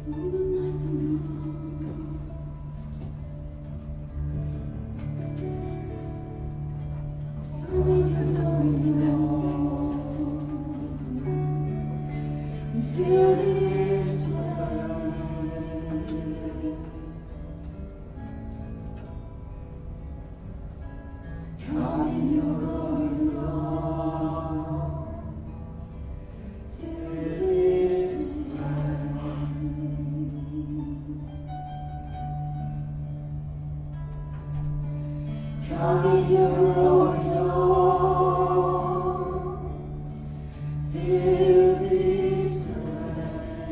Fill this place.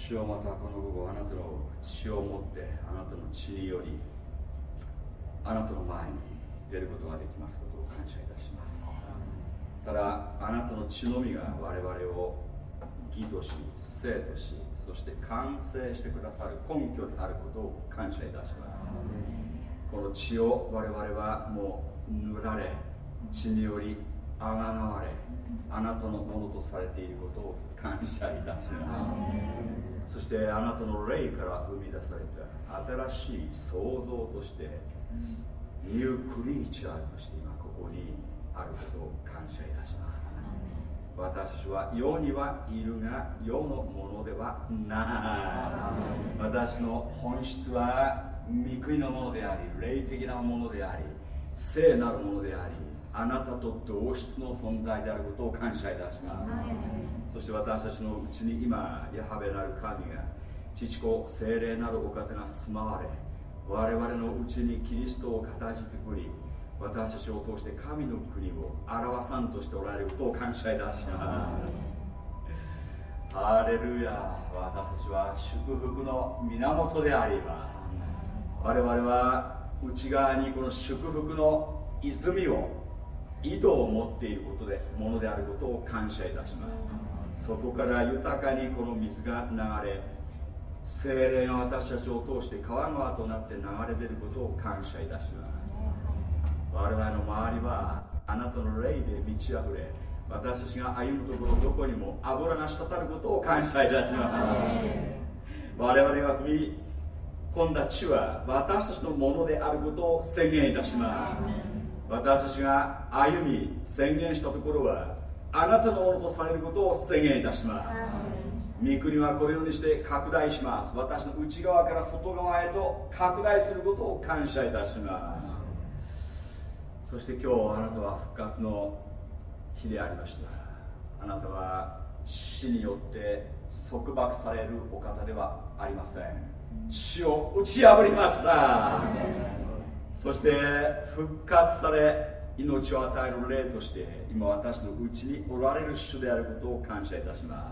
主よ、またこの午後あなたの血をもってあなたの血によりあなたの前に出ることができますことを感謝いたします。ただあなたの血のみが我々を義とし生とし、そして完成してくださる根拠であることを感謝いたします。この血を我々はもう塗られ、血によりあがなわれ、あなたのものとされていることを感謝いたします。そしてあなたの霊から生み出された新しい創造としてニュークリーチャーとして今ここにあることを感謝いたします。私たちは世にはいるが世のものではない。私の本質は御国のものであり、霊的なものであり、聖なるものであり、あなたと同質の存在であることを感謝いたします。そして私たちのうちに今ヤハベなる神が父子聖霊なるお方が住まわれ、我々のうちにキリストを形作り、私たちを通して神の国を表さんとしておられることを感謝いたします。ハレルヤ。私たちは祝福の源であります。我々は内側にこの祝福の泉を井戸を持っていることでものであることを感謝いたします。そこから豊かにこの水が流れ、聖霊が私たちを通して川川となって流れ出ることを感謝いたします。我々の周りはあなたの霊で満ち溢れ、私たちが歩むところどこにも油が滴ることを感謝いたします。我々が踏み込んだ地は私たちのものであることを宣言いたします。私たちが歩み宣言したところはあなたのものとされることを宣言いたします。御国はこのようにして拡大します。私の内側から外側へと拡大することを感謝いたします。そして今日あなたは復活の日でありました。あなたは死によって束縛されるお方ではありません。死を打ち破りました。そして復活され命を与える霊として今私のうちにおられる主であることを感謝いたします。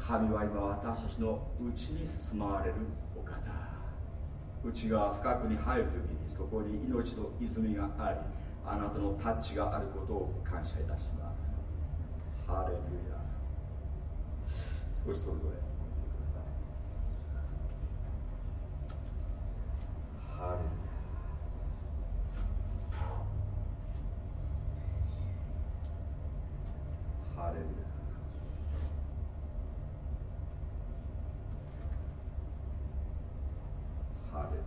神は今私たちのうちに住まわれるお方、内側深くに入るときにそこに命の泉があり、あなたのタッチがあることを感謝いたします。ハレルヤ。少しそれぞれハレルヤ。ハレルヤ。ハレルヤ。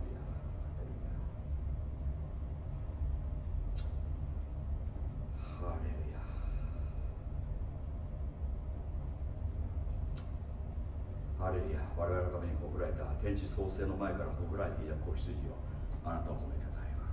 ハレルヤ。ハレルヤ。我々のためにほふられた天地創生の前からほふられていた子羊をあなたを褒めたたえます。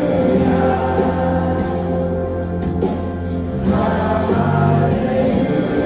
Hallelujah.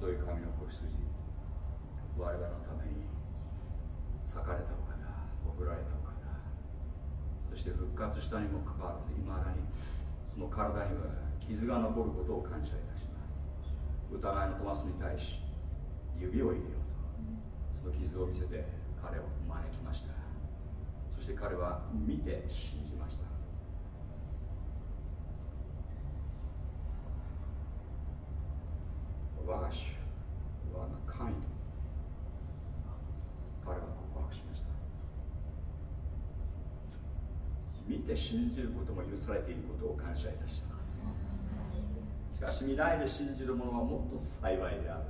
という神の子羊、我々のために裂かれたお方、送られたお方、そして復活したにもかかわらず、いまだにその体には傷が残ることを感謝いたします。疑いのトマスに対し指を入れようと、その傷を見せて彼を招きました。そして彼は見て信じました。我が主、我が神と彼は告白しました。見て信じることも許されていることを感謝いたします。しかし見ないで信じる者はもっと幸いである。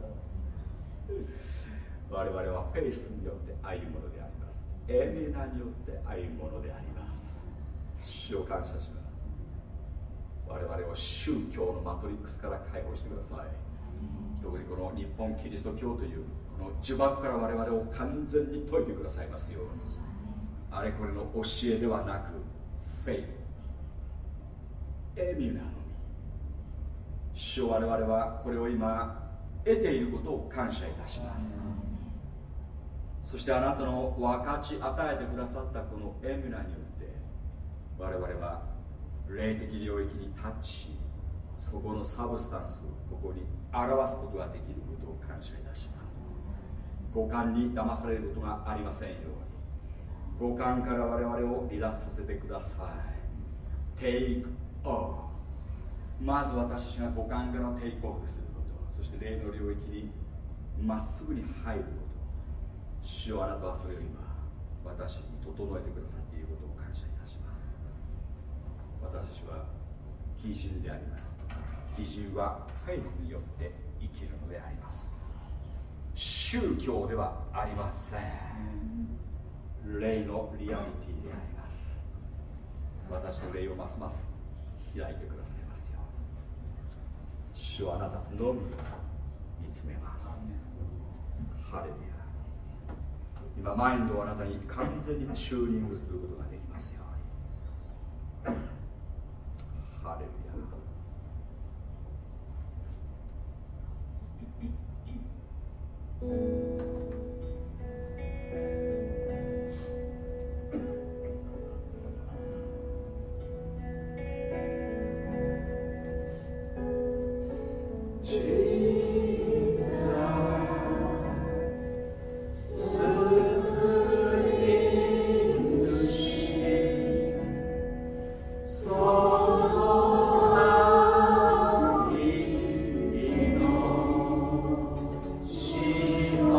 我々はフェイスによって歩むものであります。エミナによって歩むものであります。主を感謝します。我々を宗教のマトリックスから解放してください。特にこの日本キリスト教というこの呪縛から我々を完全に解いてくださいますように。あれこれの教えではなくフェイス、エミナのみ。主を我々はこれを今得ていることを感謝いたします。そしてあなたの分かち与えてくださったこのエミナによって我々は霊的領域にタッチし、そこのサブスタンスをここに表すことができることを感謝いたします。五感に騙されることがありませんように、五感から我々を離脱させてください。テイクオフ、まず私たちが五感からテイクオフすること、そして霊の領域にまっすぐに入ること、主よあなたはそれを今私に整えてくださっていることを感謝いたします。私たちは義人であります。義人はフェイスによって生きるのであります。宗教ではありません。霊のリアリティであります。私の霊をますます開いてくださいますよ。主はあなたのみ見つめます。ハレルヤ。今マインドをあなたに完全にチューニングすることができますように。ハレルヤ。 She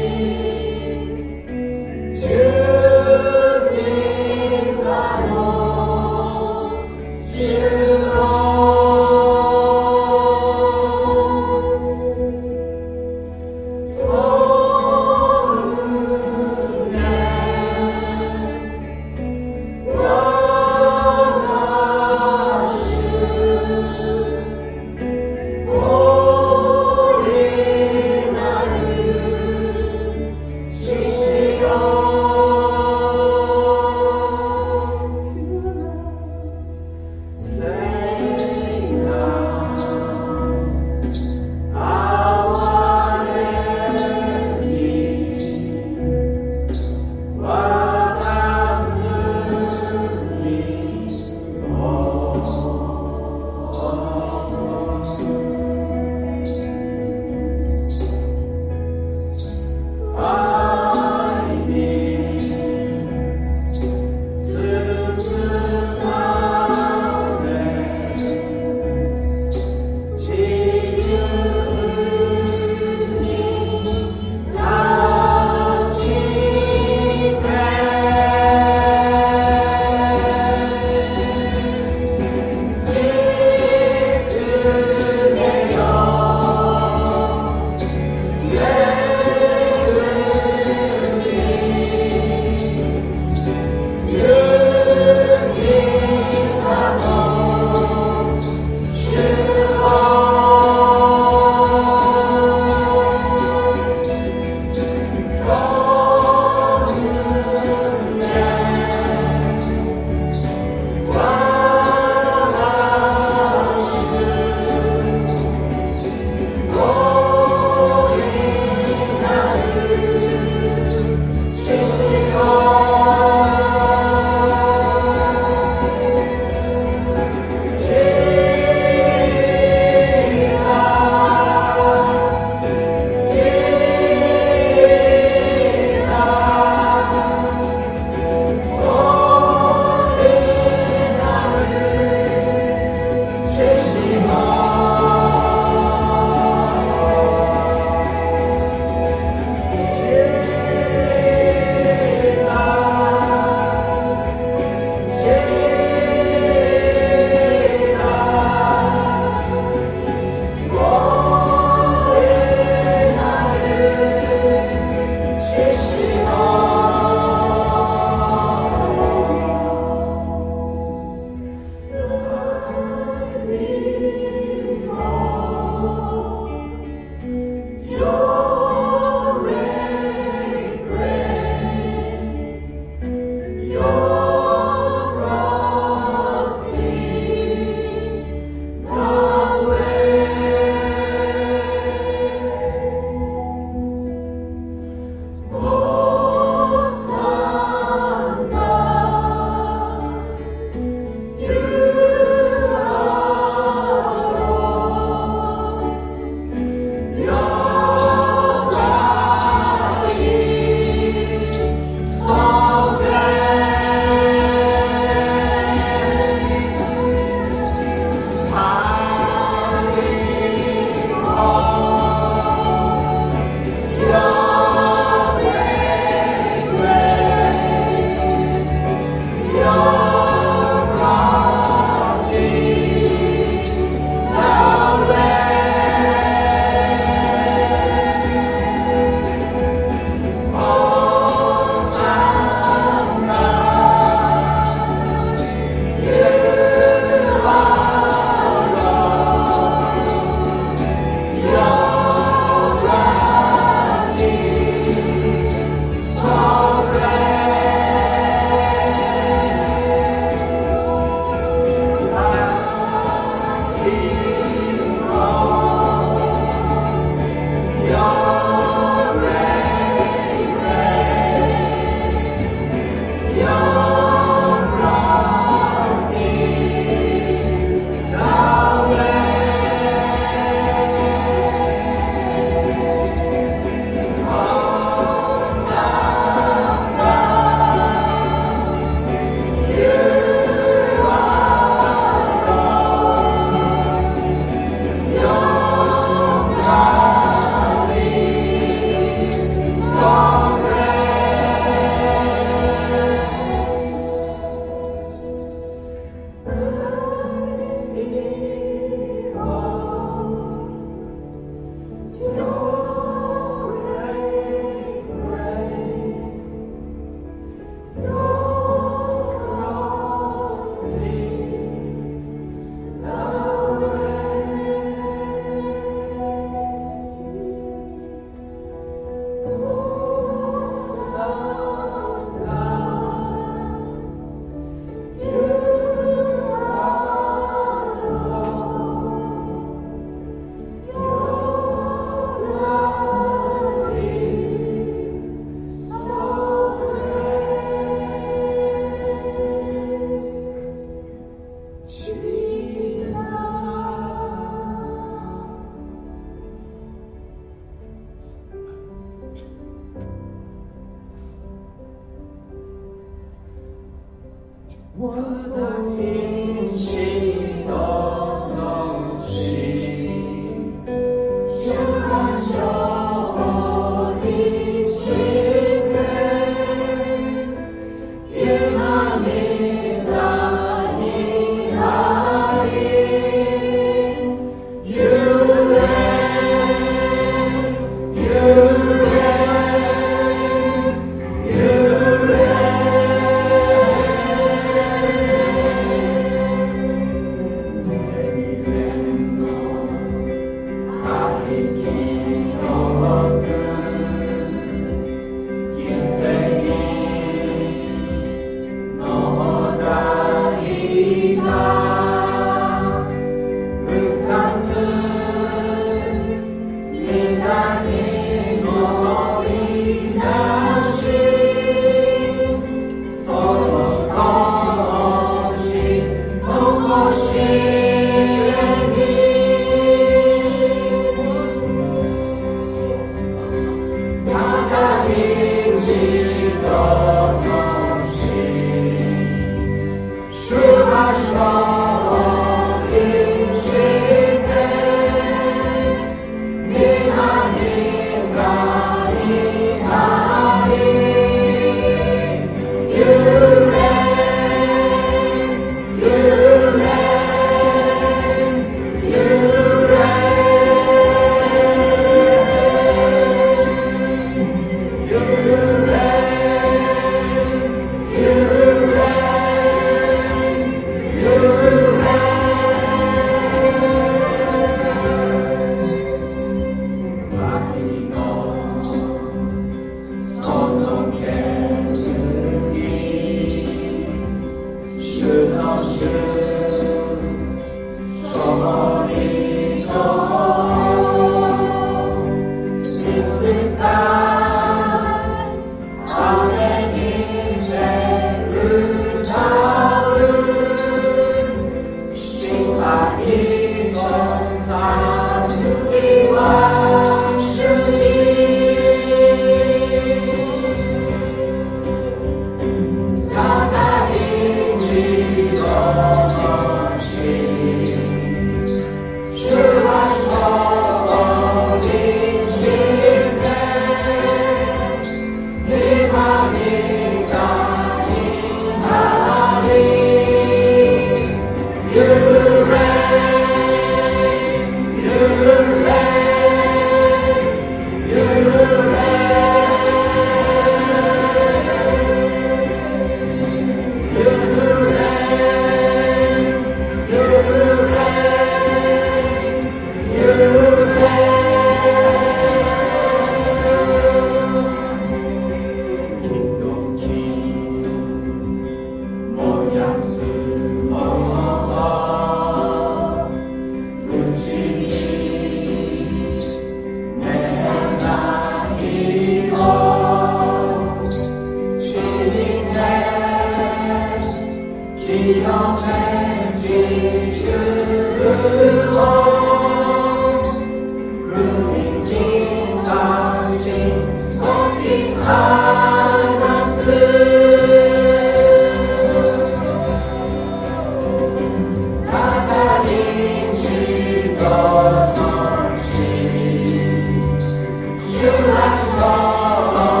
主はそう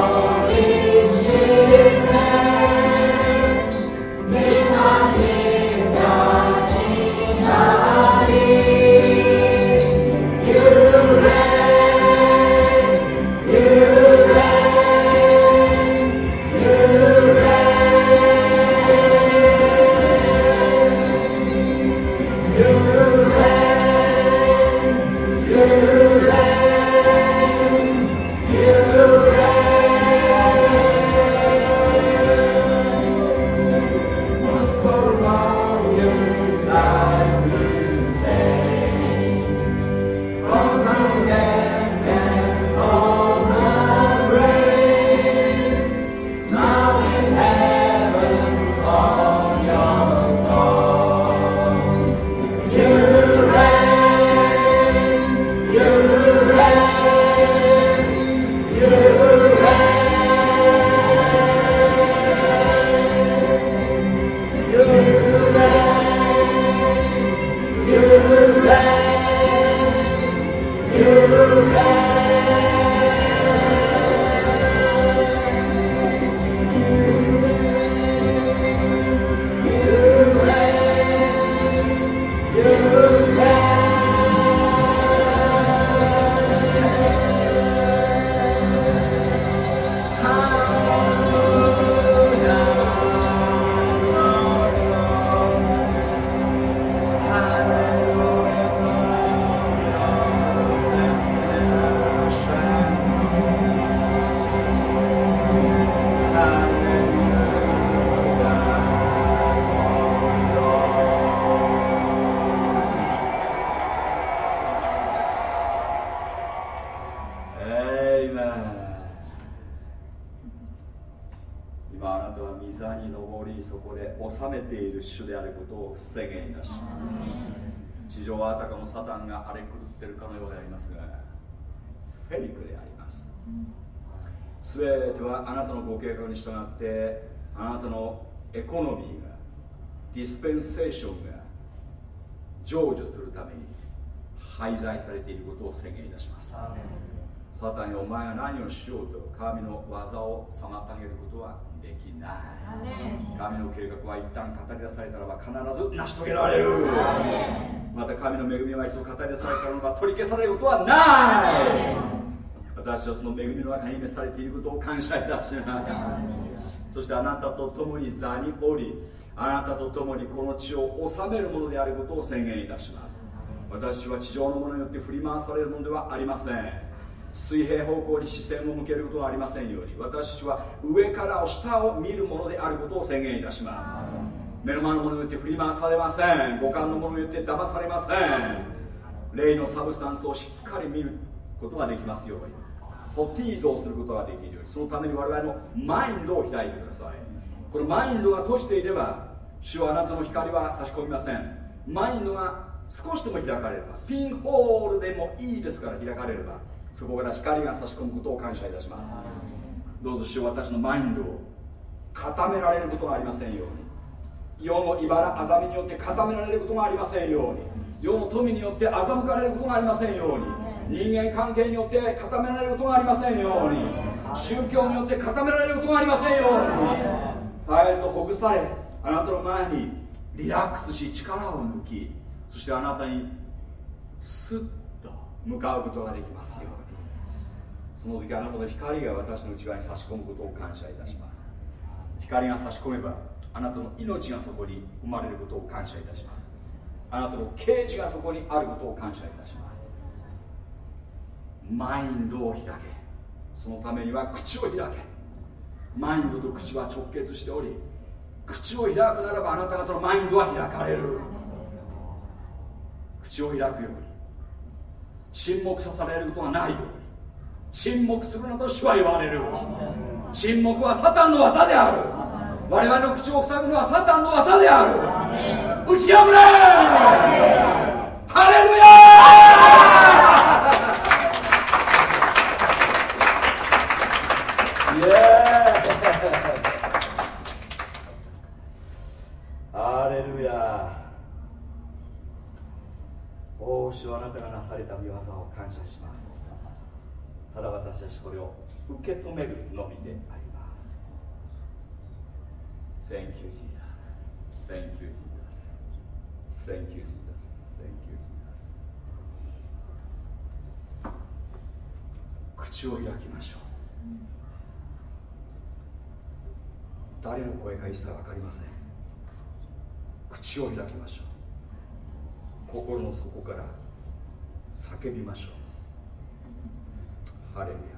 今あなたは御座に登り、そこで治めている主であることを宣言いたします。地上はあたかもサタンが荒れ狂っているかのようでありますが、フェイクであります。すべてはあなたのご計画に従って、あなたのエコノミーが、ディスペンセーションが成就するために廃材されていることを宣言いたします。サタンにお前が何をしようと神の技を妨げることはできない。神の計画は一旦語り出されたらば必ず成し遂げられる。また神の恵みは一度語り出されたらば取り消されることはない。私はその恵みの中に召されていることを感謝いたします。そしてあなたと共に座におり、あなたと共にこの地を治めるものであることを宣言いたします。私は地上のものによって振り回されるものではありません。水平方向に視線を向けることはありませんように、私は上から下を見るものであることを宣言いたします。目の前のものによって振り回されません。五感のものによって騙されません。霊のサブスタンスをしっかり見ることができますように、フォティーズをすることができるように、そのために我々のマインドを開いてください。このマインドが閉じていれば主はあなたの光は差し込みません。マインドが少しでも開かれれば、ピンホールでもいいですから開かれれば、そこから光が差し込むことを感謝いたします。どうぞ主は私のマインドを固められることがありませんように、世の茨あざみによって固められることがありませんように、世の富によって欺かれることがありませんように、人間関係によって固められることがありませんように、宗教によって固められることがありませんように、絶えずほぐされ、あなたの前にリラックスし力を抜き、そしてあなたにスッと向かうことができますように、その時あなたの光が私の内側に差し込むことを感謝いたします。光が差し込めばあなたの命がそこに生まれることを感謝いたします。あなたの啓示がそこにあることを感謝いたします。マインドを開け、そのためには口を開け。マインドと口は直結しており、口を開くならばあなた方のマインドは開かれる。口を開くように、沈黙させられることがないように、沈黙するなと主は言われる。沈黙はサタンの技である。我々の口を塞ぐのはサタンの技である。打ち破れ。ハレルヤー。イエー。ハレルヤー。お主はあなたがなされた御業を感謝します。ただ私たちそれを受け止めるのみであります。 Thank you Jesus, Thank you Jesus, Thank you Jesus, Thank you Jesus。 口を開きましょう。誰の声か一切分かりません。口を開きましょう。心の底から叫びましょう。ハレルヤ。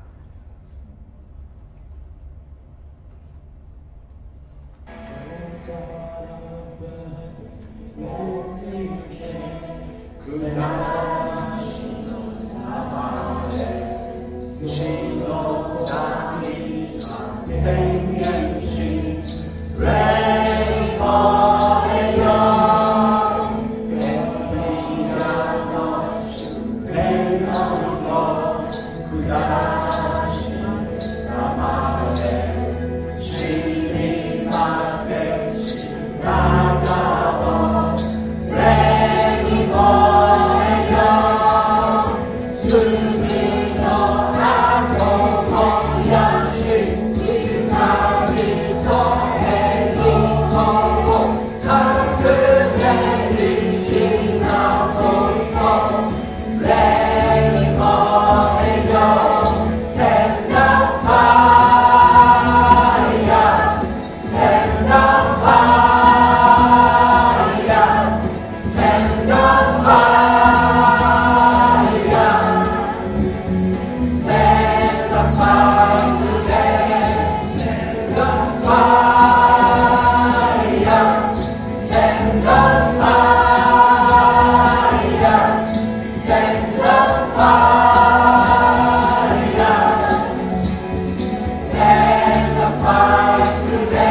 Today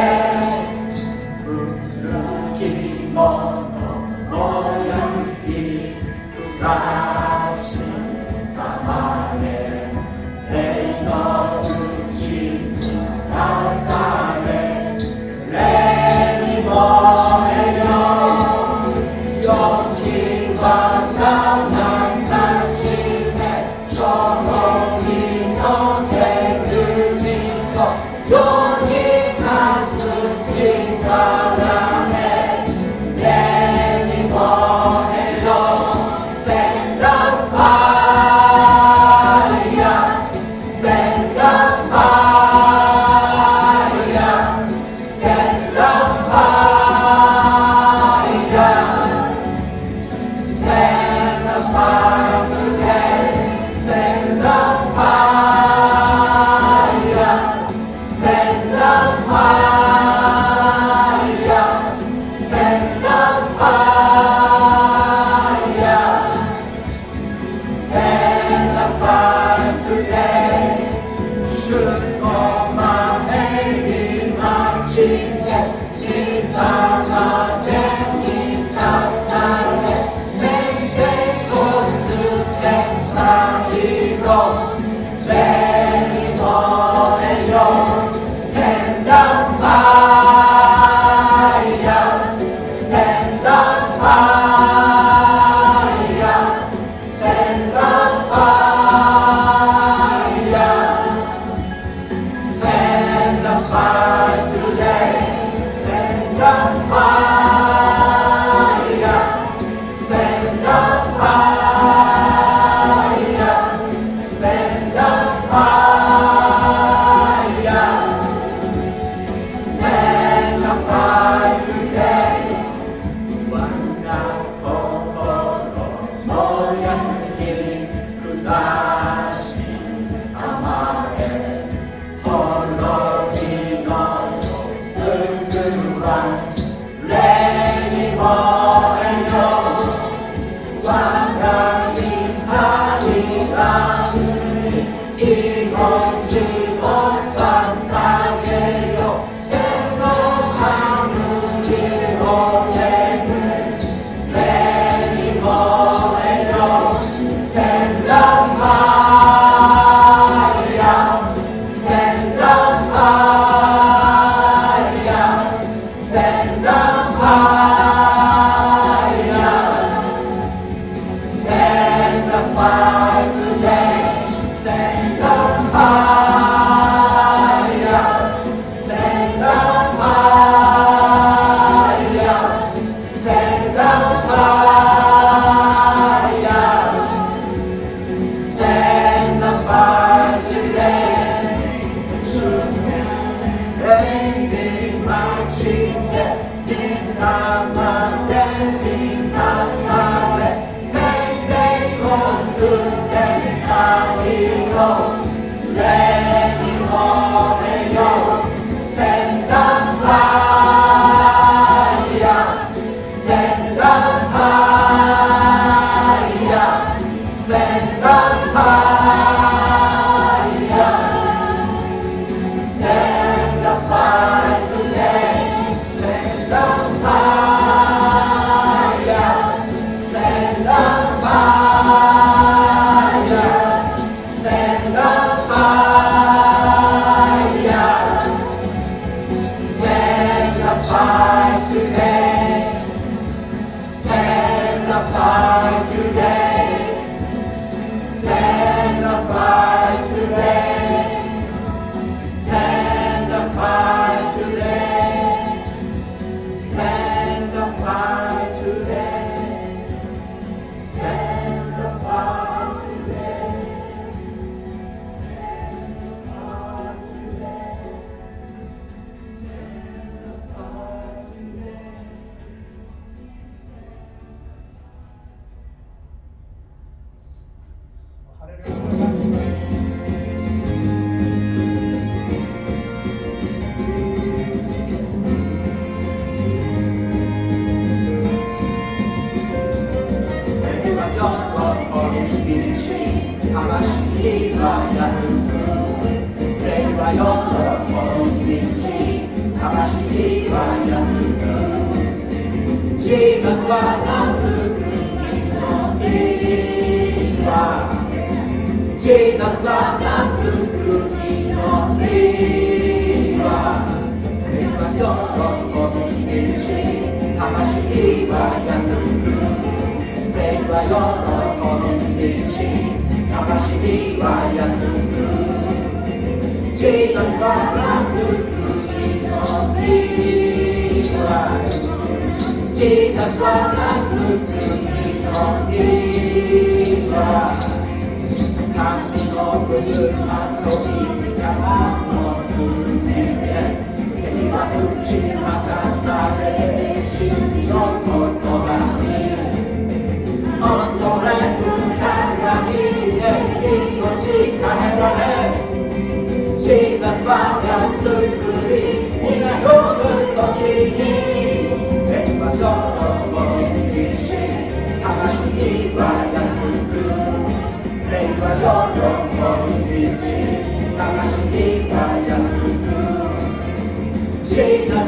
Jesusは安く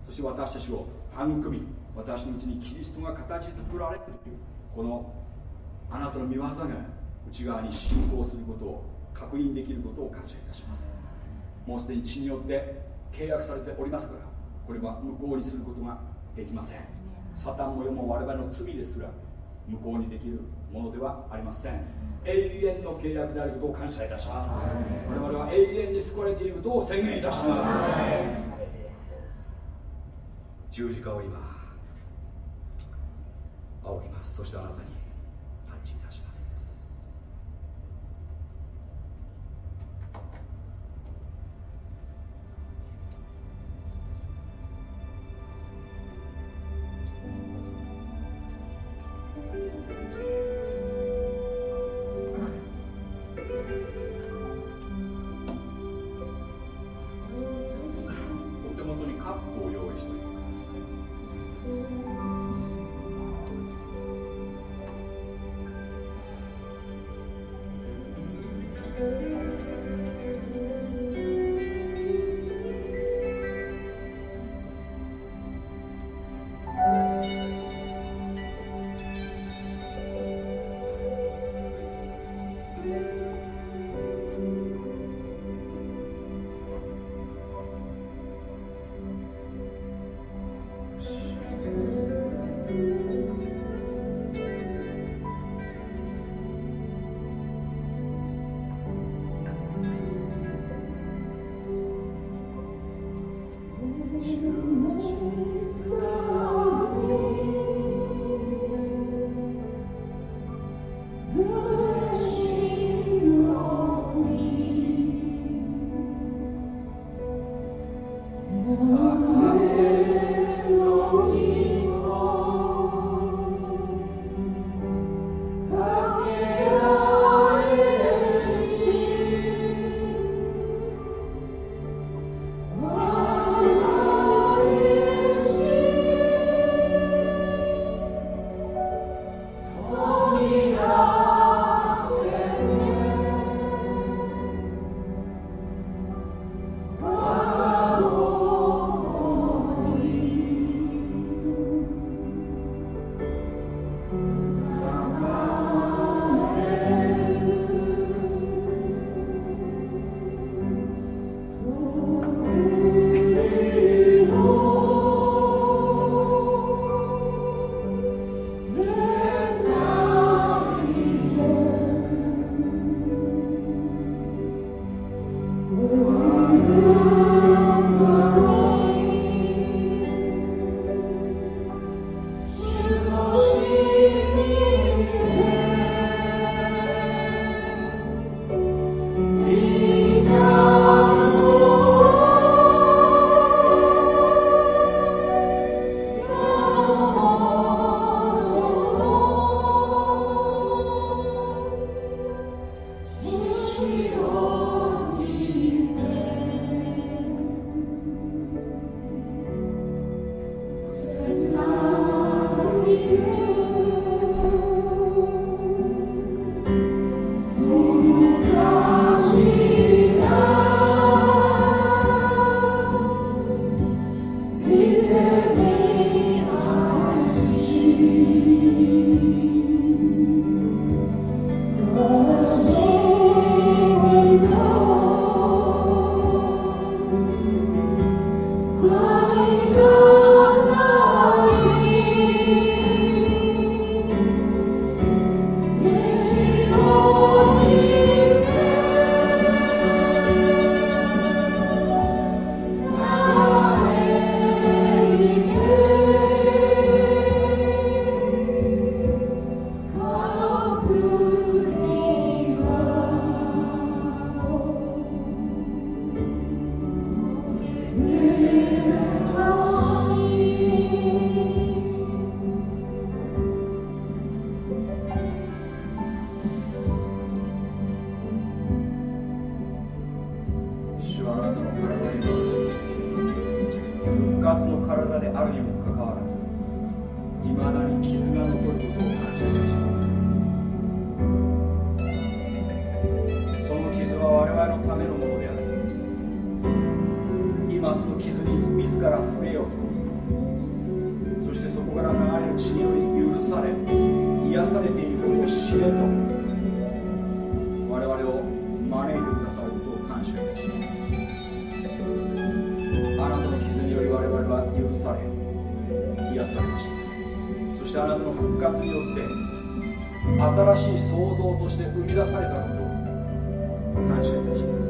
そして私たちを育み、私のうちにキリストが形作られているというこのあなたの御業が内側に進行することを確認できることを感謝いたします。もうすでに血によって契約されておりますから、これは無効にすることができません。サタンも世も我々の罪ですら無効にできるものではありません。永遠の契約であることを感謝いたします。我々は永遠に救われていることを宣言いたします。十字架を今仰ぎます。そしてあなたにタッチいたします。お手元にカップを用意しておいてください。今その傷に自ら触れようと癒されていることを知れと我々を招いてくださることを感謝いたします。あなたの傷により我々は許され癒されました。そしてあなたの復活によって新しい創造として生み出されたことを感謝いたします。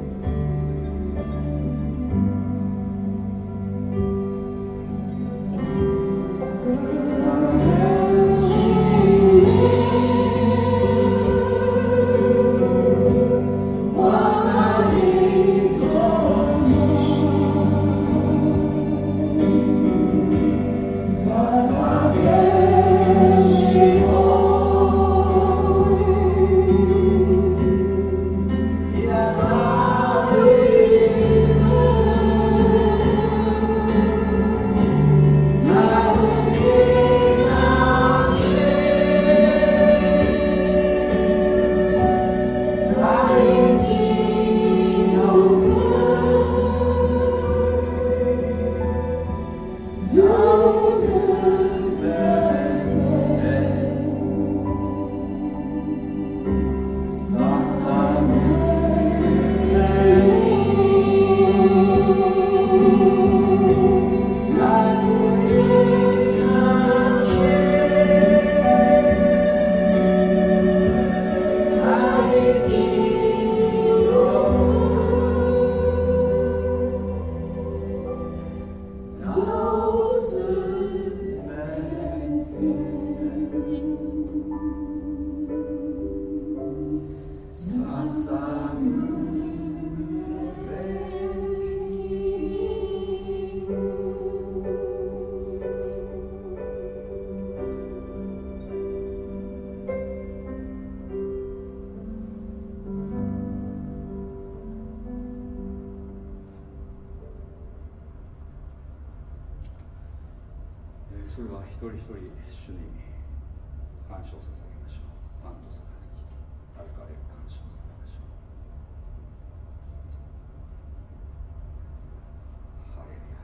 それは一人一人主に感謝を捧げましょう。パンと杯預かれる感謝を捧げましょう。ハレルヤ。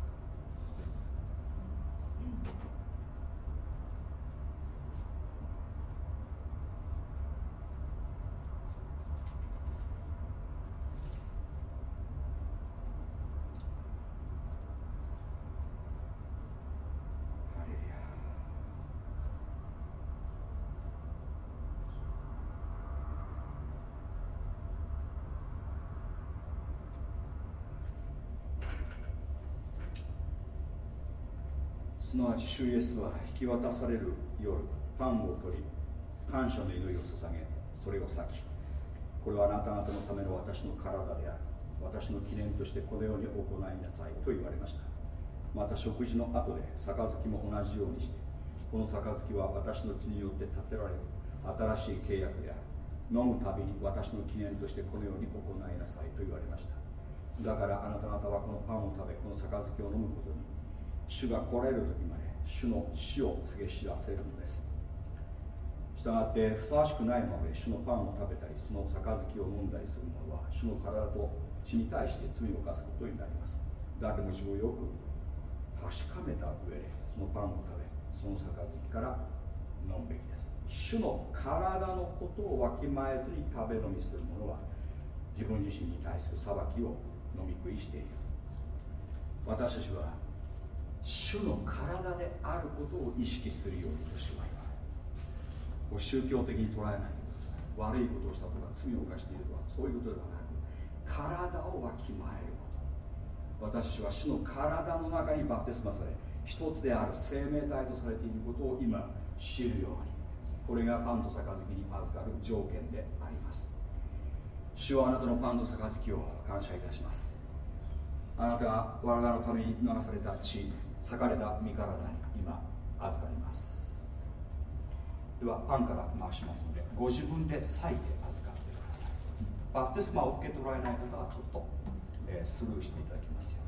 すなわち主イエスは引き渡される夜、パンを取り感謝の祈りを捧げ、それを裂き、これはあなた方のための私の体である、私の記念としてこのように行いなさいと言われました。また食事の後で杯も同じようにして、この杯は私の血によって立てられる新しい契約である、飲むたびに私の記念としてこのように行いなさいと言われました。だからあなた方はこのパンを食べ、この杯を飲むことに、主が来られる時まで主の死を告げ知らせるのです。したがってふさわしくないままで主のパンを食べたり、その杯を飲んだりする者は主の体と血に対して罪を犯すことになります。誰も自分をよく確かめた上でそのパンを食べ、その杯から飲むべきです。主の体のことをわきまえずに食べ飲みする者は自分自身に対する裁きを飲み食いしている。私たちは主の体であることを意識するようにと主は言われる。宗教的に捉えないでください。悪いことをしたとか罪を犯しているとかそういうことではなく、体をわきまえること。私は主の体の中にバプテスマされ、一つである生命体とされていることを今知るように、これがパンと杯に預かる条件であります。主はあなたのパンと杯を感謝いたします。あなたが我々のために流された血、裂かれた身体に今預かります。ではパンから回しますので、ご自分で裂いて預かってください。バプテスマを受け取られない方はちょっと、スルーしていただきますよ。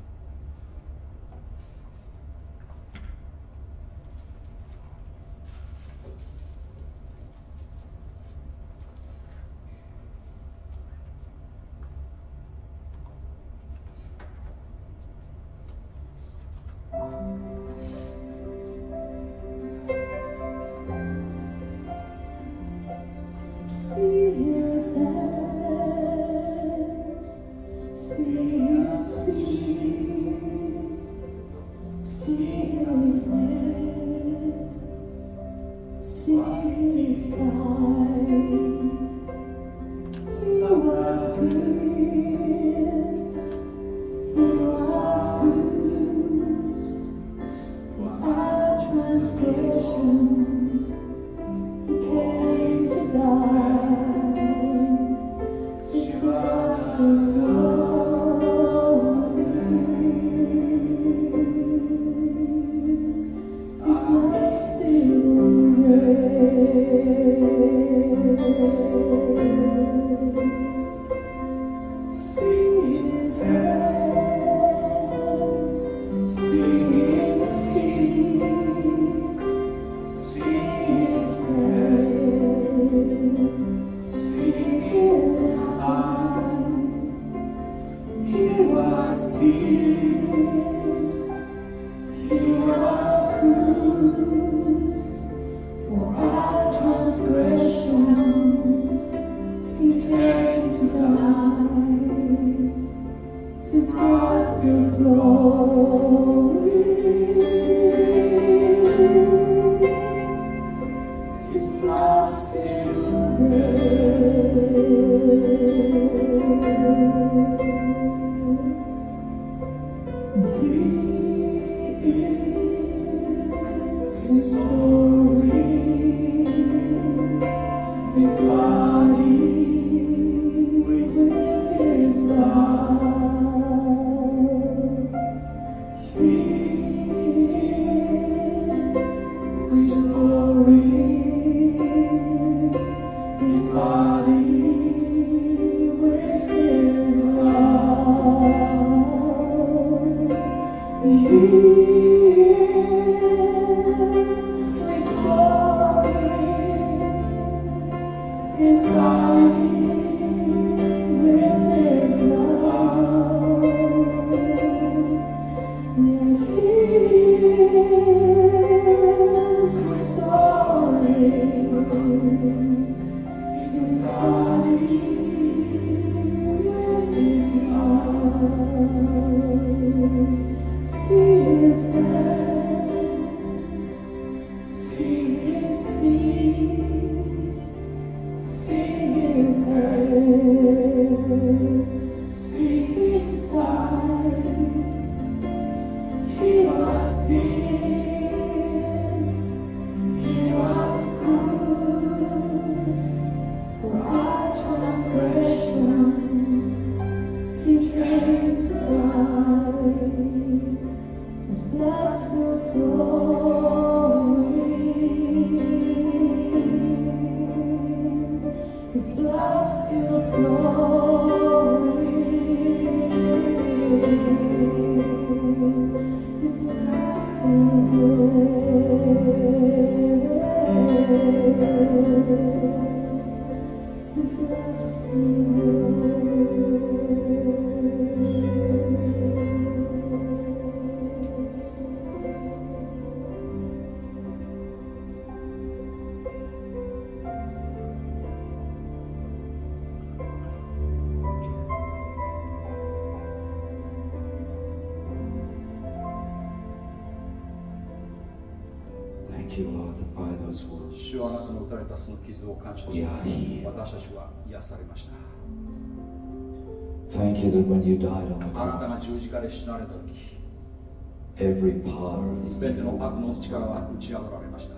主はあなたの打たれたその傷を感謝します。私たちは癒されました。 Thank you that when you died on the あなた cross, が十字架で死なれた時、 every power, すべての悪の力は打ち破られました。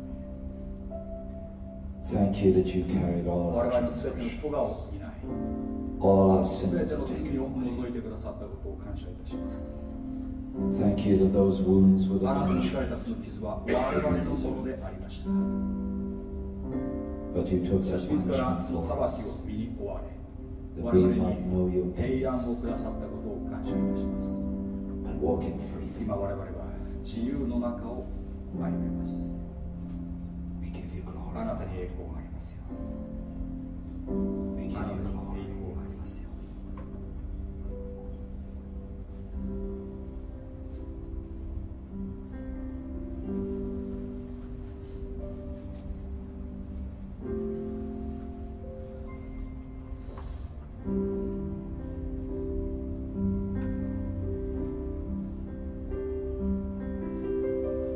thank you that you carried all 我 our 々のすべての transgressions, 咎を担い、 all our すべ sins. ての罪を除いてくださったことを感謝いたします。 Thank you that those wounds were the あなたの打たれ punishment, たその傷は我々のものでありました。 but you took しか that し自ら punishment その for 裁 us, きを身に負われ、 that 我 we 々 might know に your peace 平安をくださったことを感謝いたします。 and walk in freedom. 今我々は自由の中を歩めます。 We give you あ glory. なたに栄光がありますよ。 We あ give なた you に栄 glory. 光がありますよ。 Thank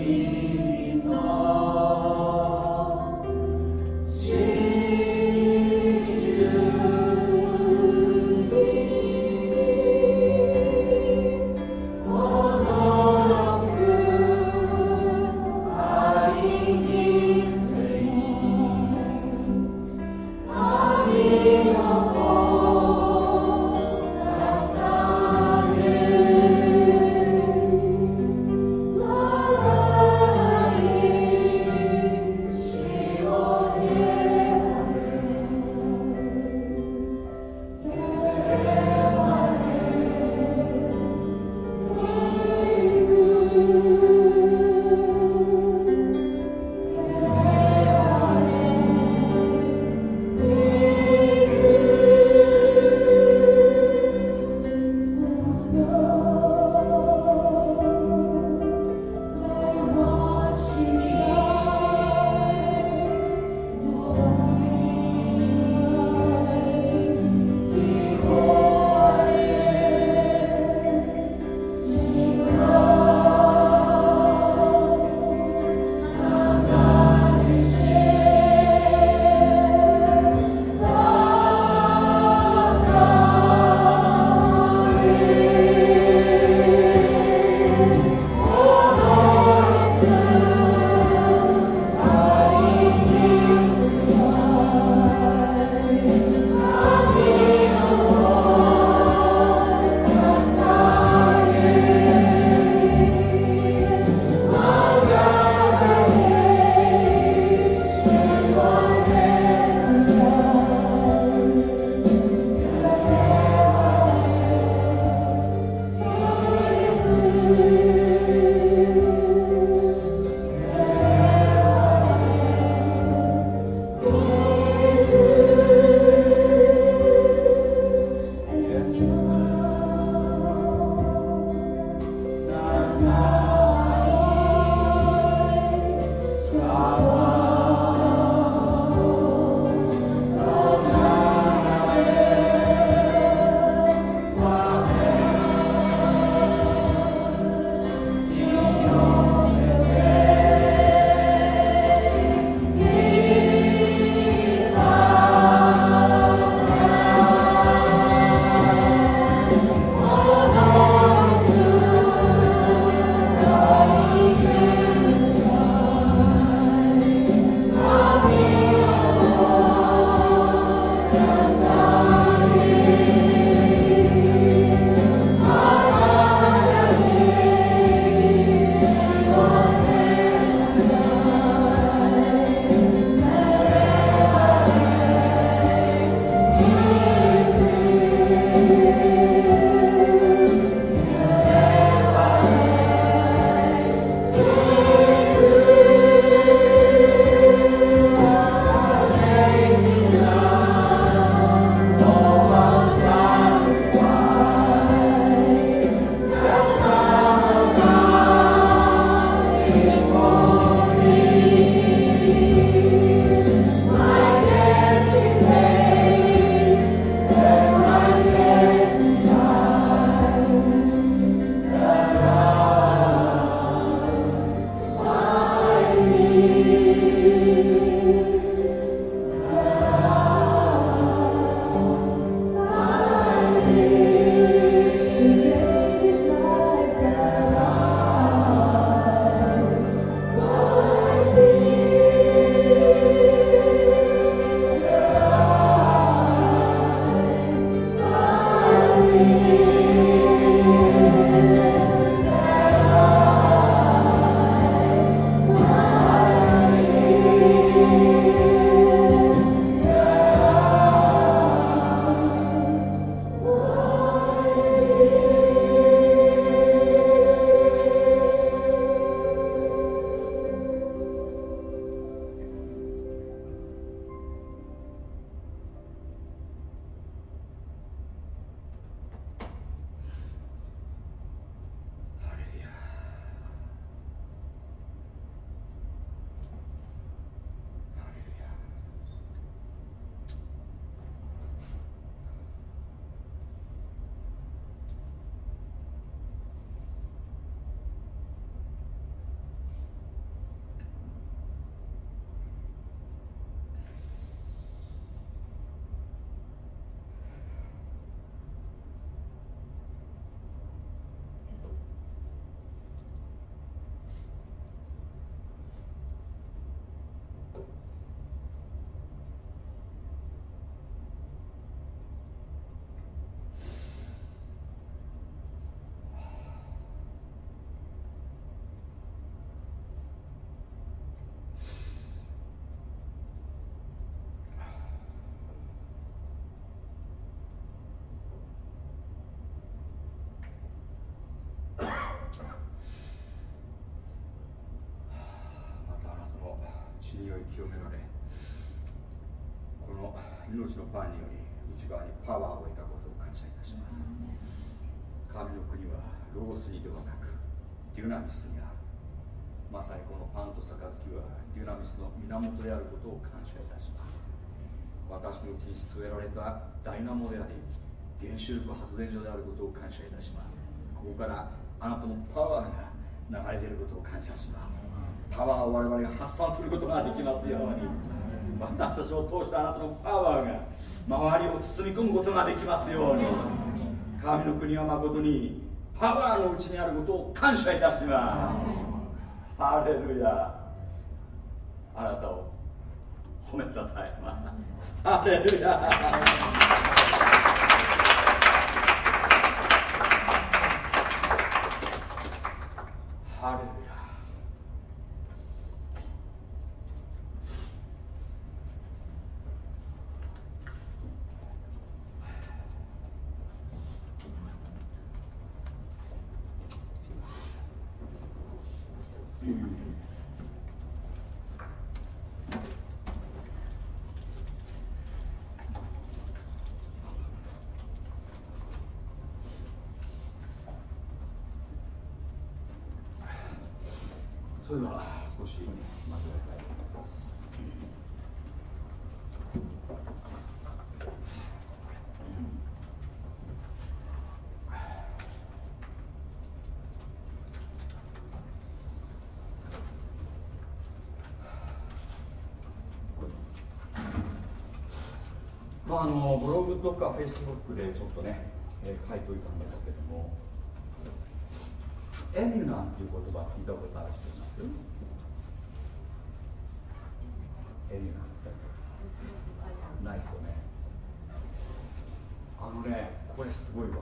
「 血により清められ、この命のパンにより内側にパワーを得たことを感謝いたします。神の国はロゴスにではなくデュナミスにある。まさにこのパンと杯はデュナミスの源であることを感謝いたします。私のうちに据えられたダイナモであり原子力発電所であることを感謝いたします。ここからあなたのパワーが流れていることを感謝します。パワーを我々が発散することができますように、私たちを通してあなたのパワーが周りを包み込むことができますように、神の国は誠にパワーのうちにあることを感謝いたします。ハレルヤ。あなたを褒めたたえます。ハレルヤ。ハレルヤ。それでは少し交えたいと思います。ブログとかフェイスブックでちょっとね、書いておいたんですけども、エミナンっていう言葉聞いたことある人います？エミナンってないですよね。これすごいわ。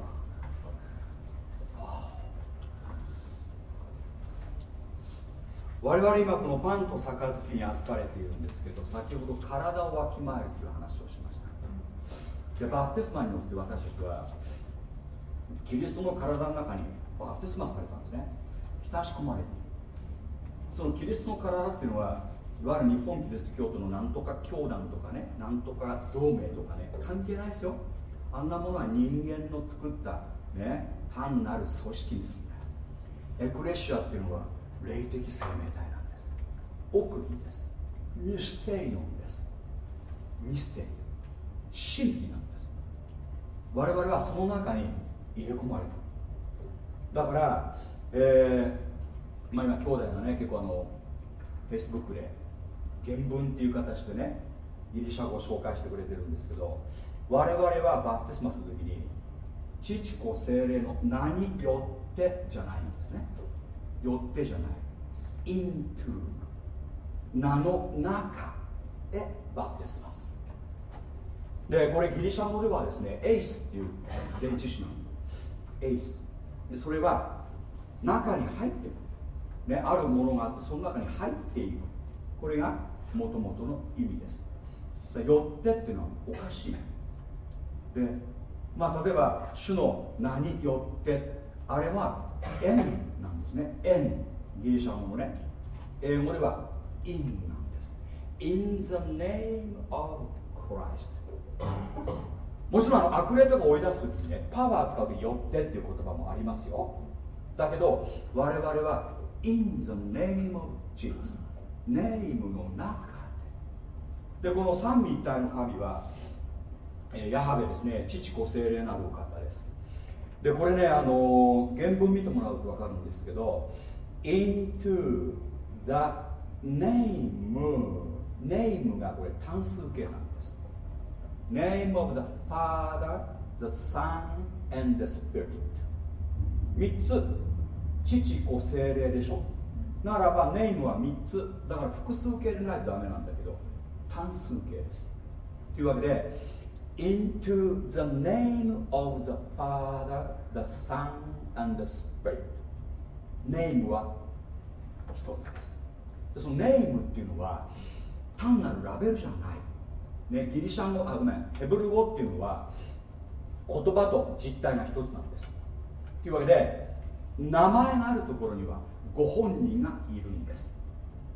我々今このパンと杯に預かれているんですけど、先ほど体をわきまえるという話をしました。でバプテスマによって私たちはキリストの体の中にバプテスマされたんですね。浸し込まれている。そのキリストの体っていうのはいわゆる日本キリスト教徒のなんとか教団とかね、なんとか同盟とかね、関係ないですよ。あんなものは人間の作ったね、単なる組織にする。エクレシアっていうのは霊的生命体なんです。奥義です。ミステリオンです。ミステリオン、真理なんです。我々はその中に入れ込まれた。だから、今兄弟がね結構フェイスブックで原文っていう形でねギリシャ語を紹介してくれてるんですけど、我々はバプテスマするときに父子聖霊の名によってじゃないんですね。よってじゃない、 into 名の中へバプテスマする。でこれギリシャ語ではですねエイスっていう前置詞なの。エイスでそれは中に入ってくる、ね、あるものがあってその中に入っていく。これが元々の意味です。よってっていうのはおかしいで、例えば主の名によってあれは縁なんですね。縁、ギリシャ語のね、英語では in なんです。 in the name of Christ。 もちろん悪霊とか追い出すときにね、パワー使うときよってっていう言葉もありますよ。だけど我々は in the name of Jesus、 ネームの中で、この三位一体の神はヤハベですね、父子聖霊なるお方です。でこれね原文見てもらうと分かるんですけど into the name がこれ単数形なんです。 name of the Father, the Son and the Spirit。 3つ父子聖霊でしょ。ならばネームは3つだから複数形でないとダメなんだけど単数形です。というわけでinto the name of the Father, the Son, and the Spirit。 ネームは一つです。でそのネームっていうのは単なるラベルじゃない、ね、ギリシャ語ヘブル語っていうのは言葉と実体が一つなんです。というわけで名前があるところにはご本人がいるんです。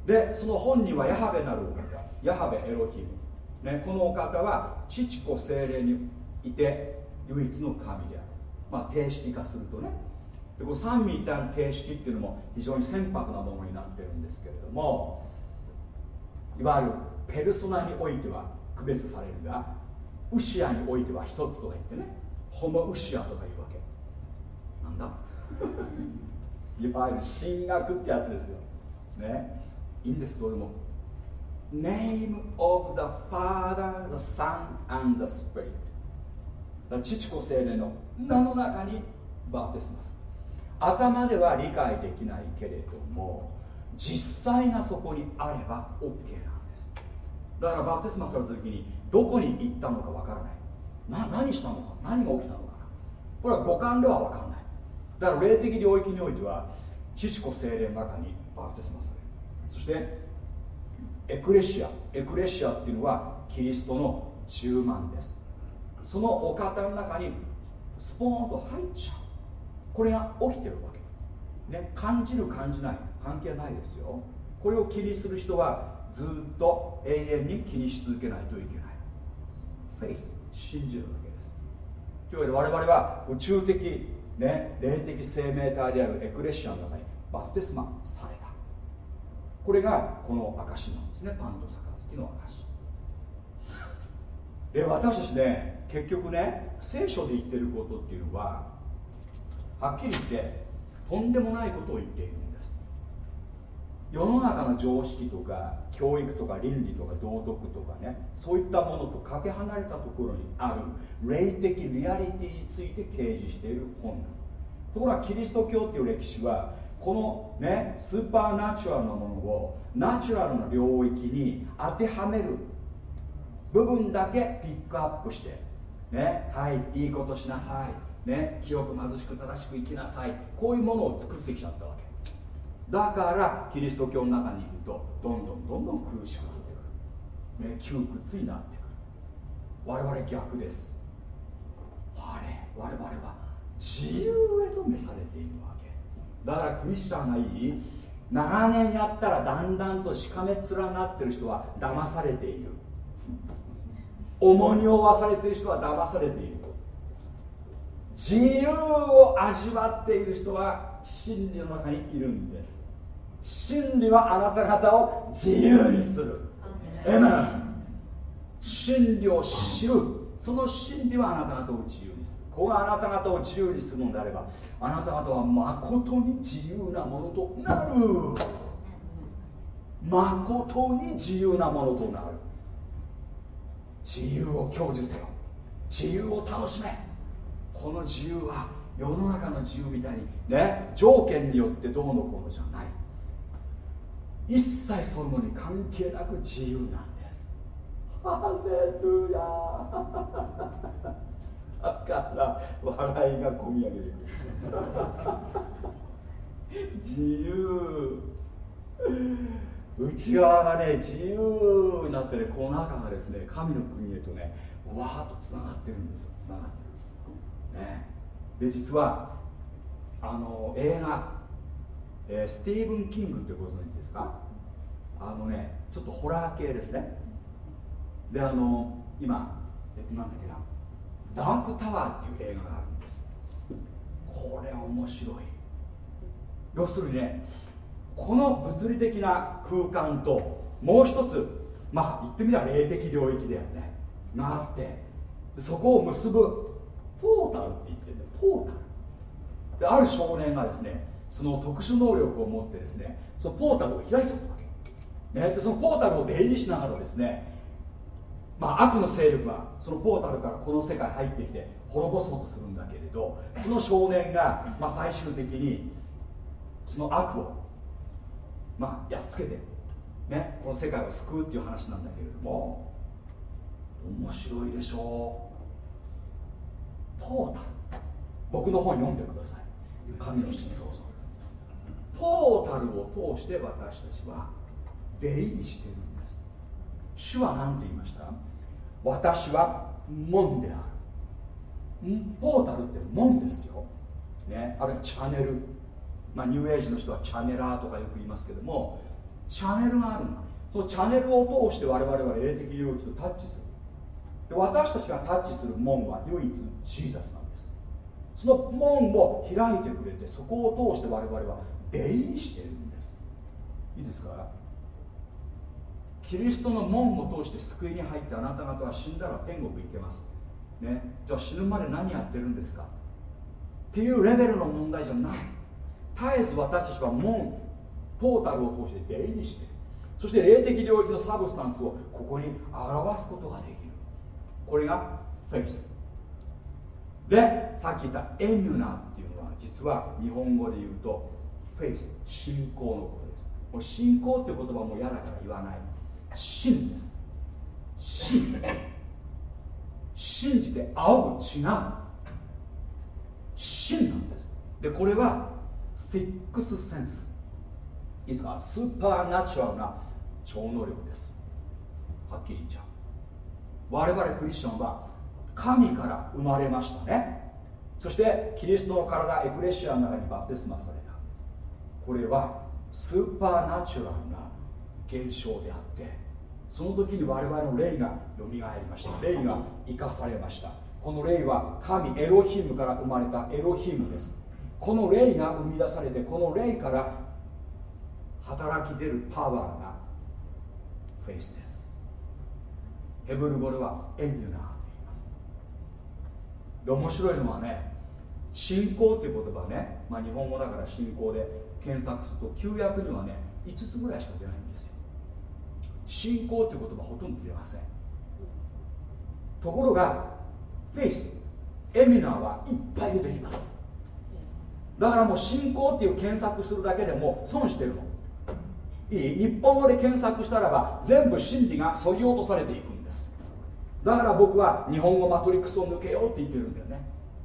でその本にはヤハベなるお方、ヤハベエロヒム、ね、このお方は父子精霊にいて唯一の神である、まあ定式化するとね、でこの三位一体の定式っていうのも非常に船舶なものになってるんですけれども、いわゆるペルソナにおいては区別されるが、ウシアにおいては一つとか言ってね、ホモウシアとかいうわけなんだいわゆる神学ってやつですよね。いいんです、どれも Name of the Father, the Son and the Spirit、 だから父子精霊の名の中にバプテスマする。頭では理解できないけれども実際がそこにあれば OK なんです。だからバプテスマされた時にどこに行ったのかわからない、何したのか、何が起きたのかな、これは五感ではわからない。だから霊的領域においては父子精霊の中にバプテスマされる。そしてエクレシアっていうのはキリストの10万です。そのお方の中にスポーンと入っちゃう、これが起きてるわけ、ね、感じる感じない関係ないですよ。これを気にする人はずっと永遠に気にし続けないといけない。フェイス、信じるわけです。というわけで我々は宇宙的、ね、霊的生命体であるエクレシアの中にバプテスマされた。これがこの証なんですね、パンと杯の証で。私たちね、結局ね、聖書で言ってることっていうのははっきり言ってとんでもないことを言っているんです。世の中の常識とか教育とか倫理とか道徳とかね、そういったものとかけ離れたところにある霊的リアリティについて掲示している本なの。ところがキリスト教っていう歴史はこのねスーパーナチュラルなものをナチュラルな領域に当てはめる部分だけピックアップしてね、はい、いいことしなさいね、清く貧しく正しく生きなさい、こういうものを作ってきちゃったわけだから、キリスト教の中にいるとどんどん苦しくなってくる、ね、窮屈になってくる。我々逆です。我々は自由へと召されているわけだから、クリスチャンがいい長年やったらだんだんとしかめっ面になってる人は騙されている、重荷を負わされている人は騙されている。自由を味わっている人は真理の中にいるんです。真理はあなた方を自由にする。エメン。真理を知る、その真理はあなた方を自由にする。ここがあなた方を自由にするのであれば、あなた方は誠に自由なものとなる。誠に自由なものとなる。自由を享受せよ、自由を楽しめ。この自由は世の中の自由みたいにね、条件によってどうのこうのじゃない。一切そういうのに関係なく自由なんです。ハレルヤだから笑いがこみ上げてくる自由、内側がね自由になってね、この中がですね神の国へとねわーっとつながってるんですよ。つながってる、ね、で実は映画、スティーブン・キングってご存知ですか？ちょっとホラー系ですね。で今なんだっけな、ダークタワーっていう映画があるんです。これ面白い。要するにね、この物理的な空間ともう一つ、まあ言ってみれば霊的領域だよねがあって、そこを結ぶポータルって言ってるんだよ。ポータルで、ある少年がですねその特殊能力を持ってですね、そのポータルを開いちゃったわけ、ね、でそのポータルを出入りしながらですね、悪の勢力がそのポータルからこの世界入ってきて滅ぼそうとするんだけれど、その少年が、最終的にその悪を、やっつけて、ね、この世界を救うっていう話なんだけれども、面白いでしょう。ポータル、僕の本読んでください。神の真相像。ポータルを通して私たちは出入りしているんです。主は何て言いました？私は門である。ポータルって門ですよ、ね、あるいはチャネル、ニューエイジの人はチャネラーとかよく言いますけども、 チャネルがあるんだ。そのチャネルを通して我々は霊的領域とタッチする。で私たちがタッチする門は唯一ジーザスなんです。その門を開いてくれて、そこを通して我々は出入りしているんです。いいですか。キリストの門を通して救いに入ってあなた方は死んだら天国行けます、ね、じゃあ死ぬまで何やってるんですかっていうレベルの問題じゃない。絶えず私たちは門ポータルを通して出入りして、そして霊的領域のサブスタンスをここに表すことができる。これがフェイスで、さっき言ったエミュナっていうのは実は日本語で言うとフェイス、信仰のことです。もう信仰っていう言葉も嫌だから言わない。信です。信じて仰ぐ、違う、信なんです。でこれはシックスセンス、いいですか、スーパーナチュラルな超能力です。はっきり言っちゃう。我々クリスチャンは神から生まれましたね。そしてキリストの体エクレシアの中にバプテスマされた。これはスーパーナチュラルな現象であって、その時に我々の霊がよみがえりました。霊が生かされました。この霊は神エロヒムから生まれたエロヒムです。この霊が生み出されて、この霊から働き出るパワーがフェイスです。ヘブル語ではエミュナーと言います。で面白いのはね、信仰っていう言葉ね、まあ、日本語だから信仰で検索すると旧約にはね5つぐらいしか出ないんですよ。信仰っていう言葉ほとんど出ません。ところがフェイス、エミュナーはいっぱい出てきます。だからもう信仰っていう検索するだけでも損してるの。いい？日本語で検索したらば全部真理が削ぎ落とされていくんです。だから僕は日本語マトリックスを抜けようって言ってるんだよね。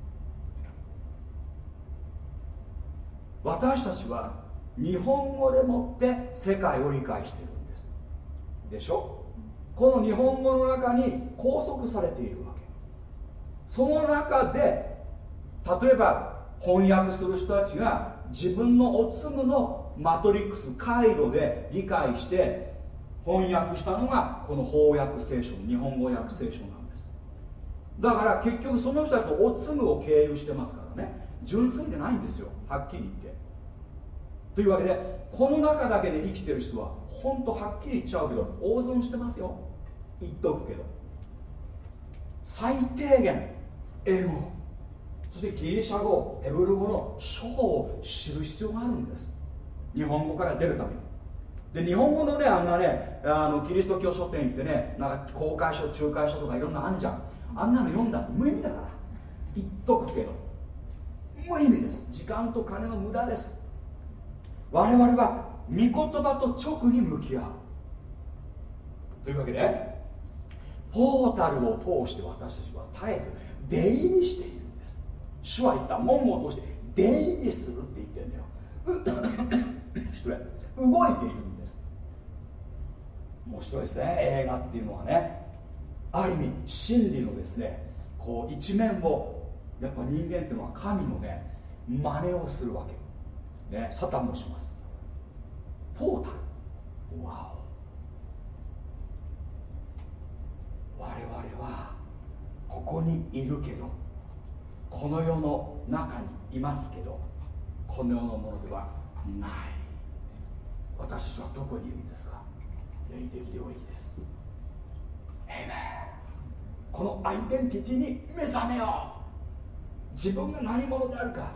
私たちは日本語でもって世界を理解しているんですでしょ。この日本語の中に拘束されているわけ。その中で例えば翻訳する人たちが自分のおつむのマトリックス回路で理解して翻訳したのがこの翻訳聖書、日本語訳聖書なんです。だから結局その人たちのおつむを経由してますからね、純粋でないんですよ、はっきり言って。というわけでこの中だけで生きてる人は本当はっきり言っちゃうけど大損してますよ。言っとくけど最低限英語、そしてギリシャ語、ヘブル語の書を知る必要があるんです。日本語から出るために。で日本語のねあんなねキリスト教書店行ってね、なんか公開書、仲介書とかいろんなあんじゃん。あんなの読んだって無意味だから言っとくけど無意味です。時間と金の無駄です。我々は御言葉と直に向き合うというわけで、ポータルを通して私たちは絶えず出入りしているんです。主は言った、門を通して出入りするって言ってるんだよ失礼、動いているんです。面白いですね。映画っていうのはね、ある意味真理のですねこう一面を、やっぱ人間っていうのは神のね真似をするわけね。サタンもします。ポータル、ワオ、我々はここにいるけど、この世の中にいますけど、この世のものではない。私たちはどこにいるんですか？霊的領域です。エイメン。このアイデンティティに目覚めよう。自分が何者であるか、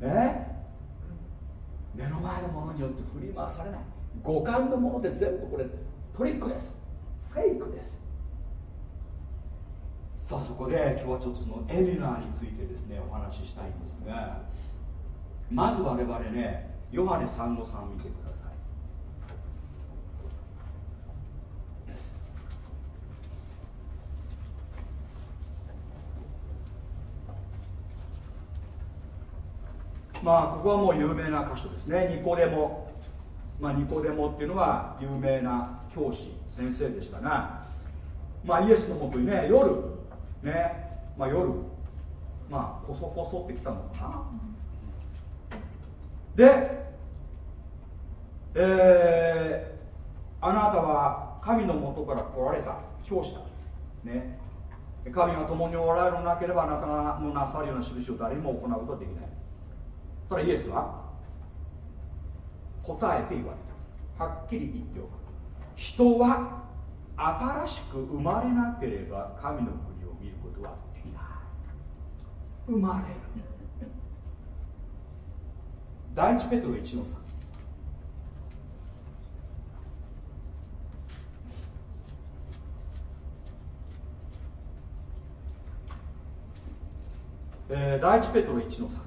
目の前のものによって振り回されない。五感のもので全部これトリックです。フェイクです。さあそこで今日はちょっとそのエミナーについてですねお話ししたいんですが、まず我々ねヨハネ 3:3 見てください。まあここはもう有名な箇所ですね。ニコデモ、ニコデモっていうのは有名な教師先生でしたが、イエスのもとにね夜ね、夜こそこそってきたのかな。 あなたは神の元から来られた、表した、ね、神が共におられるのなければあなたのなさるような印を誰にも行うことはできない。ただイエスは答えて言われた。はっきり言っておく。人は新しく生まれなければ神の国を見ることはできない。生まれる。第一ペテロ1の3。第一ペテロ1の3。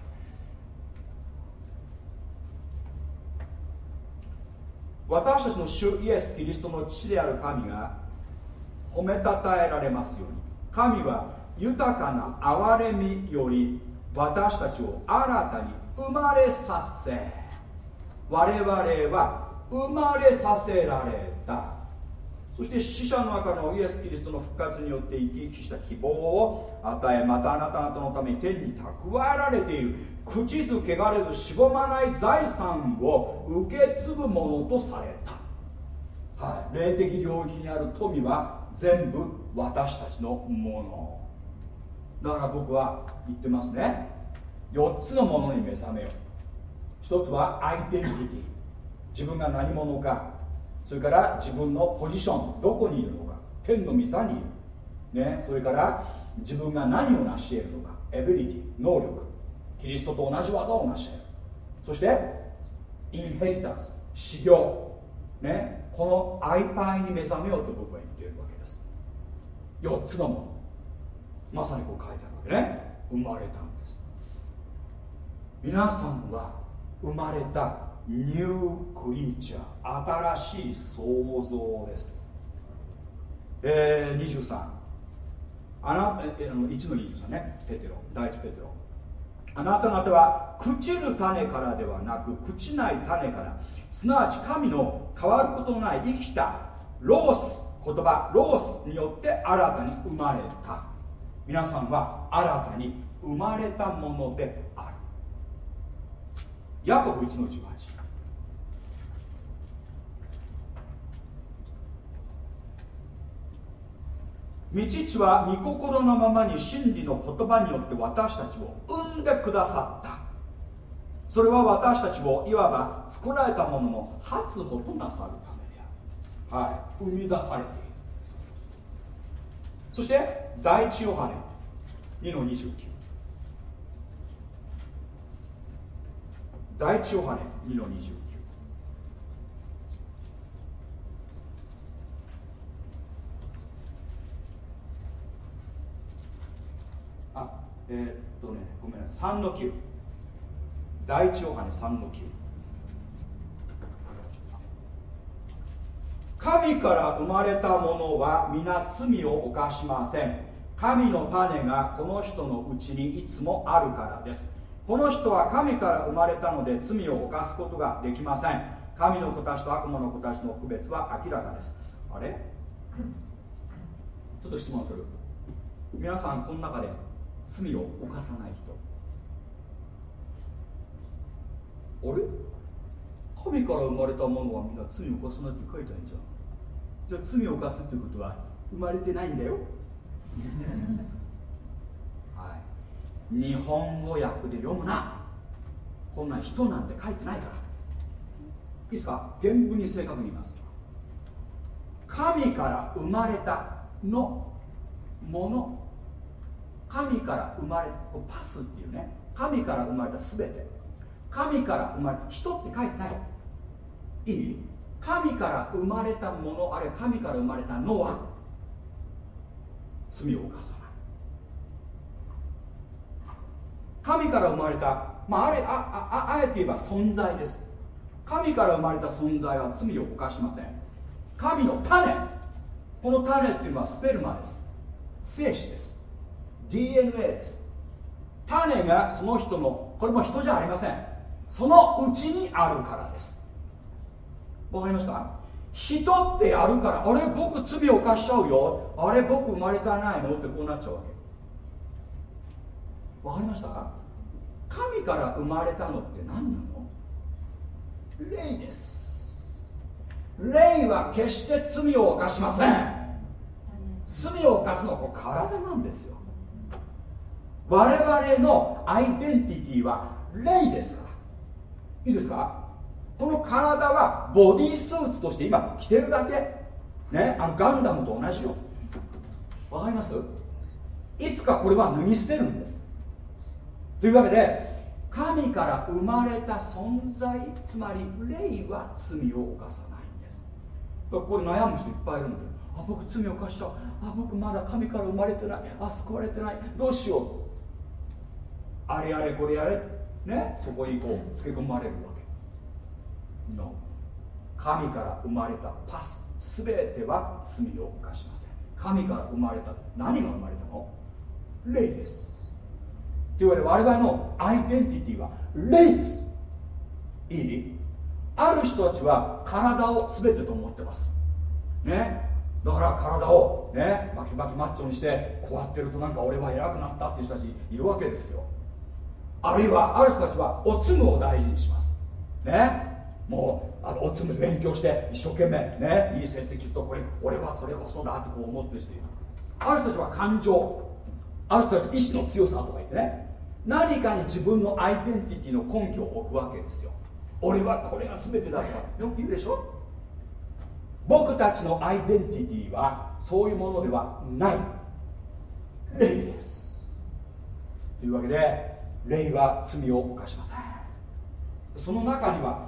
私たちの主イエス・キリストの父である神が褒めたたえられますように、神は豊かな憐れみより私たちを新たに生まれさせ、我々は生まれさせられた。そして死者の中のイエス・キリストの復活によって生き生きした希望を与え、またあなた方のために天に蓄えられている朽ちず汚れずしぼまない財産を受け継ぐものとされた、はい、霊的領域にある富は全部私たちのものだから僕は言ってますね。4つのものに目覚めよう。1つはアイデンティティ、自分が何者か、それから自分のポジション、どこにいるのか、天の御座にいる、ね、それから自分が何を成し得るのか、エビリティ、能力、キリストと同じ技を成し得る。そしてインヘリタンス、修行、ね、このアイパイに目覚めようと僕は言っているわけです。4つのもの、まさにこう書いてあるわけね。生まれたんです。皆さんは生まれたニュークリーチャー、新しい創造です。23、1の23ね、ペテロ、第一ペテロ。あなた方は朽ちる種からではなく朽ちない種から、すなわち神の変わることのない生きたロース、言葉ロースによって新たに生まれた。皆さんは新たに生まれたものである。ヤコブ1の18。御父は御心のままに真理の言葉によって私たちを生んでくださった。それは私たちをいわば作られたものの初歩となさるためである。はい、生み出されている。そして第一ヨハネ2の29。第一ヨハネ2の29。ごめんなさい、3の9。第一ヨハネ3の9。神から生まれたものは皆罪を犯しません。神の種がこの人のうちにいつもあるからです。この人は神から生まれたので罪を犯すことができません。神の子たちと悪魔の子たちの区別は明らかです。あれ、ちょっと質問する。皆さんこの中で罪を犯さない人、あれ、神から生まれたものはみんな罪を犯さないって書いてあるじゃん。じゃあ罪を犯すってことは生まれてないんだよはい、日本語訳で読むな。こんな人なんて書いてないから。いいですか、原文に正確に言います。神から生まれたのもの、神から生まれた、パスっていうね、神から生まれたすべて、神から生まれた人って書いてない。いい？神から生まれたもの、あるいは神から生まれたのは罪を犯さない。神から生まれた、あえて言えば存在です。神から生まれた存在は罪を犯しません。神の種、この種っていうのはスペルマです。精子です。DNA です。種がその人の、これも人じゃありません、そのうちにあるからです。わかりました？人ってやるから、あれ僕罪を犯しちゃうよ、あれ僕生まれたないのってこうなっちゃうわけ。わかりました？神から生まれたのって何なの？霊です。 霊は決して罪を犯しません。罪を犯すのはこれ体なんですよ。我々のアイデンティティは霊ですから。いいですか。この体はボディースーツとして今着てるだけね、ガンダムと同じよ。わかります？いつかこれは脱ぎ捨てるんです。というわけで神から生まれた存在、つまり霊は罪を犯さないんです。これ悩む人いっぱいいるんだよ。あ、僕罪を犯した。あ、僕まだ神から生まれてない。あ、救われてない。どうしよう。あれやれこれやれね、そこにこうつけ込まれるわけ。No。神から生まれたパス、すべては罪を犯しません。神から生まれた、何が生まれたの？霊です。というわけで我々のアイデンティティは霊です。いい？ある人たちは体を全てと思ってますね。だから体をねバキバキマッチョにしてこうやってるとなんか俺は偉くなったっていう人たちいるわけですよ。あるいはある人たちはおつむを大事にしますね。もうおつむで勉強して一生懸命ね、いい成績とこれ俺はこれこそだってこう思ってる人いる。ある人たちは感情、ある人たちは意志の強さとか言ってね、何かに自分のアイデンティティの根拠を置くわけですよ。俺はこれが全てだとかよく言うでしょ。僕たちのアイデンティティはそういうものではない、霊です。というわけで霊は罪を犯しません。その中には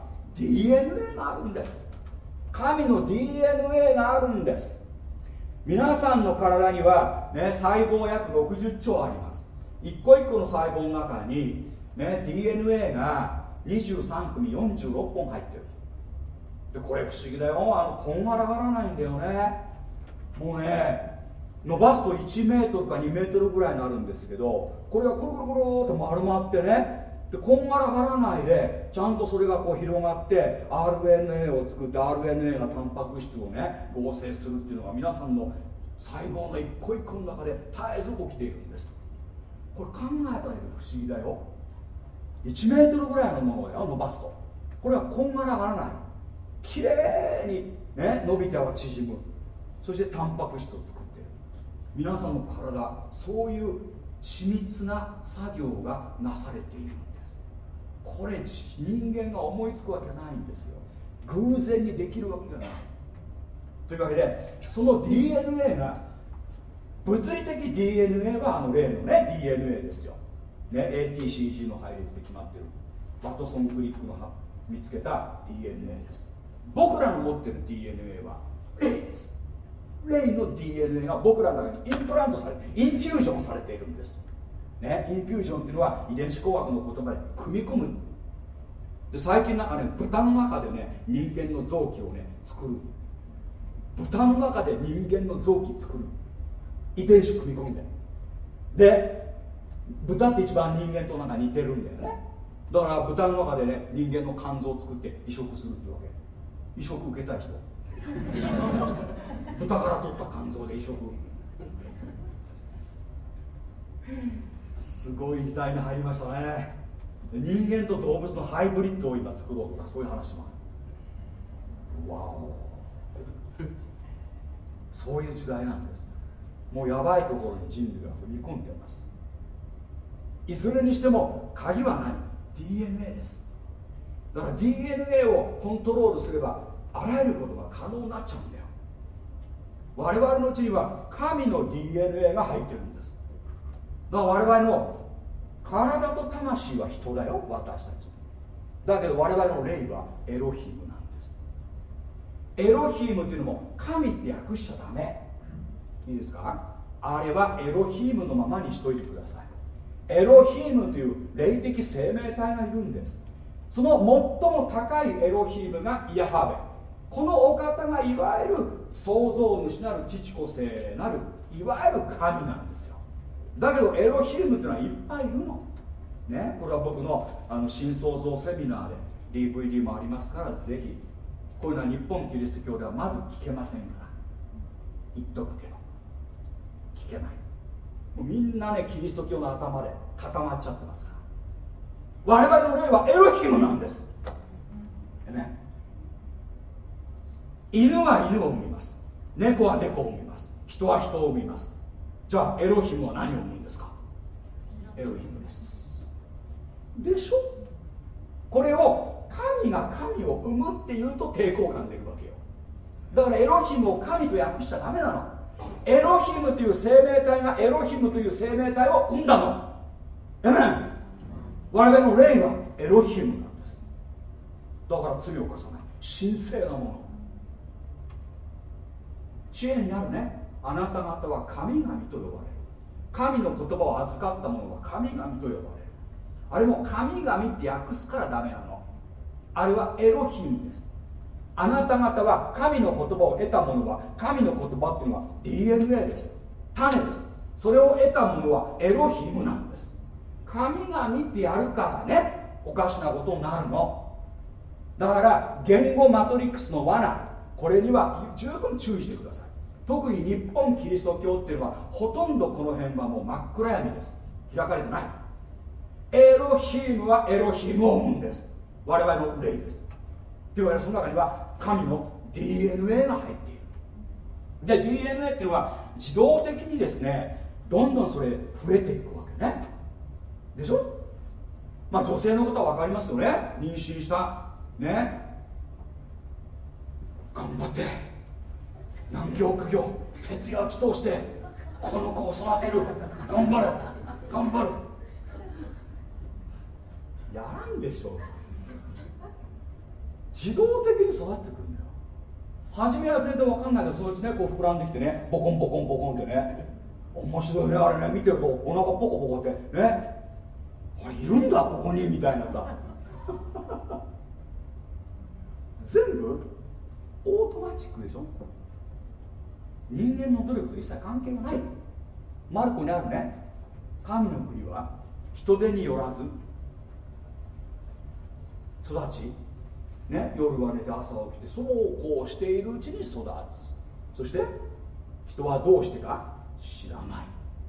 DNA があるんです。神の DNA があるんです。皆さんの体には、ね、細胞約60兆あります。一個一個の細胞の中に、ね、DNA が23組46本入ってる。でこれ不思議だよ。こんがらがらないんだよね。もうね、伸ばすと1メートルか2メートルぐらいになるんですけど、これがくるくるくるっと丸まってね、でこんがらがらないでちゃんとそれがこう広がって RNA を作って RNA がタンパク質をね合成するっていうのが皆さんの細胞の一個一個の中で絶えず起きているんです。これ考えただけで不思議だよ。1メートルぐらいのものを伸ばすとこれはこんがらがらない、きれいに、ね、伸びては縮む、そしてタンパク質を作っている。皆さんの体、そういう緻密な作業がなされているんです。これ人間が思いつくわけないんですよ。偶然にできるわけがない。というわけでその DNA が物理的 DNA は例のね DNA ですよ、ね、ATCG の配列で決まっているワトソンクリックの見つけた DNA です。僕らの持っている DNA は霊です。霊の DNA が僕らの中にインプラントされてインフュージョンされているんです、ね、インフュージョンっていうのは遺伝子工学の言葉で組み込む。で最近なんかね、豚の中でね人間の臓器をね作る。豚の中で人間の臓器作る、遺伝子組み込んで、で豚って一番人間となんか似てるんだよね。だから豚の中でね人間の肝臓を作って移植するってわけ。移植受けたい人豚から取った肝臓で移植すごい時代に入りましたね。人間と動物のハイブリッドを今作ろうとかそういう話もある。わおそういう時代なんです。もうやばいところに人類が踏み込んでいます。いずれにしても鍵は何？ DNA です。だから DNA をコントロールすればあらゆることが可能になっちゃうんだよ。我々のうちには神の DNA が入ってるんです。だから我々の体と魂は人だよ、私たち。だけど我々の霊はエロヒムなんです。エロヒムっていうのも神って訳しちゃダメ。いいですか？あれはエロヒムのままにしといてください。エロヒムという霊的生命体がいるんです。その最も高いエロヒムがヤハベ。このお方がいわゆる創造主なる父子聖霊なるいわゆる神なんですよ。だけどエロヒムっていうのはいっぱいいるの、ね、これは僕の新創造セミナーで DVD もありますから、ぜひこういうのは日本キリスト教ではまず聞けませんから言っとくけど聞けない。もうみんなねキリスト教の頭で固まっちゃってますから。我々の霊はエロヒムなんです、ね、 犬は犬を産みます、猫は猫を産みます、人は人を産みます。じゃあエロヒムは何を産むんですか？エロヒムですでしょ。これを神が神を産むっていうと抵抗感出るわけよ。だからエロヒムを神と訳しちゃダメなの。エロヒムという生命体がエロヒムという生命体を生んだの。我々の霊はエロヒムなんです。だから罪を犯さない神聖なもの。知恵になるね。あなた方は神々と呼ばれる。神の言葉を預かった者は神々と呼ばれる。あれも神々って訳すからダメなの。あれはエロヒムです。あなた方は神の言葉を得た者は、神の言葉っていうのは DNA です。種です。それを得た者はエロヒムなんです。神々ってやるからね、おかしなことになるの。だから言語マトリックスの罠、これには十分注意してください。特に日本キリスト教っていうのはほとんどこの辺はもう真っ暗闇です。開かれてない。エロヒムはエロヒムを生むんです。我々の霊です。というわけでその中には神の DNA が入っている。で DNA っていうのは自動的にですね、どんどんそれ増えていくわけね。でしょ。まあ女性のことは分かりますよね。妊娠したね、頑張って難行苦行徹夜祈祷してこの子を育てる、頑張る頑張る、やらんでしょ。自動的に育ってくるんだよ。初めは全然分かんないけど、そのうちねこう膨らんできてね、ボコンボコンボコンってね、面白いねあれね。見てるとお腹ポコポコってね、あれいるんだここにみたいなさ全部オートマチックでしょ。人間の努力と一切関係がない。マルコにあるね、神の国は人手によらず育ち、ね、夜は寝て朝起きてそうこうしているうちに育つ。そして人はどうしてか知らない。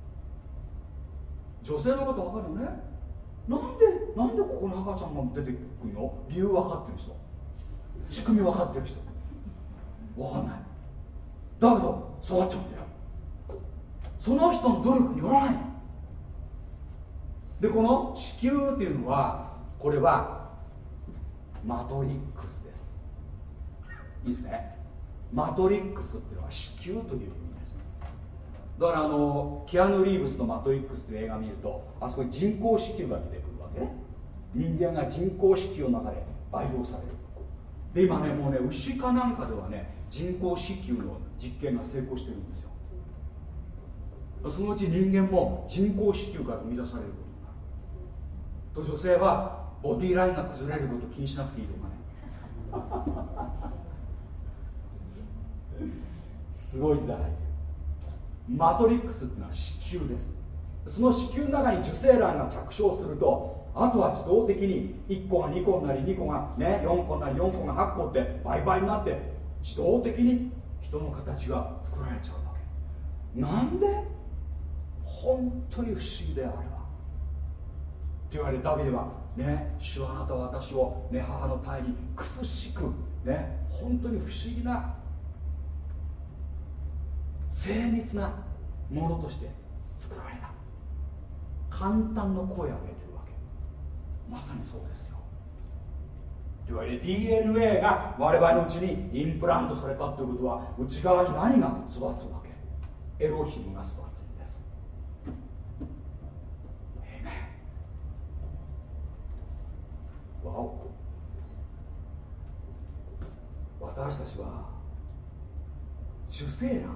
女性のこと分かるよね。なんでここに赤ちゃんが出てくるの？理由分かってる人、仕組み分かってる人、分かんない。だけど育っちゃうんだよ。その人の努力によらない。でこの子宮っていうのは、これはマトリックスです。いいですね。マトリックスっていうのは子宮という意味です。だからキアヌ・リーブスのマトリックスという映画を見ると、あそこに人工子宮が出てくるわけね。人間が人工子宮の中で培養される。で今ね、もうね牛かなんかではね人工子宮の実験が成功してるんですよ。そのうち人間も人工子宮から生み出されることになると、女性はボディラインが崩れることを気にしなくていいとかねすごい時代入ってる。マトリックスっていうのは子宮です。その子宮の中に受精卵が着床すると、あとは自動的に1個が2個になり、2個が、ね、4個になり、4個が8個って倍々になって自動的に人の形が作られちゃうわけ。なんで？本当に不思議だよあれは。って言われてダビデはね、主はあなたは私を、ね、母の胎にくすしく、ね、本当に不思議な精密なものとして作られた。簡単の声を上げてるわけ。まさにそうですよ。というわけで DNA が我々のうちにインプラントされたということは、内側に何が育つわけ？エロヒムが育つんです。わお。私たちは受精卵を持っている。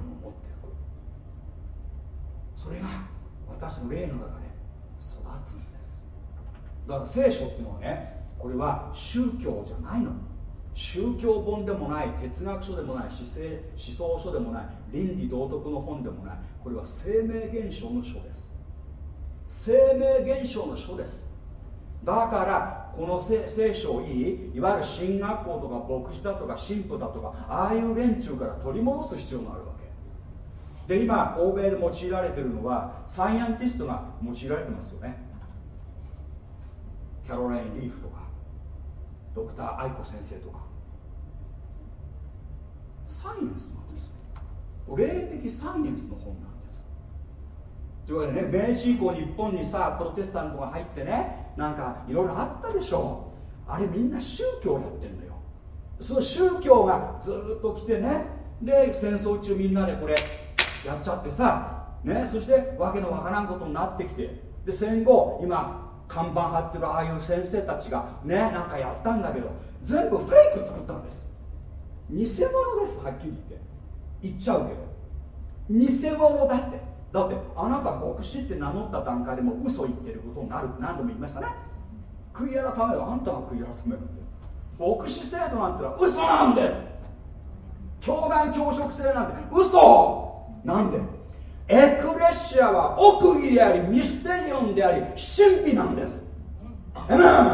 それが私の霊の中で育つんです。だから聖書っていうのはね、これは宗教じゃないの。宗教本でもない、哲学書でもない、思想書でもない、倫理道徳の本でもない。これは生命現象の書です。生命現象の書です。だからこの聖書をいわゆる神学校とか牧師だとか神父だとか、ああいう連中から取り戻す必要があるわけで、今欧米で用いられているのはサイエンティストが用いられてますよね。キャロライン・リーフとかドクター・アイコ先生とか、 サイエンスなんです。霊的サイエンスの本なんです。というわけでね、明治以降日本にさプロテスタントが入ってね、なんかいろいろあったでしょ。あれみんな宗教やってんのよ。その宗教がずっと来てね、で戦争中みんなでこれやっちゃってさ、ね、そしてわけのわからんことになってきて、で戦後今看板貼ってるああいう先生たちがねなんかやったんだけど、全部フェイク作ったんです。偽物です。はっきり言っちゃうけど偽物だって。だってあなた牧師って名乗った段階でも嘘言ってることになるって何度も言いましたね。悔い改める。あんたが悔い改めるんだよ。牧師制度なんてのは嘘なんです。教団教職制なんて嘘なんで。エクレシアは奥義でありミステリオンであり神秘なんです。人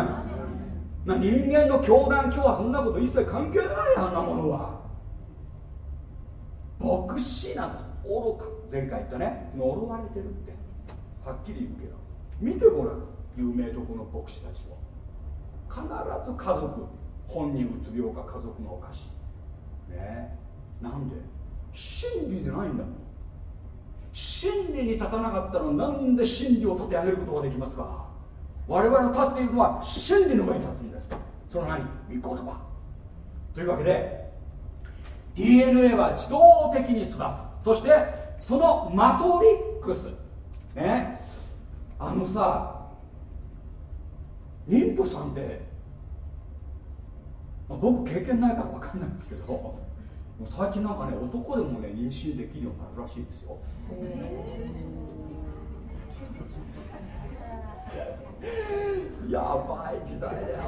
間の教団教はそんなこと一切関係ない。あんなものは牧師なんだ愚か。前回言ったね、呪われてるってはっきり言うけど、見てごらん有名どこの牧師たちを。必ず家族、本人うつ病か家族のおかしいね。なんで真理でないんだもん。真理に立たなかったらなんで真理を立て上げることができますか。我々の立っているのは真理の上に立つんです。その何、御言葉というわけで DNA は自動的に育つ。そしてそのマトリックスね、さ妊婦さんって、僕経験ないから分かんないんですけど、もう最近なんかね男でもね妊娠できるようになるらしいですよ。やばい時代だよね。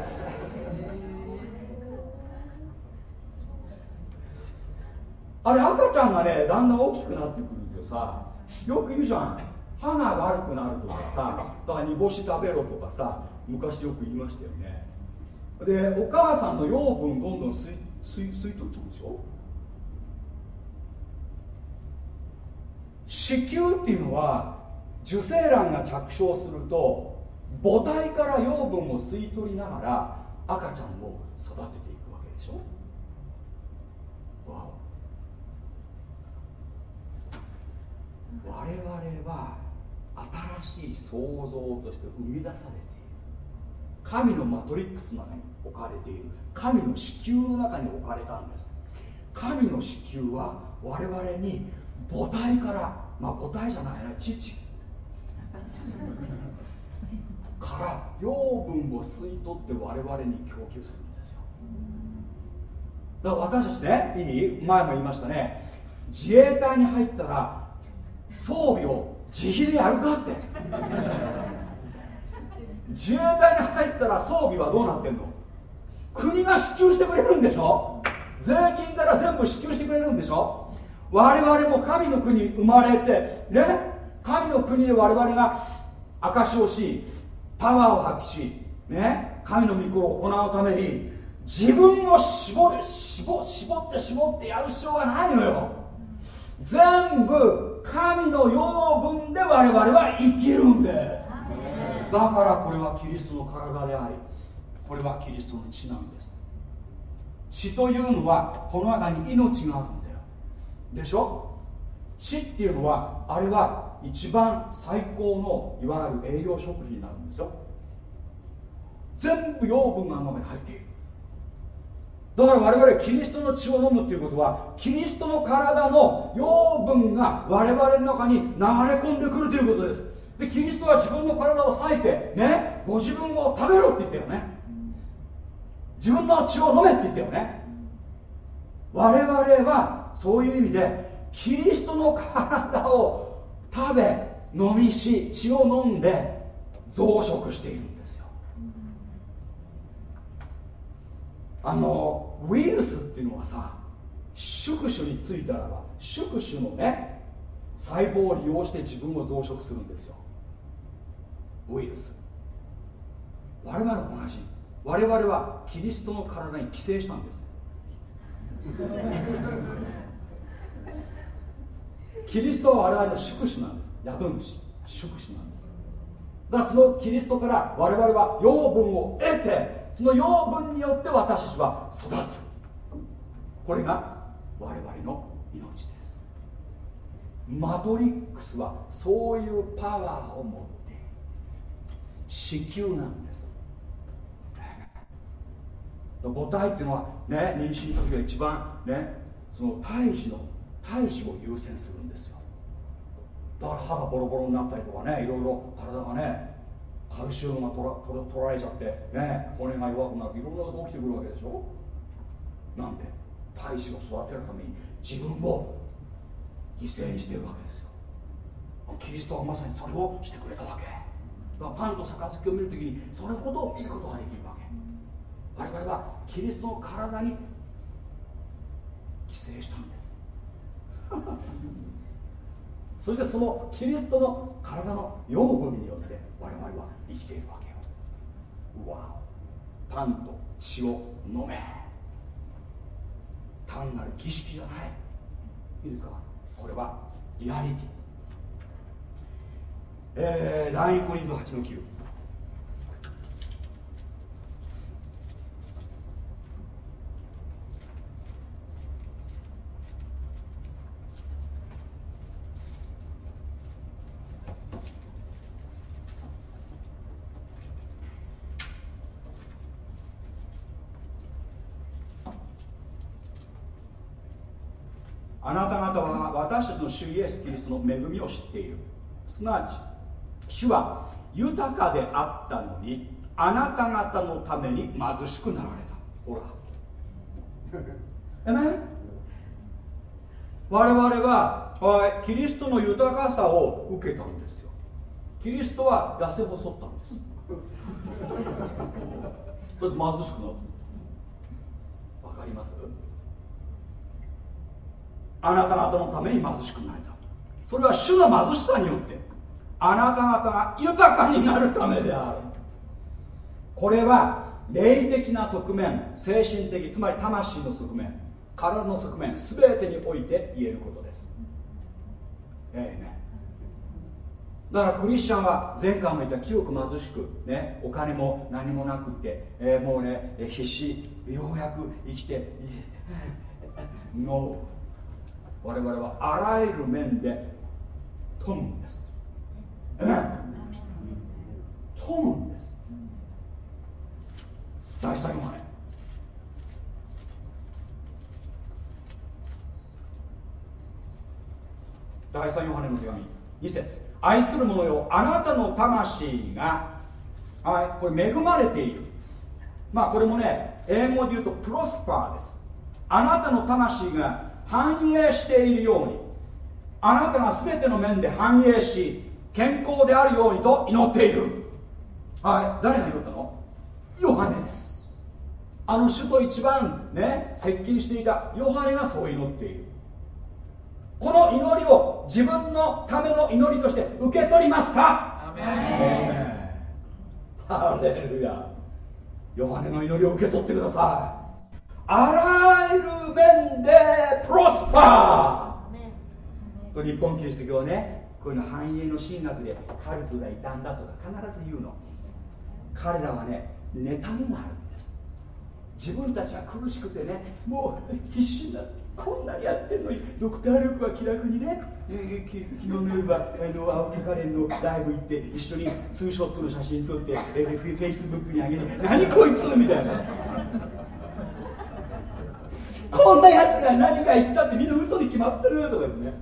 あれ赤ちゃんがねだんだん大きくなってくるんですよさ。よく言うじゃん、歯が悪くなるとかさ、だから煮干し食べろとかさ、昔よく言いましたよね。でお母さんの養分どんどん吸い取っちゃうんでしょ。子宮っていうのは受精卵が着床すると母体から養分を吸い取りながら赤ちゃんを育てていくわけでしょ。わお、我々は新しい創造として生み出されている。神のマトリックスの中に置かれている。神の子宮の中に置かれたんです。神の子宮は我々に母体から、母体じゃないな、父から養分を吸い取って我々に供給するんですよ。だから私たちね、前も言いましたね、自衛隊に入ったら装備を自費でやるかって自衛隊に入ったら装備はどうなってんの。国が支給してくれるんでしょ。税金から全部支給してくれるんでしょ。我々も神の国に生まれてね、神の国で我々が証しをしパワーを発揮し、ね、神の御心を行うために自分を絞ってやる必要がないのよ。全部神の養分で我々は生きるんです。だからこれはキリストの体であり、これはキリストの血なんです。血というのはこの中に命があるんだよ。でしょ。血っていうのはあれは一番最高のいわゆる栄養食品になるんですよ。全部養分があの中に入っている。だから我々キリストの血を飲むということはキリストの体の養分が我々の中に流れ込んでくるということです。でキリストは自分の体を裂いてね、ご自分を食べろって言ったよね。自分の血を飲めって言ったよね。我々はそういう意味でキリストの体を食べ飲みし血を飲んで増殖しているんですよ。ウイルスっていうのはさ、宿主についたらば宿主のね細胞を利用して自分を増殖するんですよ。ウイルス。我々も同じ。我々はキリストの体に寄生したんです。キリストは我々の宿主なんです。宿主、宿主なんです。だからそのキリストから我々は養分を得て、その養分によって私たちは育つ。これが我々の命です。マトリックスはそういうパワーを持っている。子宮なんです。母体っていうのはね、妊娠の時が一番ね、その胎児を優先するんですよ。だから歯がボロボロになったりとかね、いろいろ体がね、カルシウムが取られちゃってね、骨が弱くなる、いろんなことが起きてくるわけでしょ。なんで胎児を育てるために自分を犠牲にしてるわけですよ。キリストはまさにそれをしてくれたわけだから、パンと杯を見るときにそれほど見ることができるわけ。我々はキリストの体に犠牲したんですそしてそのキリストの体の養分によって我々は生きているわけよ。うわ、パンと血を飲め。単なる儀式じゃない。いいですか、これはリアリティ。第2コリント8の9。あなた方は私たちの主イエス・キリストの恵みを知っている。すなわち主は豊かであったのにあなた方のために貧しくなられた。ほらね、我々はキリストの豊かさを受けたんですよ。キリストは痩せ細ったんですだって貧しくなる。わかります？あなた方のために貧しくなれた。それは主の貧しさによってあなた方が豊かになるためである。これは霊的な側面、精神的、つまり魂の側面、体の側面、全てにおいて言えることです。だからクリスチャンは前回も言った清く貧しく、ね、お金も何もなくって、もうね必死、ようやく生きてノー。我々はあらゆる面で富むんです。富むんです。第3ヨハネ第3ヨハネの手紙2節。愛する者よ、あなたの魂が、はい、これ恵まれている。まあこれもね、英語で言うとプロスパーです。あなたの魂が繁栄しているように、あなたが全ての面で繁栄し健康であるようにと祈っている。はい、誰が祈ったの？ヨハネです。あの主と一番ね接近していたヨハネがそう祈っている。この祈りを自分のための祈りとして受け取りますか？アメン。ハレルヤ。ヨハネの祈りを受け取ってください。あらゆる面でプロスパー。日本キリスト教はね、こういうの繁栄の神学でカルトが異端だとか必ず言うの。彼らはね、妬みがあるんです。自分たちが苦しくてね、もう必死になってこんなにやってるのに、ドクター・ルークは気楽にね、昨日の夜は青木カレンのライブ行って一緒にツーショットの写真撮ってフェイスブックに上げて、何こいつみたいなこんなやつが何か言ったってみんな嘘に決まってるとか言ってね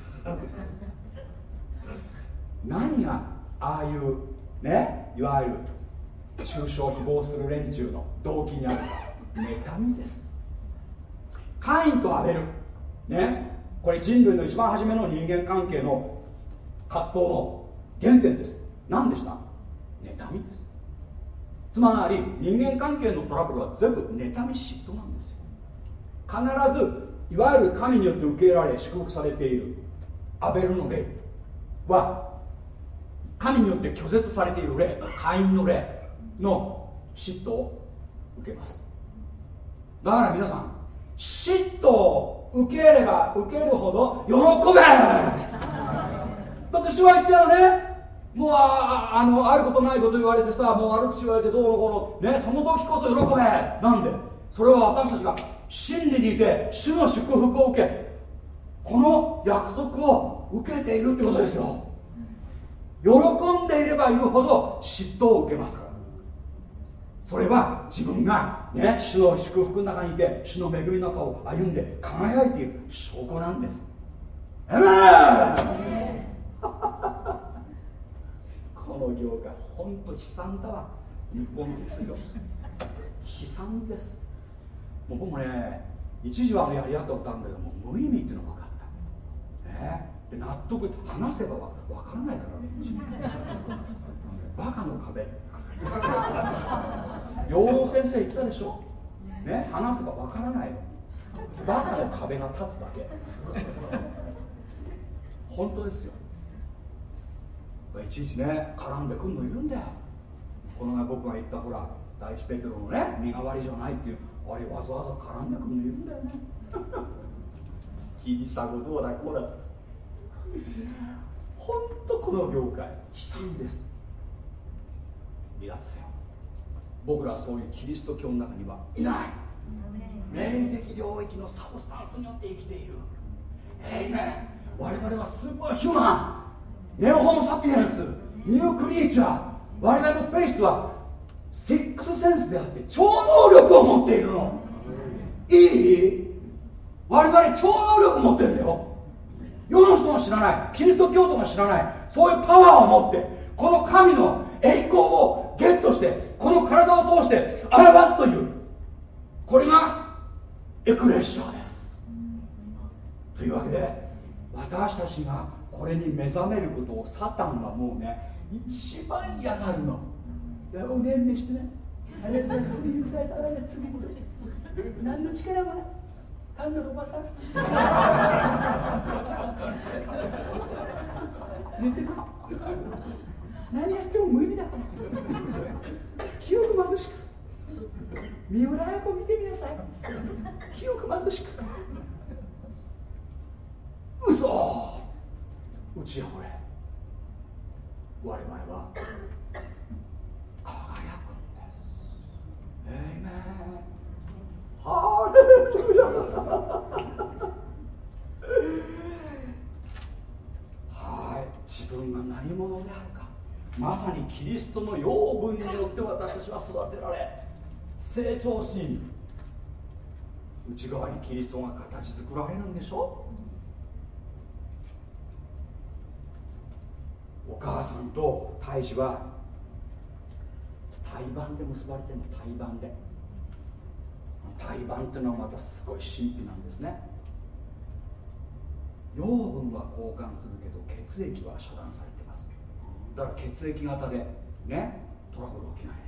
何がああいうね、いわゆる中傷誹謗する連中の動機にあるか、妬みです。カインとアベルね、これ人類の一番初めの人間関係の葛藤の原点です。何でした？妬みです。つまり人間関係のトラブルは全部妬み嫉妬なんですよ。必ずいわゆる神によって受け入れられ祝福されているアベルの霊は神によって拒絶されている霊、カインの霊の嫉妬を受けます。だから皆さん、嫉妬を受ければ受けるほど喜べだって主は言ったよね。もうあることないこと言われてさ、もう悪口言われてどうのこうのね、その時こそ喜べ。なんでそれは私たちが真理にいて主の祝福を受け、この約束を受けているってことですよ。喜んでいればいるほど嫉妬を受けますから。それは自分がね、主の祝福の中にいて主の恵みの中を歩んで輝いている証拠なんです。アメンこの業界本当悲惨だわ。日本ですよ、悲惨です。もう僕もね、一時はやり合ったことあるんだけども、無意味っていうのが分かった、ね、で納得、話せば分からないからねバカの壁養老先生言ったでしょ、ね、話せば分からないの、バカの壁が立つだけ本当ですよ。いちいちね絡んでくんのいるんだよ。この前僕が言ったほら第一ペテロのね身代わりじゃないっていう、あれわざわざ絡んでくるのいるんだよねキリスト語どうだこうだ本当この業界悲惨です。離脱せよ。僕らはそういうキリスト教の中にはいない。霊的領域のサブスタンスによって生きている。我々はスーパーヒューマン、ネオホモサピエンス、ニュークリーチャー。我々のフェイスはシックスセンスであって超能力を持っているの。いい？我々超能力を持ってるんだよ。世の人が知らない、キリスト教徒が知らない、そういうパワーを持ってこの神の栄光をゲットしてこの体を通して表すという、これがエクレシアです。というわけで私たちがこれに目覚めることをサタンはもうね一番嫌がるの。だからおねんねしてね、あれだ次許されたらね、次何の力もない、単なるおばさん寝てる、何やっても無意味だから記憶貧しく、三浦綾子見てみなさい、記憶貧しく、嘘打ち破れ。我々は輝くんです。エイメン、ハレルヤはい、自分が何者であるか、まさにキリストの養分によって私たちは育てられ成長し、内側にキリストが形作られるんでしょ。お母さんと胎児は胎盤で結ばれてるの。胎盤で、胎盤っていうのはまたすごい神秘なんですね。養分は交換するけど血液は遮断されてます。だから血液型でねトラブル起きない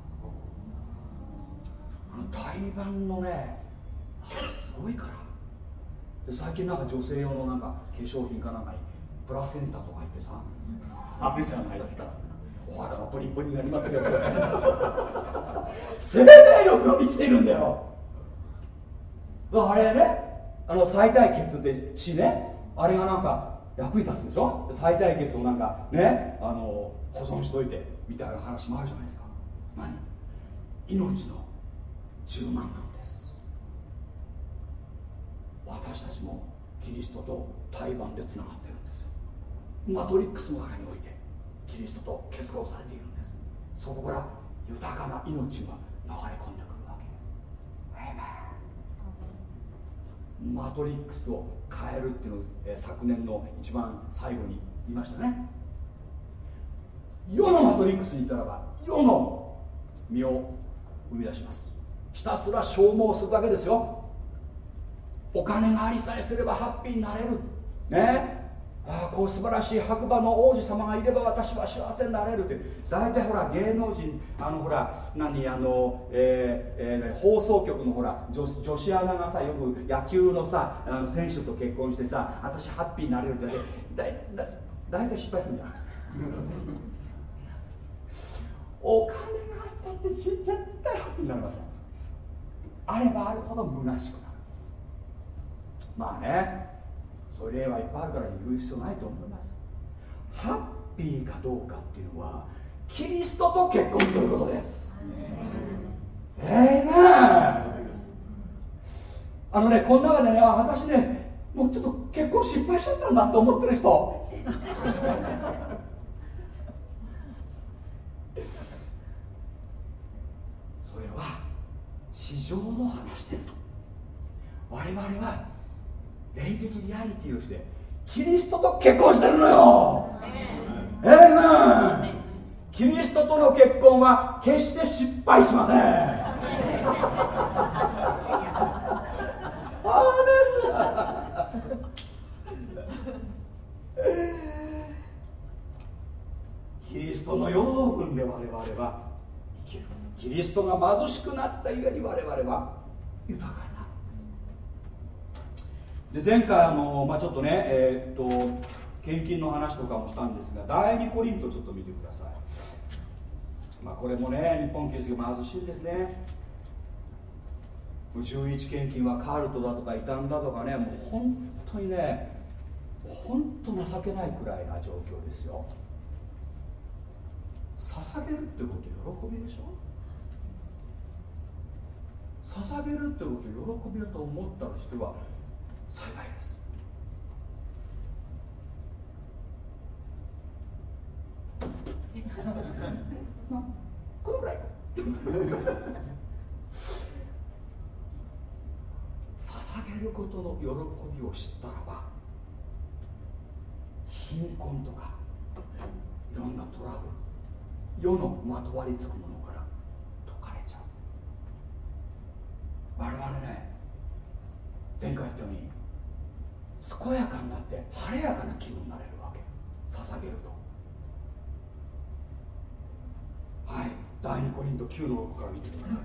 よ。胎盤のねすごいから。で最近なんか女性用のなんか化粧品かなんかにプラセンタとか言ってさあるじゃないですか。お肌がポリポリになりますよ生命力が満ちているんだよ。あれね、最体血って血ね、あれがなんか役に立つんでしょ。最体血をなんかね保存しといてみたいな話もあるじゃないですか。何？命の充満なんです。私たちもキリストと胎盤でつながってるんですよ。マトリックスの中においてキリストと結合されているんです。そこから豊かな命が流れ込んでくるわけ。マトリックスを変えるっていうのを、昨年の一番最後に言いましたね。世のマトリックスにいたらば世の実を生み出します。ひたすら消耗するだけですよ。お金がありさえすればハッピーになれるね。ああこう素晴らしい白馬の王子様がいれば私は幸せになれるって。大体ほら芸能人ほら放送局のほら女子アナがさよく野球のさ選手と結婚してさ私ハッピーになれるって大体失敗するんじゃんお金があったって絶対ハッピーになりません。あればあるほど虚しくなる。まあねそういう例はいっぱいあるから言う必要ないと思います。ハッピーかどうかっていうのはキリストと結婚することです。エイメン。 この中でね、私ね、もうちょっと結婚失敗しちゃったんだって思ってる人それは地上の話です。我々は霊的リアリティをしてキリストと結婚してるのよ。キリストとの結婚は決して失敗しません。キリストの養分で我々は生きる。キリストが貧しくなったゆえに我々は豊かになるんです。で前回ちょっとね、献金の話とかもしたんですが、第2コリントちょっと見てください。これもね、日本キリスト教貧しいですね。11献金はカルトだとか異端だとかね、もう本当にね、本当情けないくらいな状況ですよ。捧げるってこと喜びでしょ。捧げるってこと喜びだと思った人は幸いです。このくらい捧げることの喜びを知ったらば、貧困とかいろんなトラブル、世のまとわりつくものから解かれちゃう。我々ね、前回言ったように健やかになって晴れやかな気分になれるわけ、捧げると。はい、第2コリント9の6から見てください。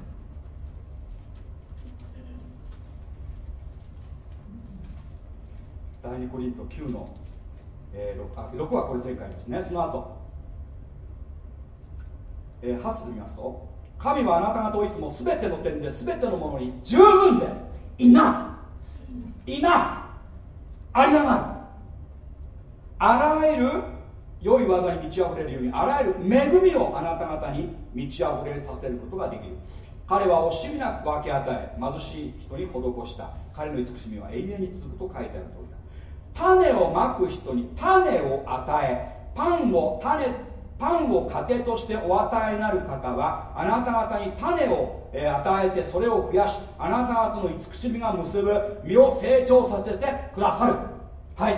第2コリント9の、6はこれ前回ですね。その後、8節見ますと、神はあなた方をいつも全ての点で全てのものに十分でイナフあり余る、あらゆる良い技に満ち溢れるように、あらゆる恵みをあなた方に満ち溢れさせることができる。彼は惜しみなく分け与え、貧しい人に施した。彼の慈しみは永遠に続くと書いてある通りだ。種をまく人に種を与え、パンを糧としてお与えになる方は、あなた方に種を与えてそれを増やし、あなた方の慈しみが結ぶ実を成長させてくださる。はい、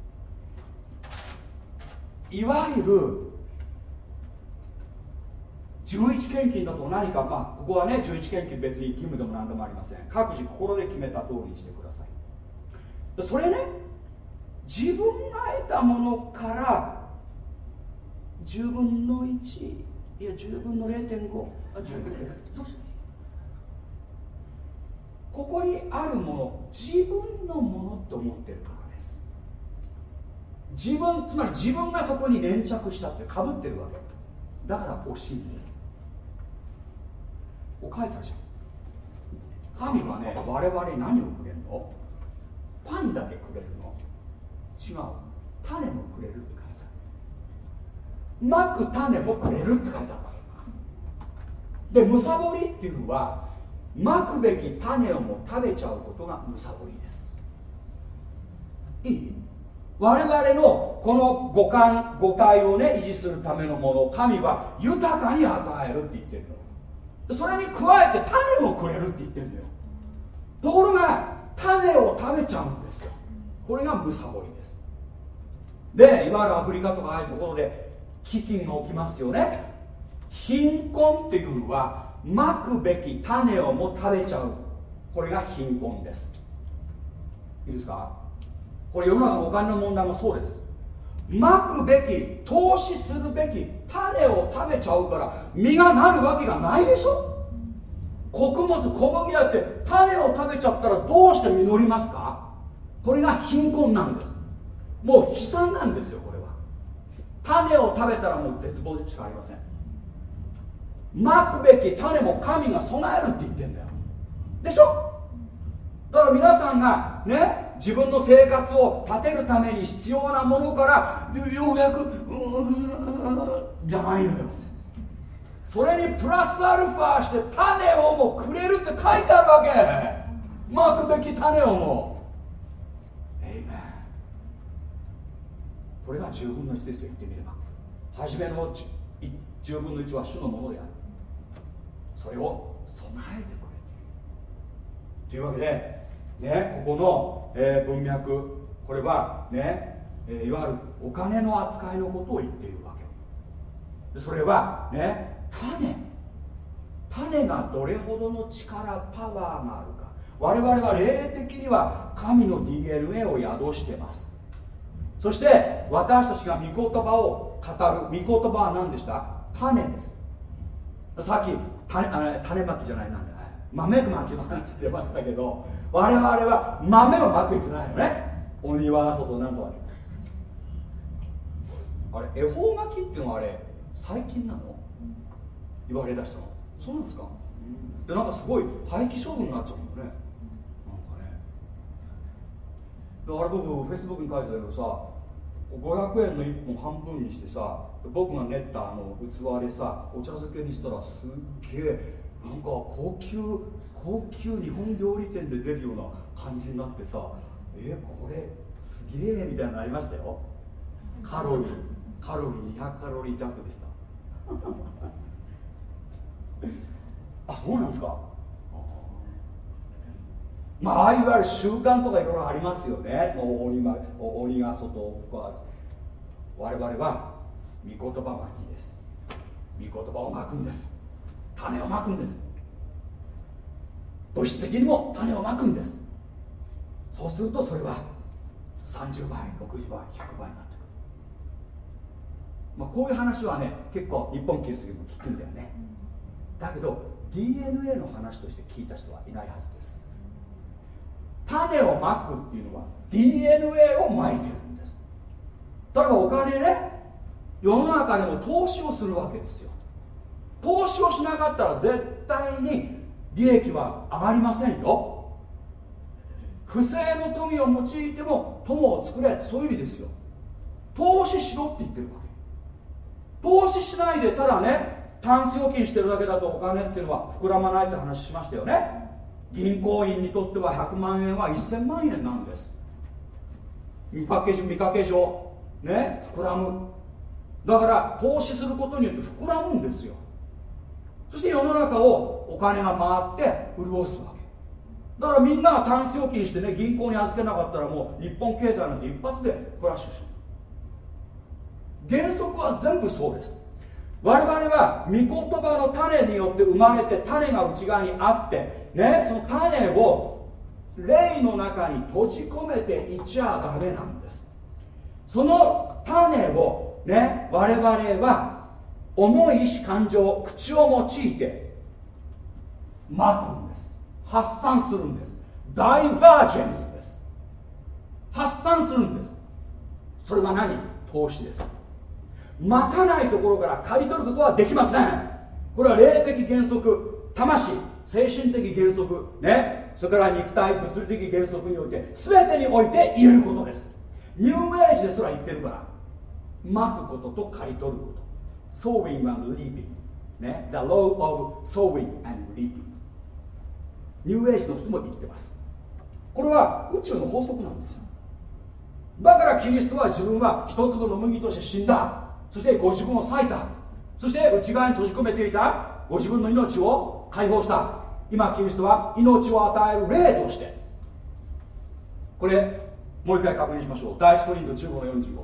いわゆる11献金だと何か、ここはね、11献金別に義務でも何でもありません。各自心で決めた通りにしてください。それね、自分が得たものから10分の1、いや10分の 0.5、どうしよう。ここにあるもの、自分のものと思ってるからです。自分、つまり自分がそこに粘着したってかぶってるわけだから惜しいんです。こう書いてあるじゃん。神はね、我々に何をくれるの？パンだけくれるの？違う、種もくれるって書いてある。まく種もくれるって書いてあるわけで、むさぼりっていうのはまくべき種をも食べちゃうことがむさぼりです。いい？我々のこの五体をね維持するためのものを神は豊かに与えるって言ってるの。それに加えて種もくれるって言ってるんだよ。ところが種を食べちゃうんですよ。これがむさぼりです。で、いわゆるアフリカとかああいうところで飢饉が起きますよね。貧困っていうのはまくべき種をも食べちゃう、これが貧困です。いいですか？これ世の中のお金の問題もそうです。まくべき、投資するべき種を食べちゃうから実がなるわけがないでしょ。穀物、小麦だって種を食べちゃったらどうして実りますか？これが貧困なんです。もう悲惨なんですよ。これは種を食べたらもう絶望でしかありません。まくべき種も神が備えるって言ってんだよ。でしょ。だから皆さんがね、自分の生活を立てるために必要なものからようやくじゃないのよ。それにプラスアルファして種をもくれるって書いてあるわけ。 まくべき種をもエイメン。これが10分の1ですよ。言ってみれば初めの10分の1は主のものである。それを備えてくれているというわけで、ね、ここの、文脈、これはね、いわゆるお金の扱いのことを言っているわけで、それはね、種がどれほどの力、パワーがあるか。我々は霊的には神の DNA を宿しています。そして私たちが御言葉を語る。御言葉は何でした？種です。さっき種まきじゃない、なんだ、豆まきの話出ましたけど、我々は豆をまくんじゃないよね。お庭外なんとかあれ、恵方巻きっていうのはあれ最近なの？言われだしたの。そうなんですか？で、なんかすごい廃棄処分になっちゃうんだね。なんかね。で、あれ僕フェイスブックに書いてたけどさ、500円の1本半分にしてさ、僕が練った器でさ、お茶漬けにしたらすっげえなんか高級日本料理店で出るような感じになってさ、これすげえみたいになりましたよ。カロリー200カロリー弱でしたあ、そうなんですか。まあ、いわゆる習慣とかいろいろありますよね。その鬼が外を吹く。我々は御言葉巻きです。御言葉をまくんです。種をまくんです。物質的にも種をまくんです。そうするとそれは30倍、60倍、100倍になってくる。まあ、こういう話はね、結構日本キリスト教も聞くんだよね。だけど DNA の話として聞いた人はいないはずです。種をまくっていうのは DNA をまいてるんです。例えばお金ね、世の中でも投資をするわけですよ。投資をしなかったら絶対に利益は上がりませんよ。不正の富を用いても友を作れ、そういう意味ですよ。投資しろって言ってるわけ。投資しないでただね、タンス預金してるだけだとお金っていうのは膨らまないって話しましたよね。銀行員にとっては100万円は1000万円なんです。見かけ上ね、膨らむ。だから投資することによって膨らむんですよ。そして世の中をお金が回って潤すわけだから、みんながタンス預金してね、銀行に預けなかったらもう日本経済なんて一発でクラッシュする。原則は全部そうです。我々は御言葉の種によって生まれて、種が内側にあってね、その種を霊の中に閉じ込めていちゃダメなんです。その種をね、我々は重い意志感情、口を用いてまくんです。発散するんです。ダイバージェンスです。発散するんです。それは何？投資です。まかないところから刈り取ることはできません。これは霊的原則、魂、精神的原則ね、それから肉体、物理的原則において全てにおいて言えることです。ニューエイジですら言ってるから、まくことと刈り取ること、sowing and reaping ね、the law of sowing and reaping、 ニューエイジの人も言ってます。これは宇宙の法則なんですよ。だからキリストは自分は一粒の麦として死んだ。そしてご自分を裂いた。そして内側に閉じ込めていたご自分の命を解放した。今キリストは命を与える霊として、これもう一回確認しましょう。第一コリント15の45。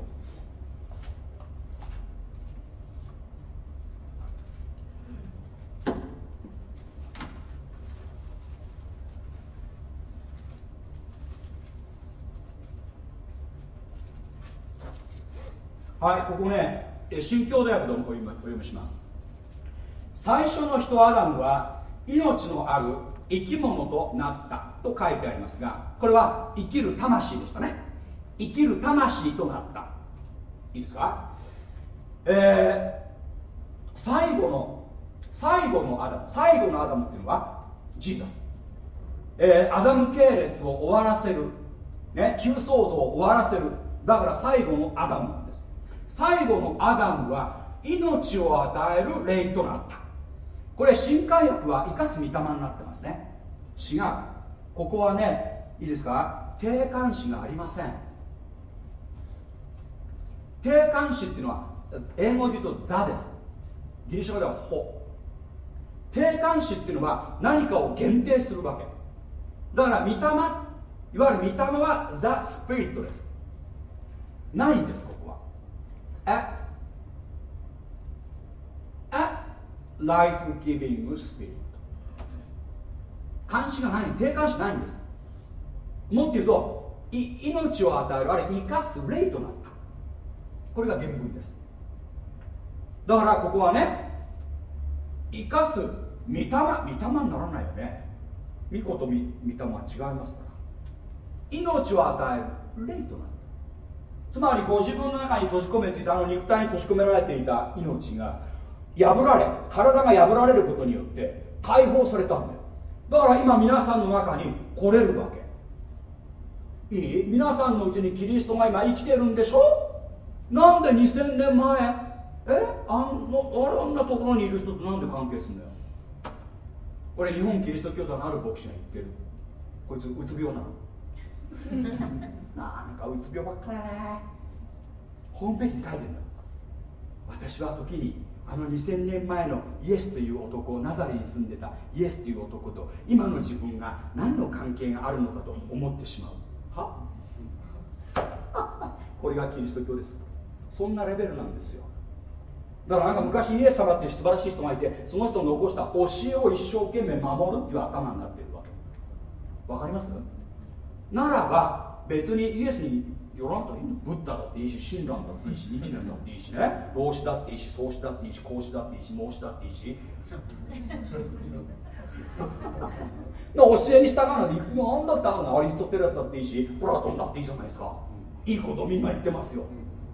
はい、ここね、新共同訳でお読みします。最初の人アダムは命のある生き物となったと書いてありますが、これは生きる魂でしたね。生きる魂となった。いいですか？最後のアダムっていうのはジーザス、アダム系列を終わらせる、ね、旧創造を終わらせる。だから最後のアダムなんです。最後のアダムは命を与える霊となった。これ新海訳は生かす御霊になってますね。違う。 ここはね、いいですか、定冠詞がありません。定冠詞っていうのは英語で言うとだです。ギリシャ語ではほ。定冠詞っていうのは何かを限定するわけだから、御霊、いわゆる御霊は The Spirit です。ないんです。ここはA Life-Giving Spirit、 冠詞がない、定冠詞ないんです。もっと言うと命を与える、あれ生かす霊となった、これが原文です。だからここはね、生かす御霊、御霊にならないよね。御子と御霊は違いますから、命を与える霊となった。つまりご自分の中に閉じ込めていた、あの肉体に閉じ込められていた命が破られ、体が破られることによって解放されたんだよ。だから今皆さんの中に来れるわけ。いい？皆さんのうちにキリストが今生きてるんでしょ。なんで2000年前あんなところにいる人となんで関係するんだよ。これ日本キリスト教団のある牧師が言ってる。こいつうつ病なのなんかうつ病ばっかりホームページに書いてるんだ。私は時にあの2000年前のイエスという男、ナザレに住んでたイエスという男と今の自分が何の関係があるのかと思ってしまう。はこれがキリスト教です。そんなレベルなんですよ。だからなんか昔イエス様っていう素晴らしい人がいて、その人の残した教えを一生懸命守るっていう頭になっているわけ。わかります？ならば別にイエスに世の中にブッダだっていいし、親鸞だっていいし、日蓮だっていいしね、老子だっていいし、創子だっていいし、孔子だっていいし、孟子だっていいし教えに従うなんて何だってあるの。アリストテレスだっていいし、プラトンだっていいじゃないですか。いいことみんな言ってますよ。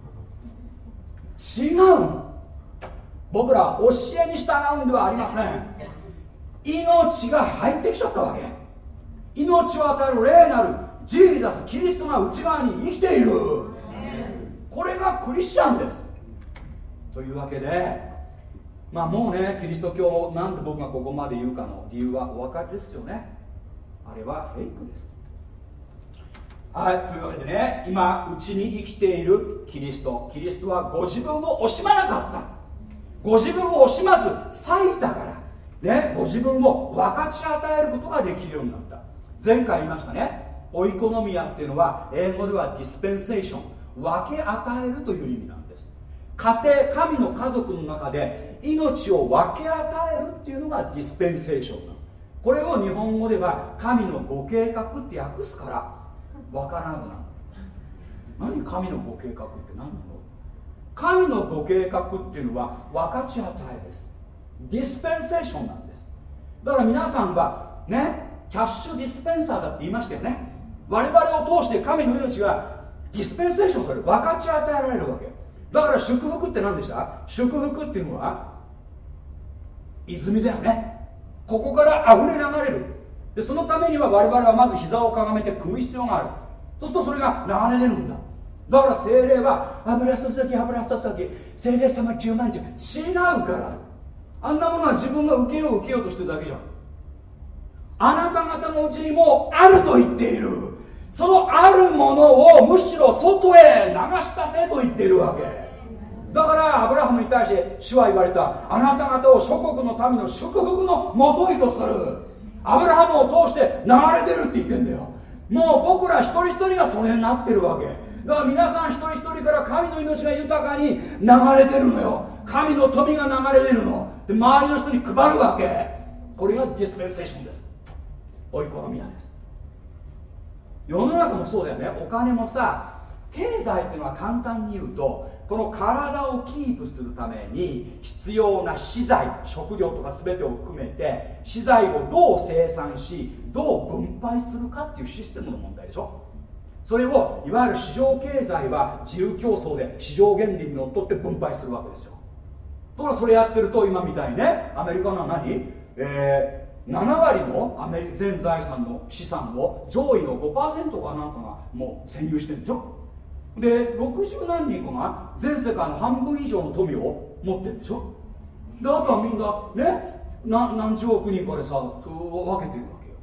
違うの。僕ら教えに従うんではありません。命が入ってきちゃったわけ。命を与える霊なるジーザス、キリストが内側に生きている。これがクリスチャンです。というわけで、まあもうね、キリスト教をなんで僕がここまで言うかの理由はお分かりですよね。あれはフェイクです。はい、というわけでね、今うちに生きているキリストはご自分を惜しまなかった。ご自分を惜しまず割いたからね、ご自分を分かち与えることができるようになった。前回言いましたね、オイコノミアっていうのは英語ではディスペンセーション、分け与えるという意味なんです。家庭、神の家族の中で命を分け与えるっていうのがディスペンセーションなの。これを日本語では神のご計画って訳すから分からなくなる。何神のご計画って何なの？神のご計画っていうのは分かち与えです。ディスペンセーションなんです。だから皆さんはね、キャッシュディスペンサーだって言いましたよね。我々を通して神の命がディスペンセーションされる、分かち与えられるわけだから。祝福って何でした？祝福っていうのは泉だよね。ここから溢れ流れる。でそのためには我々はまず膝をかがめて汲む必要がある。そうするとそれが流れ出るんだ。だから聖霊は油注ぎ油注ぎ、聖霊様10万10、違うから。あんなものは自分が受けようとしてるだけじゃん。あなた方のうちにもあると言っている。そのあるものをむしろ外へ流し出せと言っているわけだから。アブラハムに対して主は言われた。あなた方を諸国の民の祝福のもといとする。アブラハムを通して流れ出るって言ってんだよ。もう僕ら一人一人がそれになってるわけだから。皆さん一人一人から神の命が豊かに流れてるのよ。神の富が流れ出るので、周りの人に配るわけ。これがディスペンセーションです。オイコノミアです。世の中もそうだよね。お金もさ、経済っていうのは簡単に言うと、この体をキープするために必要な資材、食料とか全てを含めて資材をどう生産しどう分配するかっていうシステムの問題でしょ。それをいわゆる市場経済は自由競争で市場原理にのっとって分配するわけですよ。ところがそれやってると今みたいにね、アメリカの何、7割の全財産の資産を上位の 5% かなんかがもう占有してるんでしょ。で60何人かが全世界の半分以上の富を持ってるんでしょ。であとはみんなね、何十億人かでさ分けてるわけよ。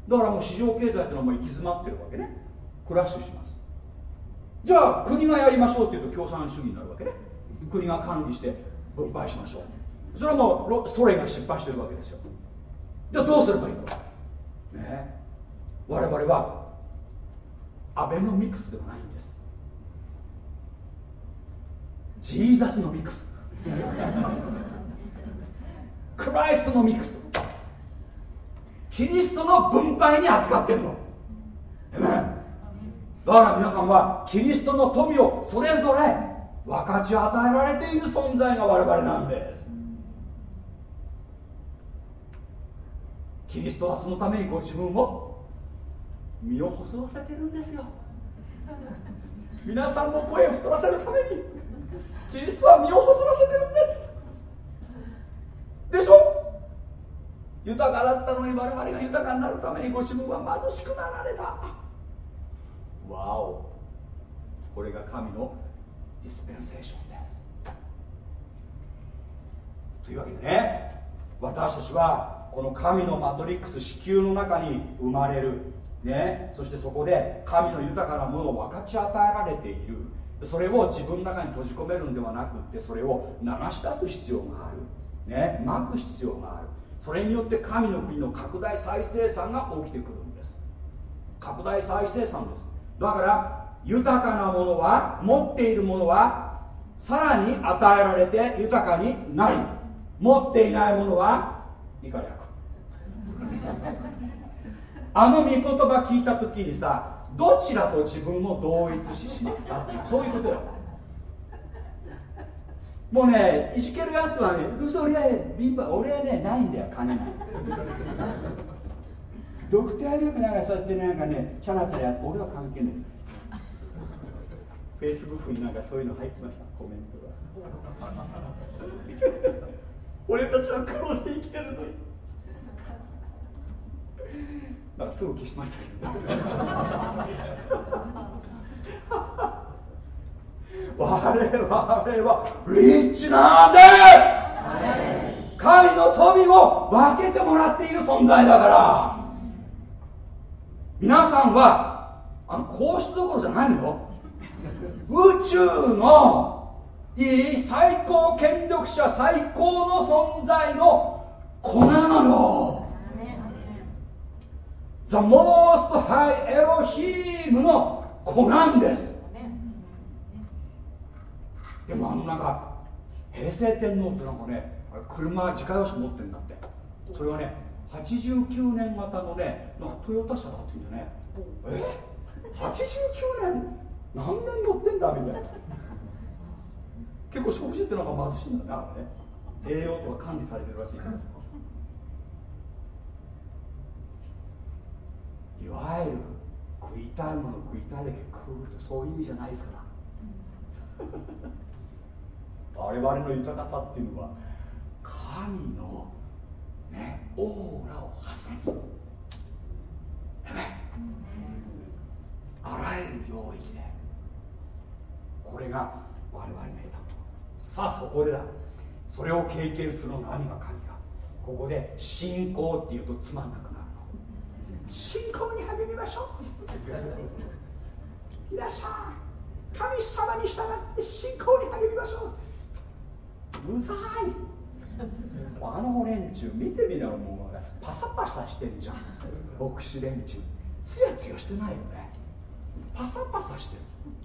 だからもう市場経済っていうのはもう行き詰まってるわけね。クラッシュします。じゃあ国がやりましょうっていうと共産主義になるわけね。国が管理して分配しましょう。それはもうソ連が失敗してるわけですよ。じゃあどうすればいいのか、ね、我々はアベノミクスではないんです。ジーザスのミクスクライストのミクス、キリストの分配に預かってるの。だから皆さんはキリストの富をそれぞれ分かち与えられている存在が我々なんです。キリストはそのためにご自分を身を細らせてるんですよ。皆さんの声を太らせるためにキリストは身を細らせてるんですでしょ。豊かだったのに我々が豊かになるためにご自分は貧しくなられた。わお、これが神のディスペンセーションです。というわけでね、私たちはこの神のマトリックス子宮の中に生まれる、ね、そしてそこで神の豊かなものを分かち与えられている。それを自分の中に閉じ込めるんではなくって、それを流し出す必要がある、ね、まく必要がある。それによって神の国の拡大再生産が起きてくるんです。拡大再生産です。だから豊かなものは、持っているものはさらに与えられて豊かになり、持っていないものは以下略あの御言葉聞いた時にさ、どちらと自分を同一視しますか、そういうことよ。もうね、いじけるやつはね、どうせ俺はね、ないんだよ、金がドクター・ルークなんかそうやってなんかね、チャラチャラやって、俺は関係ない。フェイスブックになんかそういうの入ってました、コメントが俺たちは苦労して生きてるのに、なんかすぐ消しましたけど我々はリッチなんです。神の富を分けてもらっている存在だから。皆さんは皇室どころじゃないのよ。宇宙のいい最高権力者、最高の存在の子なのよ。The most high エロヒームの子なんです。でもなんか平成天皇ってなんかね、車自家用車持ってるんだって。それはね、89年型のね、なんかトヨタ車だって言うんだよね。89年何年乗ってんだみたいな。結構食事ってなんか貧しいんだね、あれね。栄養とか管理されてるらしい。いわゆる食いたいもの食いたいだけ食うと、そういう意味じゃないですから我々の豊かさっていうのは神の、ね、オーラを発散する、あらゆる領域でこれが我々の得たもの。さあそこでだ、それを経験するの何が神か。ここで信仰っていうとつまんなくなるの。信仰に励みましょう。皆さん、神様に従って信仰に励みましょう。うざい。あの連中見てみなよ、もうパサパサしてんじゃん。牧師連中ツヤツヤしてないよね。パサパサしてる。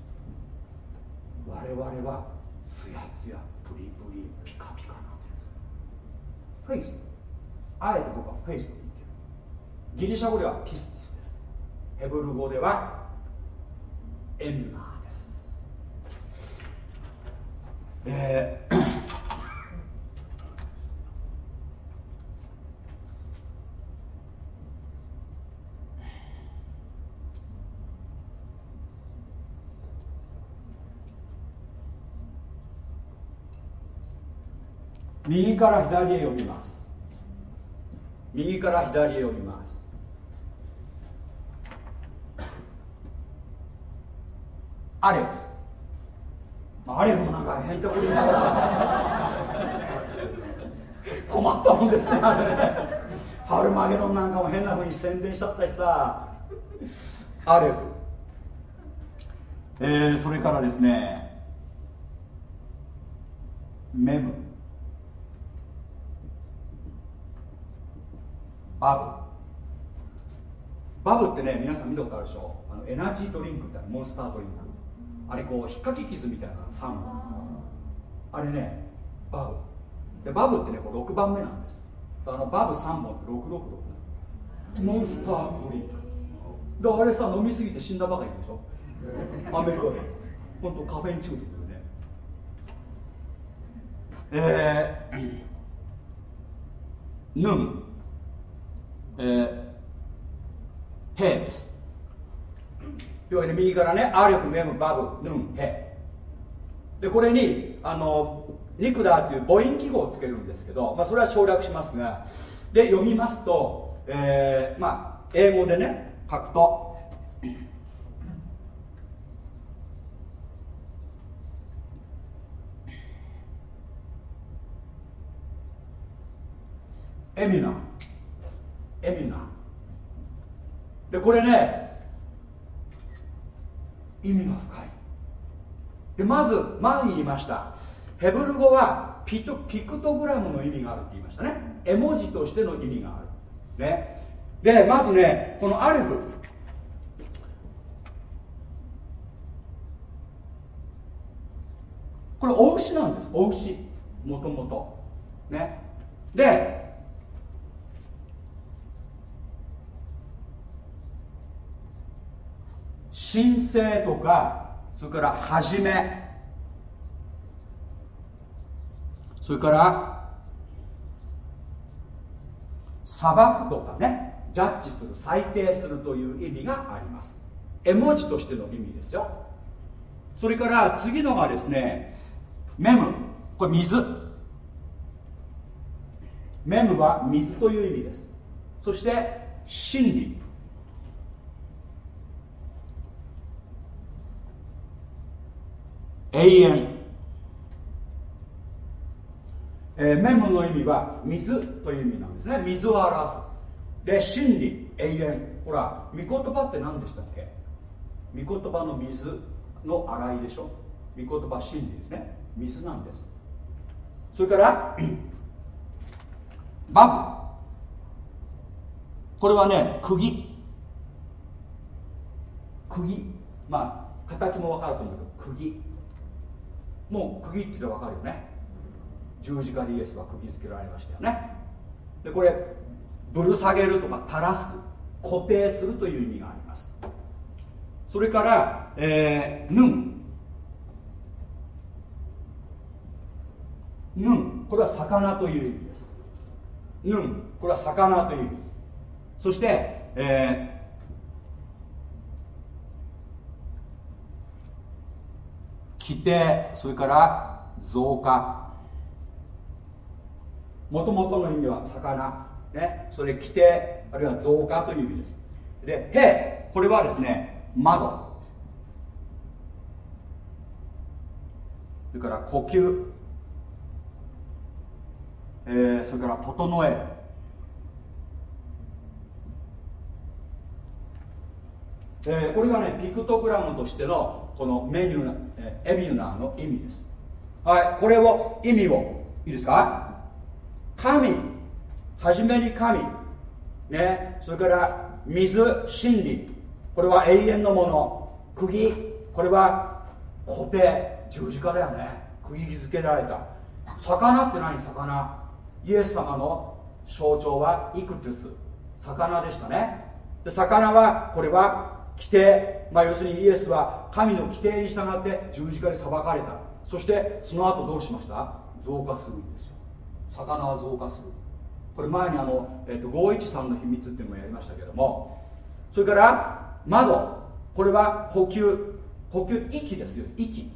我々はツヤツヤプリプリピカピカなんです。フェイス、あえて僕はフェイスと言ってる。ギリシャ語ではピスティスです。ヘブル語ではエムナーです。右から左へ読みます。右から左へ読みます。アレフ。アレフもなんか変なこと言いながら困ったもんですね、あれね。 ハルマゲドンなんかも変な風に宣伝しちゃったしさアレフ、それからですねメム、バブってね、皆さん見たことあるでしょ。エナジードリンクってモンスタードリンク、あれこう引っかき傷みたいな3本、あれねバブで、バブってねこれ6番目なんです。バブ3本って666モンスタードリンクで、あれさ飲みすぎて死んだばかりでしょアメリカで。本当カフェイン中毒でね。ヌン、ヘです。要はね、右からね、アレフ、メム、バブ、ヌン、ヘで、これにニクダーという母音記号をつけるんですけど、それは省略しますが、で読みますと、英語でね書くとエミナで、これね意味が深い。でまず前に言いました、ヘブル語はピクトグラムの意味があるって言いましたね。絵文字としての意味がある、ね、でまずねこのアレフ、これお牛なんです。お牛もともとね。で神聖とか、それから始め、それから裁くとかね、ジャッジする、裁定するという意味があります。絵文字としての意味ですよ。それから次のがですねメム、これ水、メムは水という意味です。そして真理、永遠、メムの意味は水という意味なんですね。水を表す。で真理、永遠、ほら御言葉って何でしたっけ。御言葉の水の洗いでしょ。御言葉真理ですね、水なんです。それからバブ、これはね釘、形も分かると思うけど釘、もう釘って言って分かるよね。十字架でイエスは釘付けられましたよね。でこれぶる下げるとか垂らす、固定するという意味があります。それから、ヌン、これは魚という意味です。ヌン、これは魚という意味。そして、規定、それから増加、もともとの意味は魚、ね、それ規定あるいは増加という意味です。でヘ、これはですね窓、それから呼吸、それから整える、これがねピクトグラムとしてのこのエミュナーの意味です。はい、これを意味をいいですか。神、はじめに神、ね、それから水、真理、これは永遠のもの、釘、これは固定、十字架だよね、釘付けられた。魚って何？魚、イエス様の象徴はイクトゥス、魚でしたね。で魚はこれは規定、要するにイエスは神の規定に従って十字架で裁かれた。そしてその後どうしました？増加するんですよ。魚は増加する。これ前に513の秘密っていうのもやりましたけども、それから窓、これは呼吸、息ですよ、息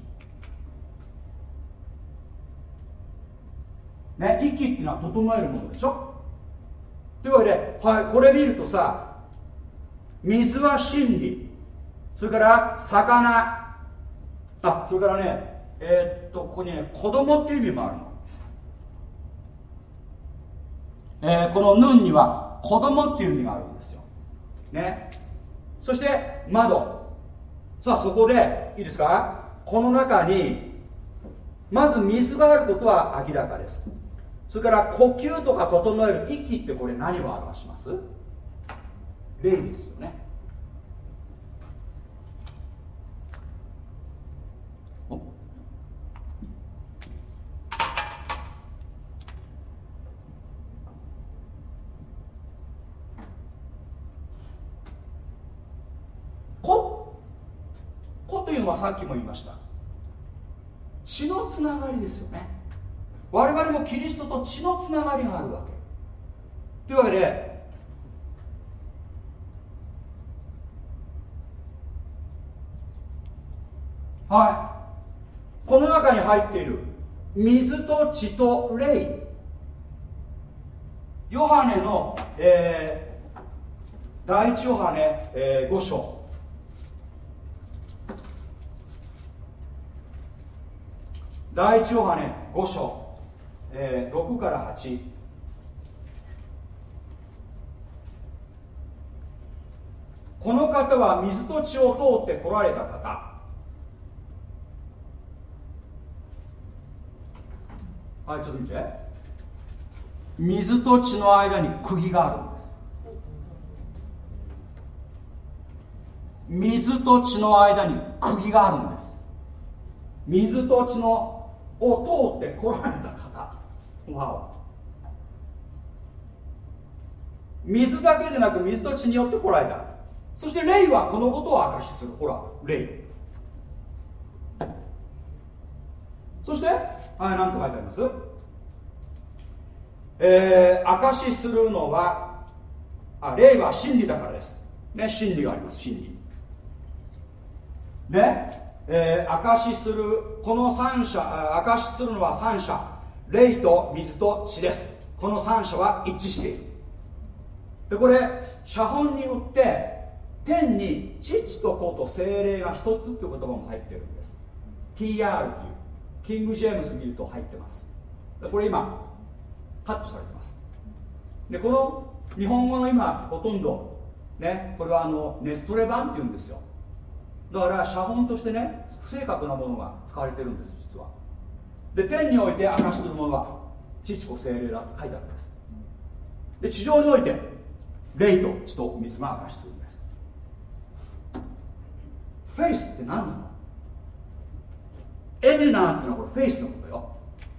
ね、息っていうのは整えるものでしょ。というわけで、はい、これ見るとさ、水は真理、それから魚、それからねここにね子供っていう意味もあるの。このヌンには子供っていう意味があるんですよね。そして窓、さあそこでいいですか、この中にまず水があることは明らかです。それから呼吸とか整える息って、これ何を表します？霊ですよね。子というのはさっきも言いました、血のつながりですよね。我々もキリストと血のつながりがあるわけというわけで、はい、この中に入っている水と血と霊、ヨハネの、第一ヨハネ、5章、第一ヨハネ5章、6から8、この方は水と血を通って来られた方、はい、ちょっと見て、水と血の間に釘があるんです。水と血の間に釘があるんです。水と血のを通って来られた方、わお、水だけでなく水と血によって来られた。そして霊はこのことを証しする。ほら、霊。そして、はい、何と書いてあります？証しするのは、霊は真理だからです。ね、真理があります、真理。ね、証しする、この三者、証しするのは三者、霊と水と血です。この三者は一致している。で、これ、写本によって、天に父と子と精霊が一つっていう言葉も入ってるんです。 TR というキング・ジェームス見ると入ってます。でこれ今カットされてます。でこの日本語の今ほとんどね、これはネストレ版っていうんですよ。だから写本としてね、不正確なものが使われてるんです、実は。で天において証しするものは父子精霊だと書いてあるんです。で地上において霊と血と水が証しするんです。フェイスって何なの？エメナーってのはこれフェイスのことよ。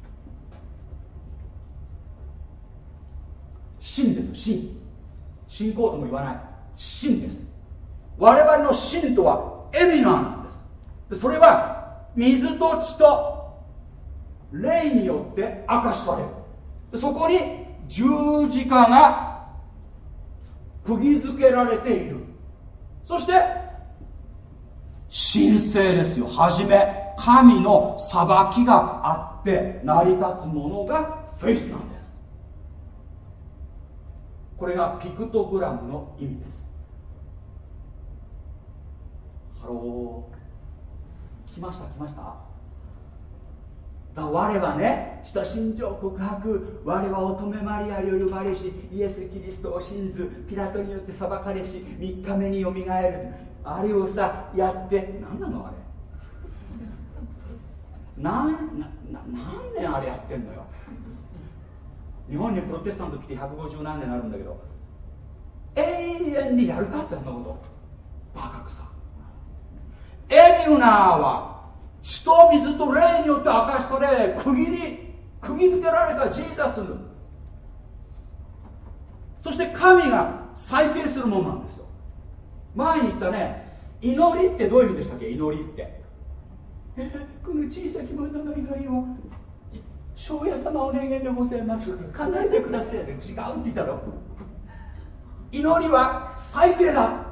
真です、真。信仰とも言わない。真です。我々の真とはエメナーなんです。でそれは水と血と霊によって明かしされる。でそこに十字架が釘付けられている。そして神聖ですよ。はじめ神の裁きがあって成り立つものがフェイスなんです。これがピクトグラムの意味です。ハロー、来ました来ました。だ我はね、下信条告白、我は乙女マリアより生まれし、イエス・キリストを信ず、ピラトによって裁かれし、3日目によみがえる、あれをさやって、何なのあれ、何年あれやってんのよ。日本にプロテスタント来て150何年になるんだけど、永遠にやるかってそんなこと、バカくさ。エミュナーは血と水と霊によって明かしされ、釘付けられたジーザス、そして神が裁定するものなんですよ。前に言ったね、祈りってどういう意味でしたっけ？祈りってこの小さき者の祈りを庄屋様お願いでございます、叶えてください。違うって言ったろ。祈りは最低だ。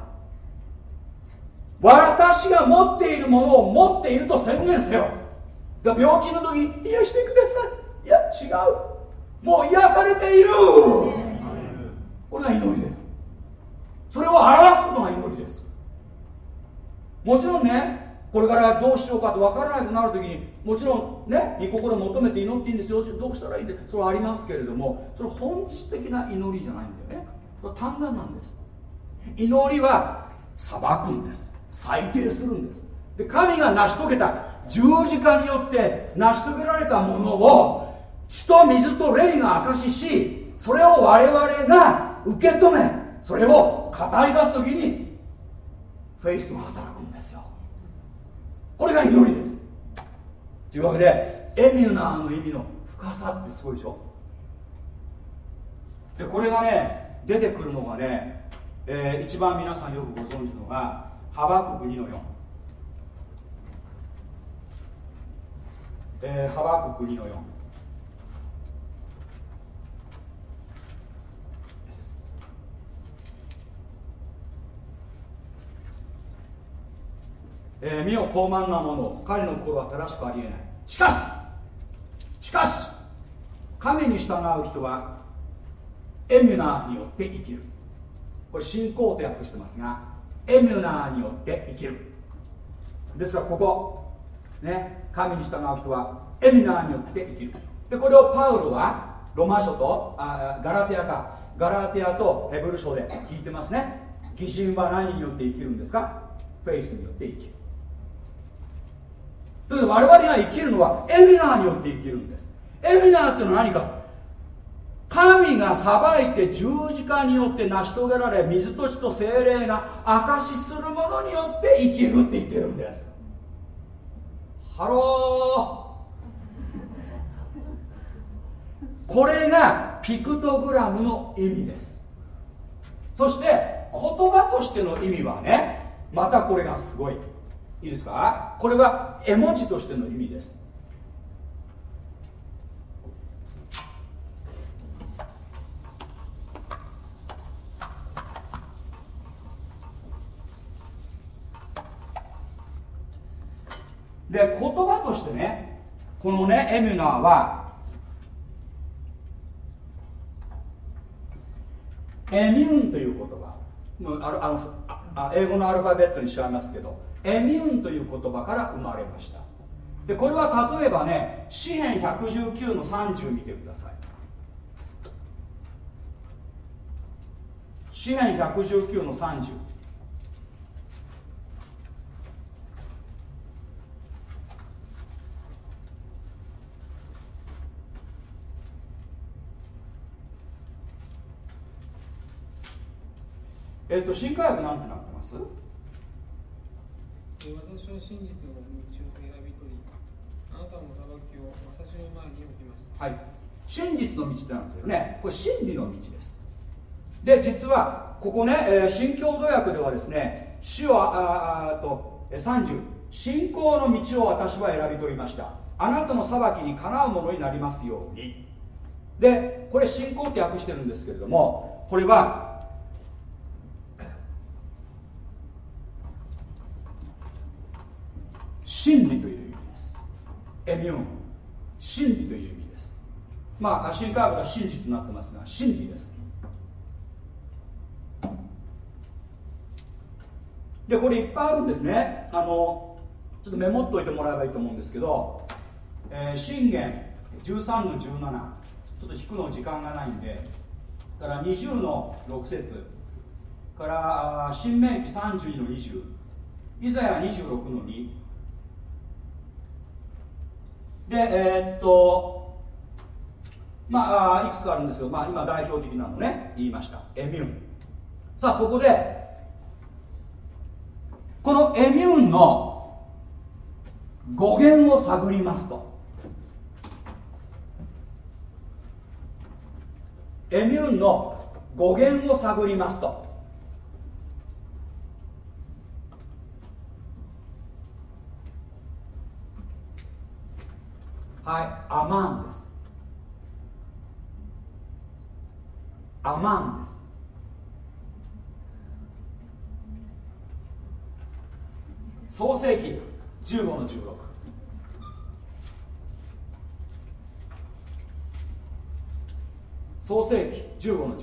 私が持っているものを持っていると宣言せよ。病気の時に癒してください。いや違う、もう癒されている。これが祈りで、それを表すことが祈りです。もちろんね、これからどうしようかと分からなくなるときに、もちろんね、御心を求めて祈っていいんですよ、どうしたらいいんで、それはありますけれども、それ本質的な祈りじゃないんだよね。 これ単眼なんです。祈りは裁くんです、裁定するんです。で神が成し遂げた十字架によって成し遂げられたものを血と水と霊が証しし、それを我々が受け止め、それを語り出すときにフェイスが働くんですよ。これが祈りです。というわけでエミュナーの意味の深さってすごいでしょ。でこれがね出てくるのがね、一番皆さんよくご存知のがハバクク2の4、ハバクク2の4、身を高慢なもの、彼の心は正しくありえない。しかし神に従う人はエミュナーによって生きる。これ信仰と訳してますが、エミュナーによって生きる。ですからここね、神に従う人はエミュナーによって生きる。でこれをパウロはロマ書とガラテヤとヘブル書で聞いてますね。義人は何によって生きるんですか？フェイスによって生きる。という我々が生きるのはエミナーによって生きるんです。エミナーっていうのは何か、神が裁いて十字架によって成し遂げられ、水と血と精霊が証しするものによって生きるって言ってるんです。ハロー、これがピクトグラムの意味です。そして言葉としての意味はね、またこれがすごい。いいですか？これは絵文字としての意味です。で言葉としてね、このねエミュナーはエミュンという言葉、英語のアルファベットにしちゃいますけど、エミュンという言葉から生まれました。でこれは例えばね、詩編119の30見てください。詩編119の30、新科学なんてなってます？ 私は真実の道を選び取り、あなたの裁きを私の前に置きました。 はい、真実の道ってなってるね。これ真理の道です。で実はここね、新共同訳ではですね、主は30、信仰の道を私は選び取りました。あなたの裁きにかなうものになりますように。でこれ信仰って訳してるんですけれども、これは真理という意味です。エミュン、真理という意味です。まあ新科学が真実になってますが、真理です。でこれいっぱいあるんですね。ちょっとメモっといてもらえばいいと思うんですけど、箴言13の17、ちょっと引くの時間がないんで、から20の6節から申命記32の20、イザヤ26の2で、まあいくつかあるんですけど、まあ、今代表的なのね言いました。エミュン。さあそこでこのエミュンの語源を探りますと、エミュンの語源を探りますと、はい、アマンです。アマンです。創世記15の16、創世記15の16、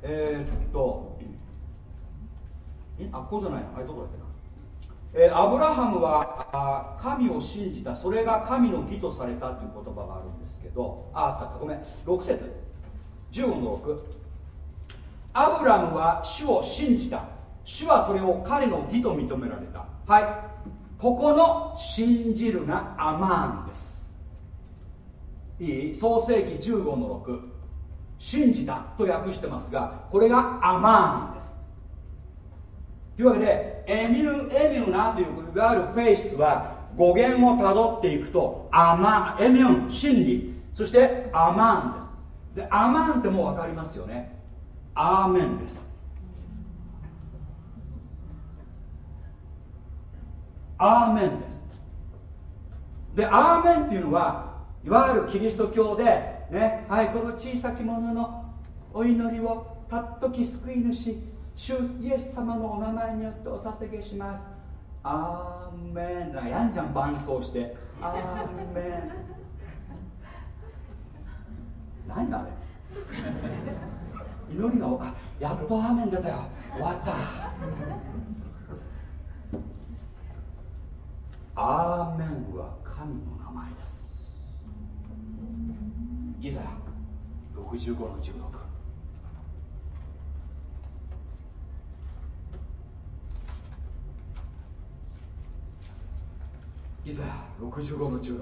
こうじゃないな、あれどこだっけな。アブラハムは神を信じた、それが神の義とされたという言葉があるんですけど、あったごめん、6節15の6、アブラムは主を信じた、主はそれを彼の義と認められた。はい、ここの信じるがアマーンです。いい？創世記15の6、信じたと訳してますが、これがアマーンです。というわけで、エミュナといういわゆるフェイスは語源をたどっていくとエミュン、真理、そしてアマンです。でアマンってもう分かりますよね。アーメンです。アーメンです。でアーメンっていうのはいわゆるキリスト教でね、はい、この小さき者のお祈りをたっとき救い主主イエス様のお名前によってお捧げします。アーメン。やんじゃん伴奏してアーメン。何あれ祈りがやっとアーメン出たよ、終わった。アーメンは神の名前です。イザヤ65の16、イザヤ65の16、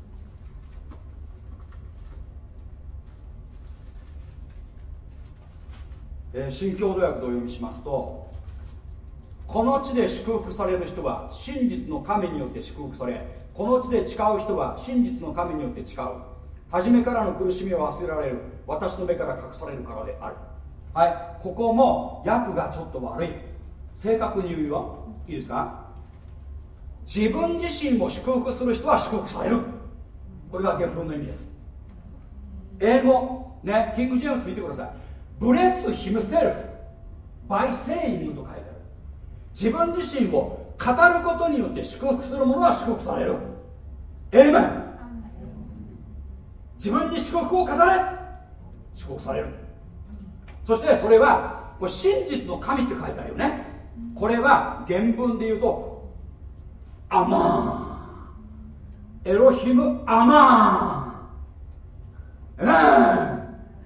新共同訳とお読みしますと、この地で祝福される人は真実の神によって祝福され、この地で誓う人は真実の神によって誓う。初めからの苦しみを忘れられる、私の目から隠されるからである。はい、ここも訳がちょっと悪い。正確に言うよ、いいですか。自分自身を祝福する人は祝福される、これが原文の意味です。英語ね、キング・ジェームス見てください。Bless himself by saying と書いてある。自分自身を語ることによって祝福する者は祝福される。エイメン。自分に祝福を語れ、祝福される。そしてそれはこれ真実の神って書いてあるよね。これは原文で言うとアマーン、エロヒムアマーン、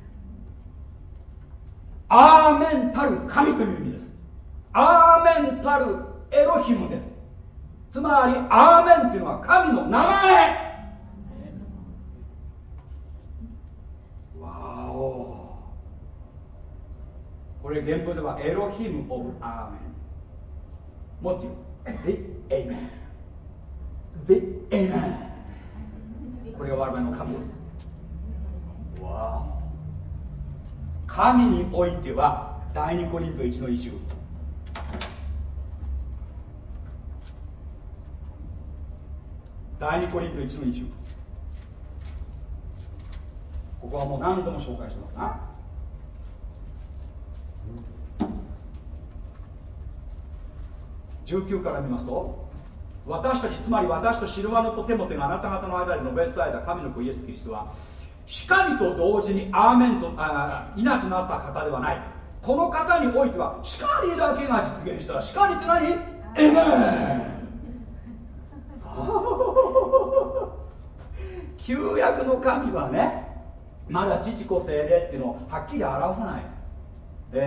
アーメンたる神という意味です。アーメンたるエロヒムです。つまりアーメンっていうのは神の名前。わお、これ原文ではエロヒム・オブ・アーメン。もっと言う The Amen The Amen。 これが我々の神です。わお、神においては第2コリント1の20、第2コリント1の20、ここはもう何度も紹介してますが、19から見ますと、私たち、つまり私とシルワノとテモテがあなた方の間で述べ伝えた神の子イエス・キリストは光と同時にアーメンといなくなった方ではない。この方においては光だけが実現した。光って何？エメン。旧約の神はね、まだ父子精霊っていうのをはっきり表さない、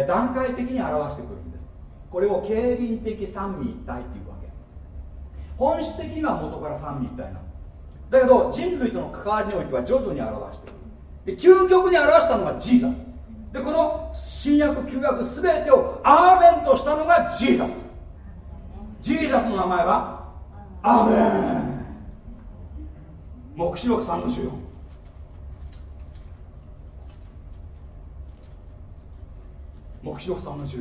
段階的に表してくるんです。これを経輪的三位一体っていうわけ。本質的には元から三位一体なのだけど、人類との関わりにおいては徐々に表してくる。で究極に表したのがジーザスで、この新約旧約全てをアーメンとしたのがジーザス。ジーザスの名前はアーメン。黙示録3の14、黙示録3の14、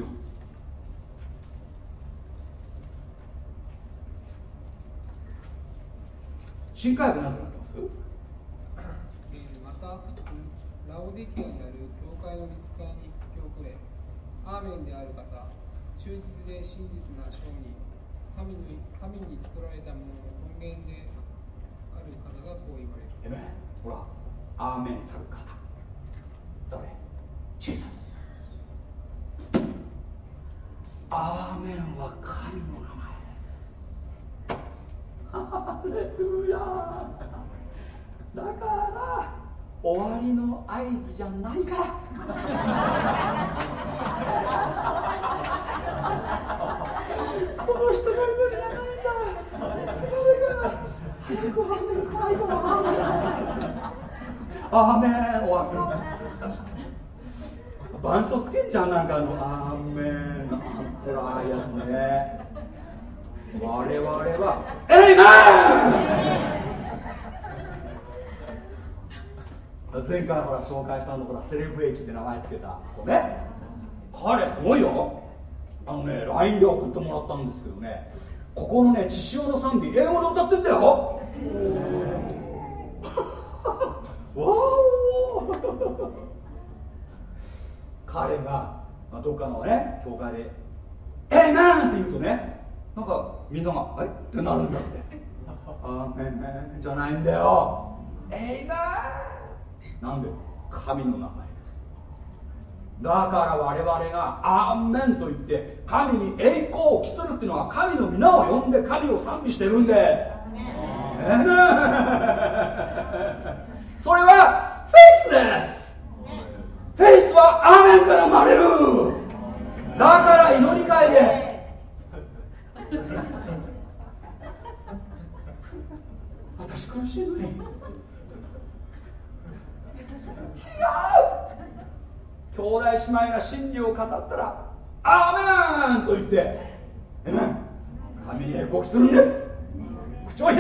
新海訳何となってます？ またラオディケアにある教会の見つかりに書き遅れ、アーメンである方、忠実で真実な証人、神に作られたものの根源である方がこう言われる。 ほら、アーメンたる方、誰？ジーザス。 アーメンは神の名前です。ハレルヤ。だから終わりの合図じゃないからこの人が祈りがないんだ。疲れから早くアーメン来ないかな。アーメン終わる。伴奏つけんじゃん、なんかアーメン暗いやつね。我々はエイメン。前回ほら紹介したのほらセレブ駅って名前つけた子ね、彼すごいよ。LINE で送ってもらったんですけどね、ここのね血潮の賛美英語で歌ってんだよ。わお彼がどっかのね教会でエイメンって言うとね、なんかみんながはいってなるんだって。あーメンじゃないんだよ、エイメン。なんで神の名前です。だから我々がアーメンと言って神に栄光を期するっていうのは神の皆を呼んで神を賛美してるんです。それはフェイスです。フェイスはアーメンから生まれる。だから祈り会で私苦しいのに違う。兄弟姉妹が真理を語ったらアーメンと言って神に栄光するんです。口を開け。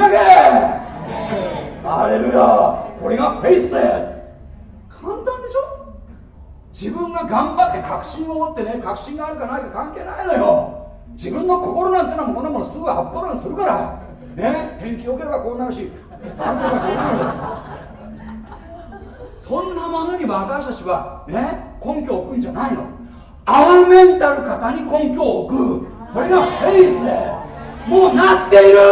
ハレルヤ。これがフェイスです。簡単でしょ。自分が頑張って確信を持ってね、確信があるかないか関係ないのよ。自分の心なんてのはこんなものすぐアップダウンするからね。天気良ければこうなるし、あんたがこうなる。そんなものに私たちはね根拠を置くんじゃないの。アーメンタル方に根拠を置く。これがフェイスでもうなっている。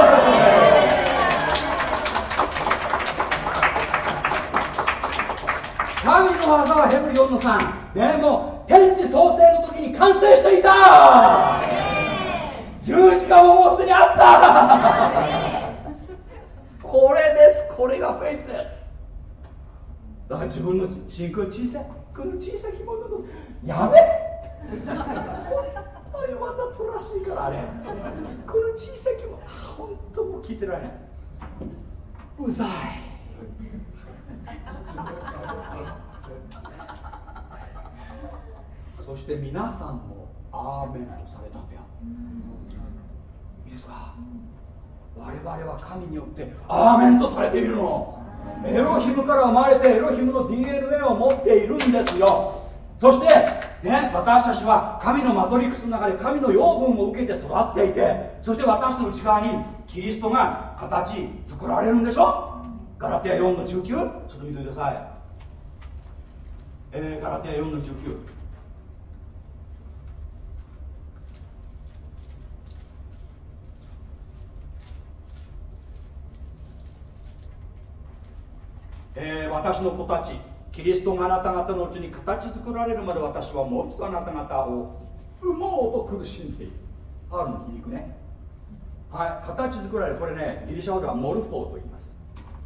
神の技はヘブル 4:3 ね、もう天地創生の時に完成していた。十字架ももうすでにあったこれです。これがフェイスです。だから自分の信仰小さい、この小さきもののやめ本当にわざとらしいからあれ、この小さきもの本当もう聞いてられない。うざいそして皆さんもアーメンとされたんだよ。いいですか。我々は神によってアーメンとされているの。エロヒムから生まれてエロヒムの DNA を持っているんですよ。そして、ね、私たちは神のマトリックスの中で神の養分を受けて育っていて、そして私の内側にキリストが形作られるんでしょ。ガラテヤ 4:19 ちょっと見てください。ガラテヤ 4:19私の子たち、キリストがあなた方のうちに形作られるまで私はもう一度あなた方を産もうと苦しんでいる。パウロの皮肉ね。はい、形作られる。これね、ギリシャ語ではモルフォーと言います。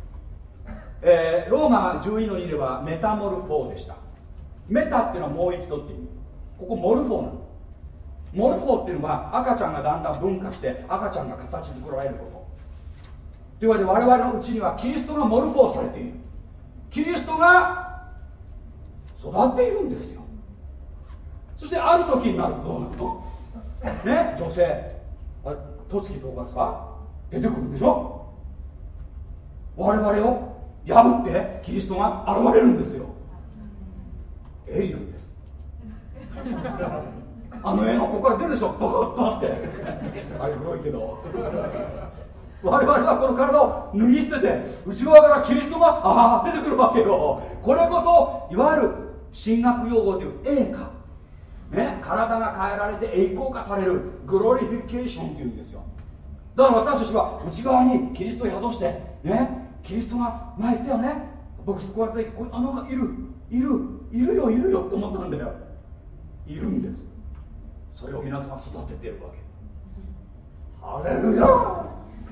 ローマ12:2ではメタモルフォーでした。メタっていうのはもう一度っていう。ここモルフォーなの。モルフォーっていうのは赤ちゃんがだんだん分化して赤ちゃんが形作られること。というわけで我々のうちにはキリストがモルフォーされている。キリストが育っているんですよ。そしてある時になるとどうなるのね、女性十月10日さ出てくるでしょ。我々を破ってキリストが現れるんですよ。エイリアンですあの絵がここから出るでしょ。バカッバってあれ黒いけど我々はこの体を脱ぎ捨てて内側からキリストが出てくるわけよ。これこそいわゆる神学用語でいう栄華、ね、体が変えられて栄光化されるグロリフィケーションっていうんですよ。だから私たちは内側にキリストを宿してね、キリストが前言ったよね。僕そこやってなんかいるよって思ったんだよ。いるんです。 それを皆さんは育てているわけ。ハレルヤ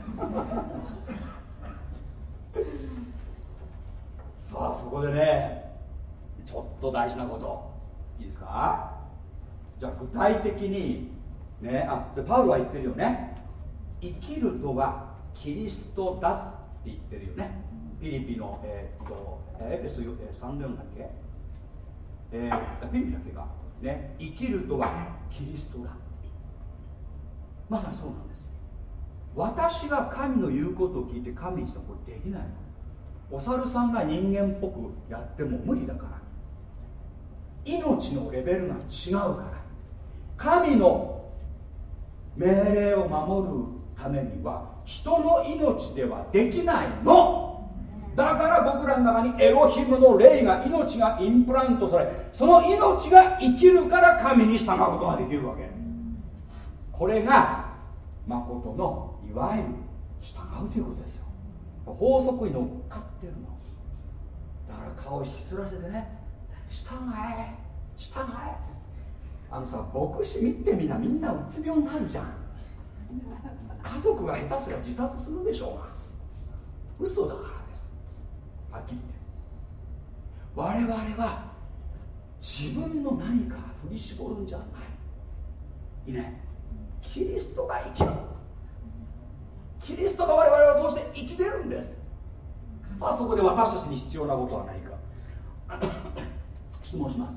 さあそこでね、ちょっと大事なこといいですか。じゃあ具体的にね、でパウロは言ってるよね。生きるとはキリストだって言ってるよね。ピリピのエペソ3年だっけ、ピリピだっけかね。生きるとはキリストだ。まさにそうなんです。私が神の言うことを聞いて神にしたらこれできないの。お猿さんが人間っぽくやっても無理だから。命のレベルが違うから。神の命令を守るためには人の命ではできないの。だから僕らの中にエロヒムの霊が、命がインプラントされ、その命が生きるから神に従うことができるわけ。これが誠のいわゆる従うということですよ。法則に乗っかってるの。だから顔を引きずらせてね、従え従え。牧師見てみんなうつ病になるじゃん。家族が下手すりゃ自殺するでしょうが。嘘だからです。はっきり言って。我々は自分の何か振り絞るんじゃない。いいね。キリストが生きる。キリストが我々を通して生きてるんです。さあそこで私たちに必要なことは何か質問します。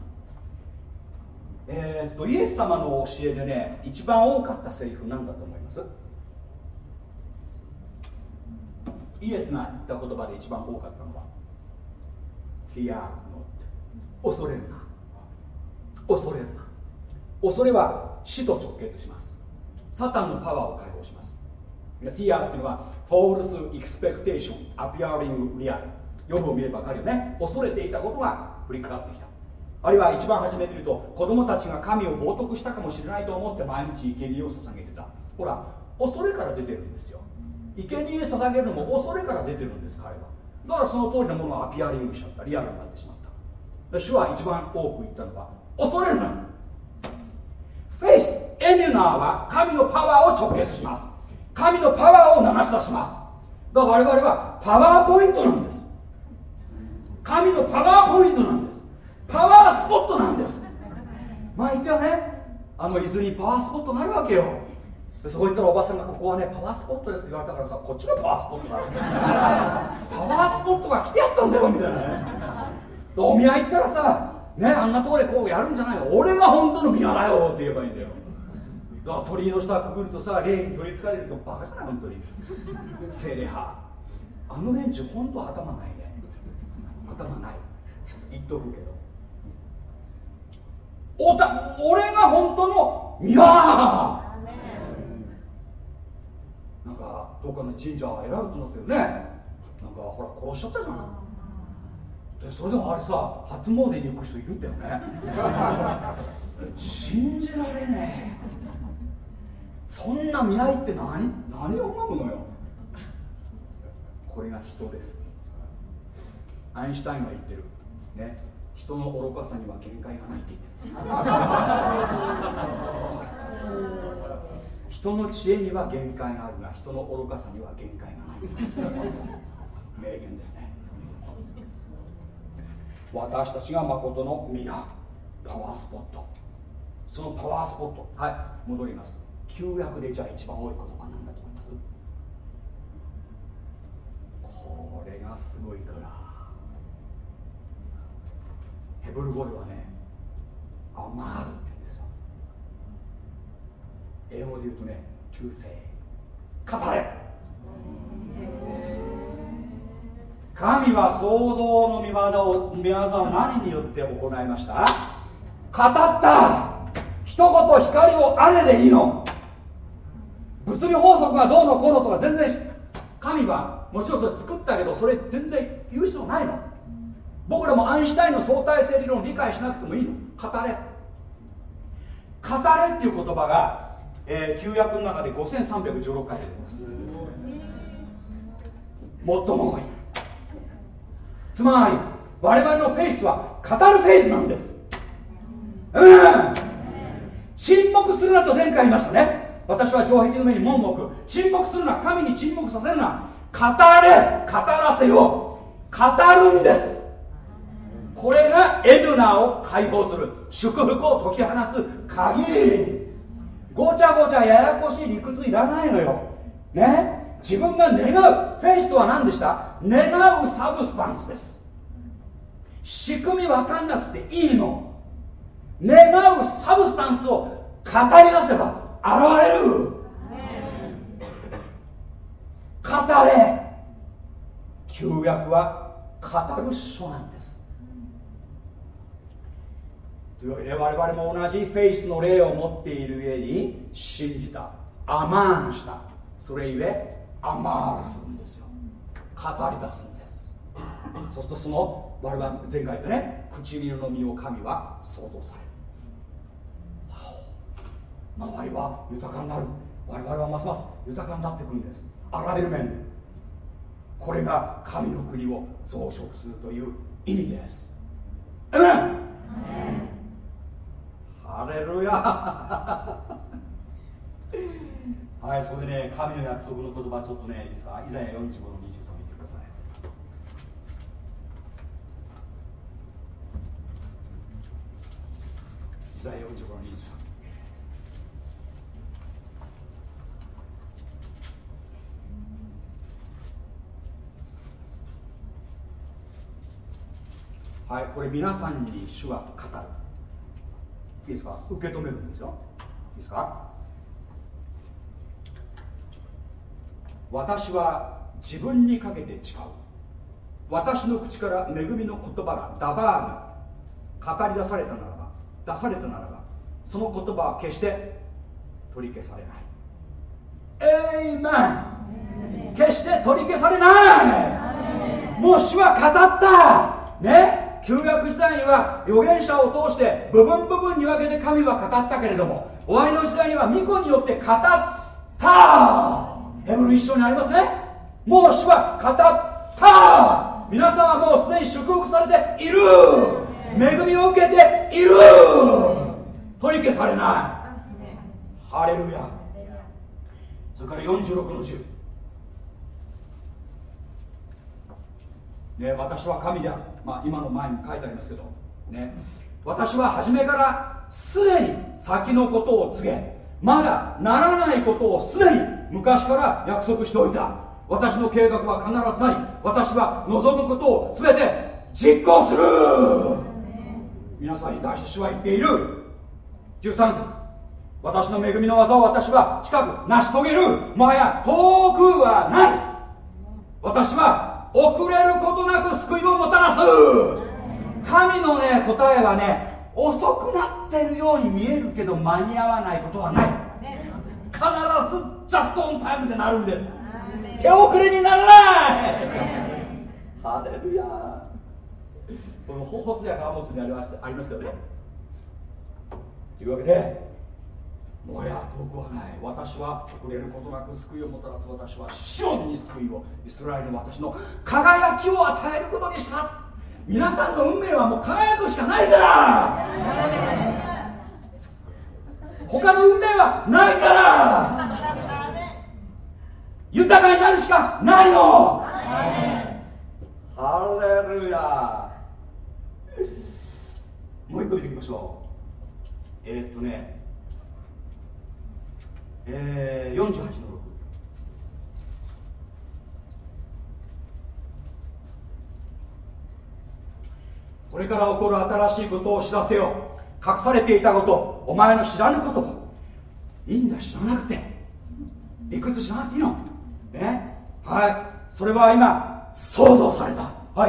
イエス様の教えでね、一番多かったセリフ何だと思います？イエスが言った言葉で一番多かったのは Fear not。 恐れるな、恐れるな。恐れは死と直結します。サタンのパワーを解放します。Fear っていうのは False expectation appearing real。 ヨブを見れば分かるよね。恐れていたことが降りかかってきた。あるいは一番初め見ると、子供たちが神を冒涜したかもしれないと思って毎日生贄を捧げてた。ほら、恐れから出てるんですよ。生贄捧げるのも恐れから出てるんです、彼は。だからその通りのものをアピアリングしちゃった、リアルになってしまった。主は一番多く言ったのは、恐れるな。フェイス、エミュナーは神のパワーを直結します。神のパワーを流し出します。だから我々はパワーポイントなんです。神のパワーポイントなんです。パワースポットなんです。前言ったよね、伊豆にパワースポットがあるわけよ。そこ行ったらおばさんが、ここはねパワースポットですって言われたからさ、こっちがパワースポットだパワースポットが来てやったんだよみたいなね。お見合い行ったらさ、ね、あんなところでこうやるんじゃないよ、俺が本当の宮だよって言えばいいんだよ。だから鳥居の下くぐるとさ、霊に取りつかれるとバカじゃない本当に。精霊派、連中本当頭ないね。頭ない言っとくけど、俺が本当の宮だ。なんかどっかの神社偉いことになってるね。なんかほら殺しちゃったじゃん。でそれでもあれさ、初詣に行く人いるんだよね信じられねえ。そんな見合いって何を拝むのよ。これが人です。アインシュタインが言ってるね、人の愚かさには限界がないって言ってる人の知恵には限界があるが、人の愚かさには限界がない名言ですね。私たちが誠の皆、パワースポット。そのパワースポット、はい、戻ります。旧約でじゃあ一番多い言葉なんだと思います？これがすごいから、ヘブル語ではね、アマールって言うんですよ。英語で言うとね、to say、語れ。神は創造の御業を何によって行いました？語った。一言光をあれでいいの。物理法則がどうのこうのとか全然、神はもちろんそれ作ったけど、それ全然言う必要ないの。僕らもアインシュタインの相対性理論を理解しなくてもいいの。語れ。語れっていう言葉が、旧約の中で5316回出てます。最も多い。つまり我々のフェイスは語るフェイスなんです。 沈黙するなと前回言いましたね。私は城壁の上に門を置く。沈黙するな、神に沈黙させるな、語れ、語らせよ、語るんです。これがエルナを解放する、祝福を解き放つ鍵。ごちゃごちゃややこしい理屈いらないのよね。自分が願うフェイスとは何でした？願うサブスタンスです。仕組み分かんなくていいの。願うサブスタンスを語り出せば現れる。語れ。旧約は語る書なんです。というわけで我々も同じフェイスの霊を持っている上に信じた、アマーンした、それゆえアマールするんですよ。語り出すんです。そうするとその我々前回言ったね、唇の実を神は創造される。周りは豊かになる。我々はますます豊かになっていくんです。あらゆる面でこれが神の国を増殖するという意味です。アメン。ハレルヤはい、それでね、神の約束の言葉ちょっとねいいですか。イザヤ45の23見てください。イザヤ45の23。はい、これ皆さんに主は語る。いいですか。受け止めるんですよ。いいですか。私は自分にかけて誓う。私の口から恵みの言葉がダバーが語り出されたならば、その言葉は決して取り消されない。エイメン。決して取り消されない。もう主は語ったね。旧約時代には預言者を通して部分部分に分けて神は語ったけれども、終わりの時代には御子によって語った。ヘブル一章にありますね。もう主は語った。皆さんはもうすでに祝福されている。恵みを受けている。取り消されない。ハレルヤ。それから46の10ね、私は神である、今の前に書いてありますけど、ね、私は初めからすでに先のことを告げ、まだならないことをすでに昔から約束しておいた。私の計画は必ずなり、私は望むことを全て実行する。皆さんに対して主は言っている。13節、私の恵みの技を私は近く成し遂げる。もはや遠くはない。私は遅れることなく救いをもたらす。神のね答えはね、遅くなっているように見えるけど間に合わないことはない。必ずジャストオンタイムでなるんです。手遅れにならない。ハレルヤ。このホセアカアモスにありましたよね。というわけで、もはや遠くはない。私は遅れることなく救いをもたらす。私はシオンに救いを、イスラエルの私の輝きを与えることにした。皆さんの運命はもう輝くしかないから。他の運命はないから。豊かになるしかないの。ハレルヤ。もう一個見ていきましょう。48の6。これから起こる新しいことを知らせよ。隠されていたこと、お前の知らぬこと。いいんだ、知らなくて。理屈しなくていいのね。はい、それは今創造された。はい、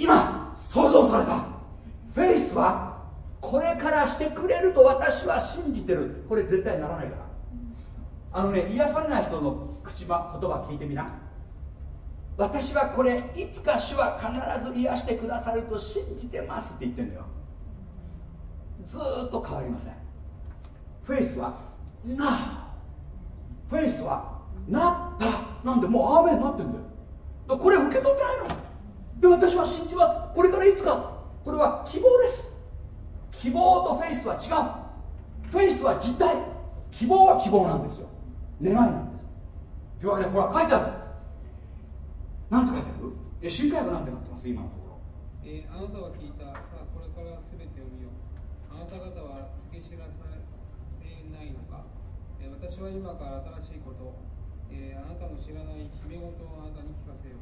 今創造された。フェイスはこれからしてくれると私は信じてる。これ絶対ならないから。癒されない人の言葉聞いてみな。私はこれいつか主は必ず癒してくださると信じてますって言ってんだよ。ずーっと変わりません。フェイスはな、フェイスはなったなんで、もうアーメンになってんだよ。だからこれ受け取ってないので、私は信じます。これからいつか、これは希望です。希望とフェイスは違う。 フェイスは実体、希望は希望なんですよ、願いなんです。というわけでほら書いてある。なんて書いてある？新海訳なんてなってます今のところ。 あなたは聞いた。さあこれから全てを見よう。あなた方は告げ知らさせないのか。私は今から新しいこと、あなたの知らない秘め事をあなたに聞かせよう。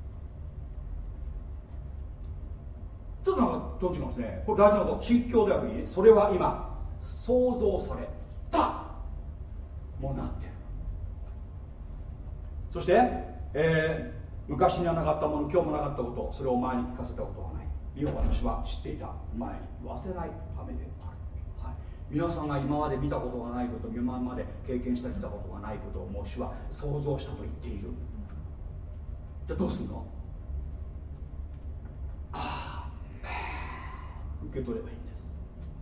ちょっとなんかどっちなんですね。これ大事なこと、信教である意味、それは今想像されたもなっている。そして、昔にはなかったもの、今日もなかったこと、それを前に聞かせたことはない。いや私は知っていた、前に言わせないためである。皆さんが今まで見たことがないこと、今まで経験してきたことがないことをもしは想像したと言っている。じゃあどうするの？受け取ればいいんです。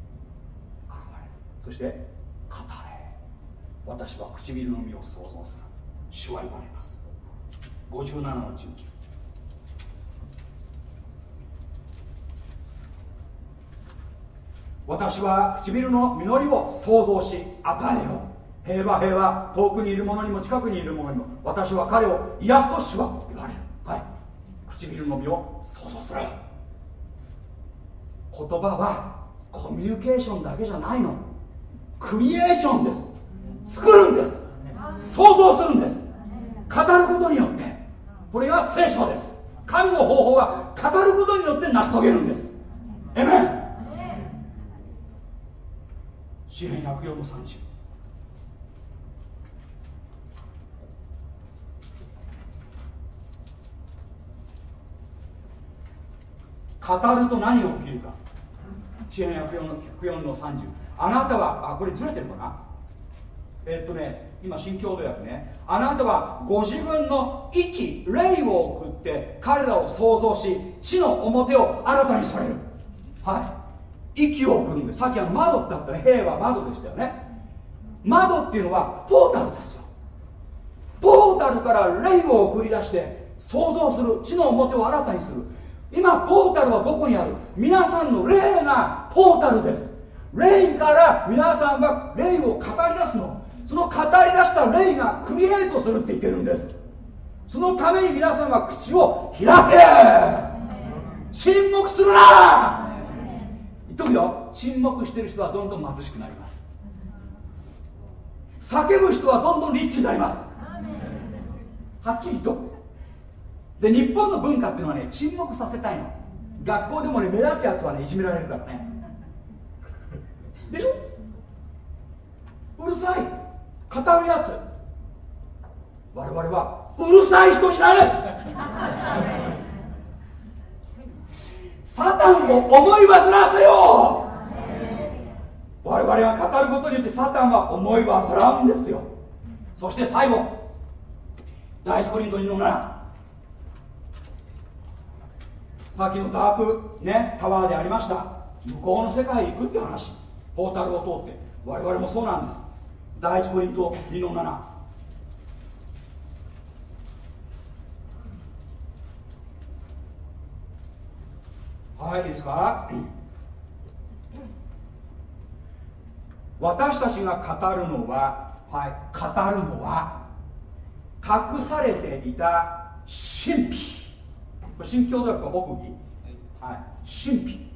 そして語れ。私は唇の実を想像する。主は言われます。57の19。私は唇の実りを創造し与えよう。平和平和、遠くにいる者にも近くにいる者にも私は彼を癒すと主は言われる。はい、唇の実を創造する。言葉はコミュニケーションだけじゃないの。クリエーションです。作るんです。創造するんです。語ることによって、これが聖書です。神の方法は語ることによって成し遂げるんです。エメン。詩編104の30。語ると何が起きるか。詩編104の30。あなたは、これずれてるかな。今新共同訳ね。あなたはご自分の息、霊を送って彼らを創造し、地の表を新たにされる。はい、息を送るんです。さっき窓ってあったね。兵は窓でしたよね。窓っていうのはポータルですよ。ポータルから霊を送り出して創造する、地の表を新たにする。今ポータルはどこにある？皆さんの霊がポータルです。霊から皆さんは霊を語り出すの。その語り出した霊がクリエイトするって言ってるんです。そのために皆さんは口を開け。沈黙するな。言っとくよ、沈黙してる人はどんどん貧しくなります。叫ぶ人はどんどんリッチになります。はっきりと。で、日本の文化っていうのはね、沈黙させたいの。学校でもね、目立つやつはね、いじめられるからね。でしょ？うるさい語るやつ。我々はうるさい人になる。サタンを思い煩わせよう。我々は語ることによってサタンは思い煩うんですよ。そして最後、第一コリント2の7。さっきのダーク、ね、タワーでありました向こうの世界へ行くって話。ポータルを通って我々もそうなんです。第一コリント2の7。はい、いいですか。私たちが語るのは、はい、語るのは隠されていた神秘。これ新共同訳は牧義、はい、神秘。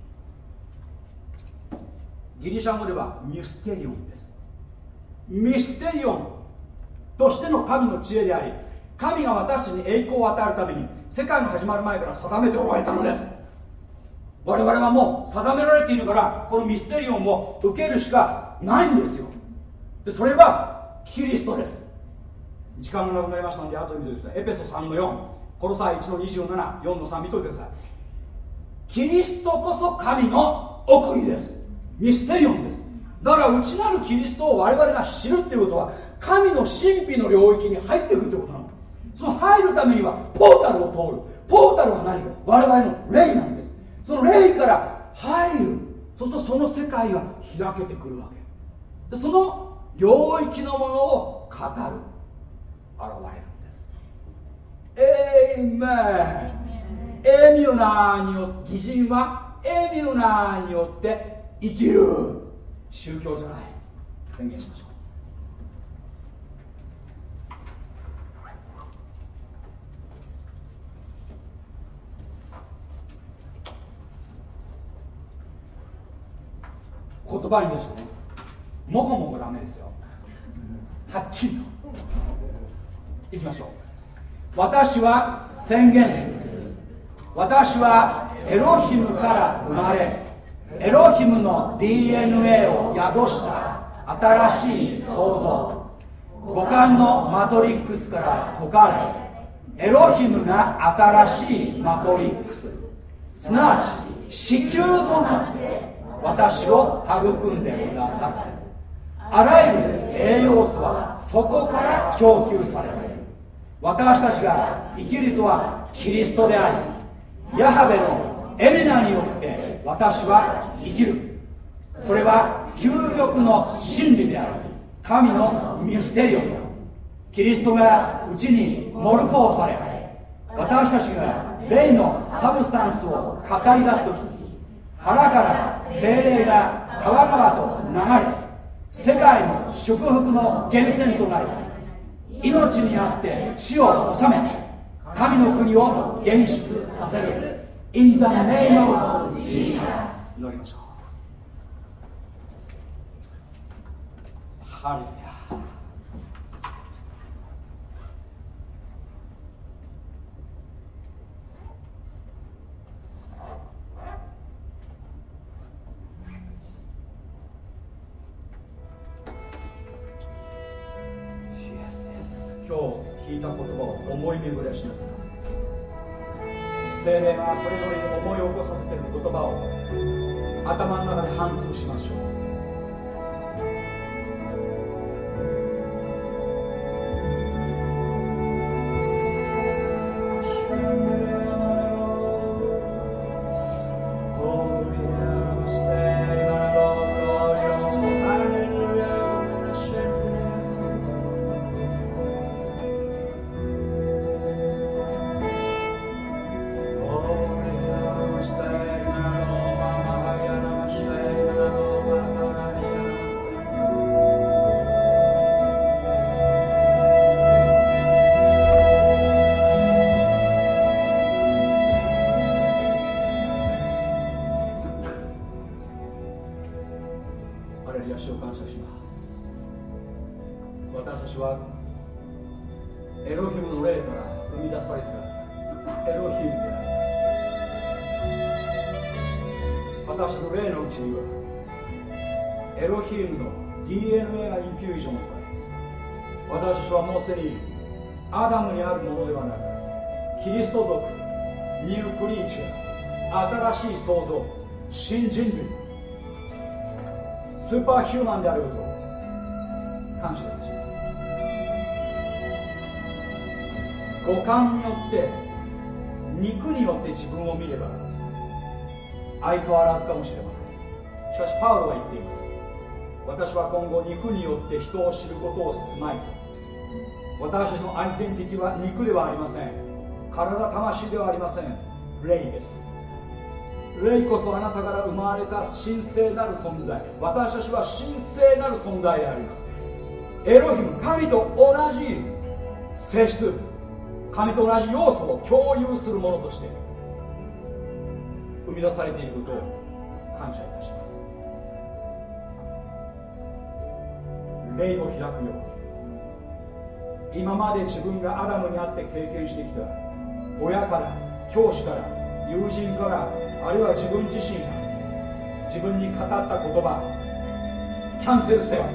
ギリシャ語ではミステリオンです。ミステリオンとしての神の知恵であり、神が私たちに栄光を与えるために世界の始まる前から定めておられたのです。我々はもう定められているから、このミステリオンを受けるしかないんですよ。でそれはキリストです。時間がなくなりましたので後で見てください。エペソ3の4、コロサイ1の27、4の3見といてください。キリストこそ神の奥義です。ミステリオンです。だから内なるキリストを我々が知るっていうことは、神の神秘の領域に入っていくってことなの。その入るためにはポータルを通る。ポータルは何か、我々の霊なんです。その霊から入る。そうするとその世界が開けてくるわけで、その領域のものを語る、現れるんです。エイメン。エミュナーによって、義人はエミュナーによって生きる。宗教じゃない。 宣言しましょう。言葉に出してね、もごもごダメですよ。はっきりといきましょう。私は宣言する。私はエロヒムから生まれ、エロヒムの DNA を宿した新しい創造、五感のマトリックスから解かれ、エロヒムが新しいマトリックス、すなわち子宮となって私を育んでくださる。あらゆる栄養素はそこから供給される。私たちが生きるとはキリストであり、ヤハベのエメナによって私は生きる。それは究極の真理である。神のミステリオ。キリストがうちにモルフォーされ、私たちが霊のサブスタンスを語り出すとき、腹から精霊が川々と流れ、世界の祝福の源泉となり、命にあって地を治め、神の国を現出させる。In the name of Jesus。 祈りましょう。ハレルヤ。今日聞いた言葉を思い巡らしながら、聖霊がそれぞれに思い起こさせている言葉を頭の中で反芻しましょう。アダムにあるものではなく、キリスト族、ニュークリーチャー、新しい創造、新人類、スーパーヒューマンであることを感謝いたします。五感によって肉によって自分を見れば相変わらずかもしれません。しかしパウロは言っています。私は今後肉によって人を知ることを進まい。私たちのアイデンティティは肉ではありません。体、魂ではありません。霊です。霊こそあなたから生まれた神聖なる存在。私たちは神聖なる存在であります。エロヒム、神と同じ性質、神と同じ要素を共有するものとして生み出されていることを感謝いたします。霊を開くように、今まで自分がアダムにあって経験してきた親から教師から友人からあるいは自分自身が自分に語った言葉キャンセルせよ。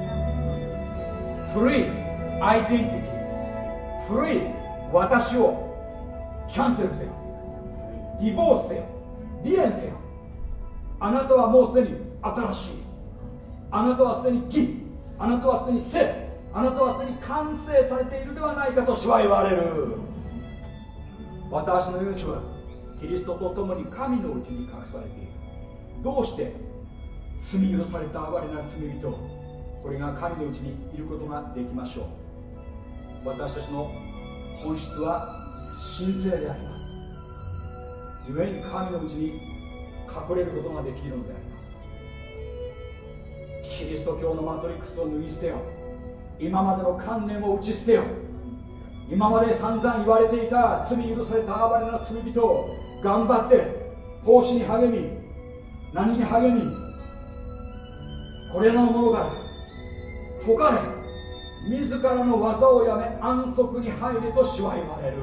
古いアイデンティティ、古い私をキャンセルせよ。ディボースせよ。離縁せよ。あなたはもうすでに新しい。あなたはすでに義。あなたはすでに生。あなたはすでに完成されているではないかと主は言われる。私の命はキリストと共に神のうちに隠されている。どうして罪許された哀れな罪人、これが神のうちにいることができましょう。私たちの本質は神聖であります。故に神のうちに隠れることができるのであります。 キリスト教のマトリックスを脱ぎ捨てよ。今までの観念を打ち捨てよ。今まで散々言われていた罪許された哀れな罪人を頑張って奉仕に励み、何に励み、これらのものが解かれ、自らの技をやめ安息に入れと主は言われる。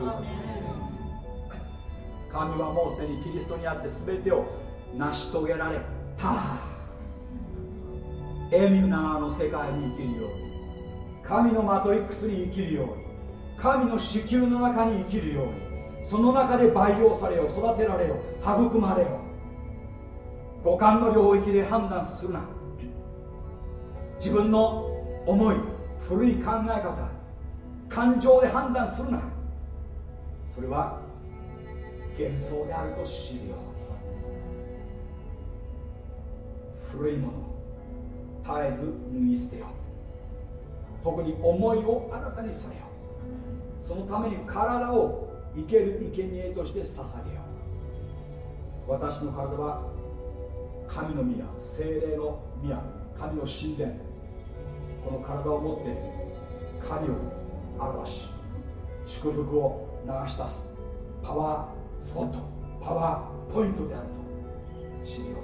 神はもうすでにキリストにあって全てを成し遂げられた。エミュナーの世界に生きるように、神のマトリックスに生きるように、神の子宮の中に生きるように、その中で培養されよ、育てられよ、育まれよ。五感の領域で判断するな。自分の思い、古い考え方、感情で判断するな。それは幻想であると知るように。古いものを絶えず脱ぎ捨てよ。特に思いを新たにされよ。そのために体を生ける生贄として捧げよう。私の体は神の宮、聖霊の宮、神の神殿、この体を持って神を表し、祝福を流し出すパワースポット、パワーポイントであると知るよ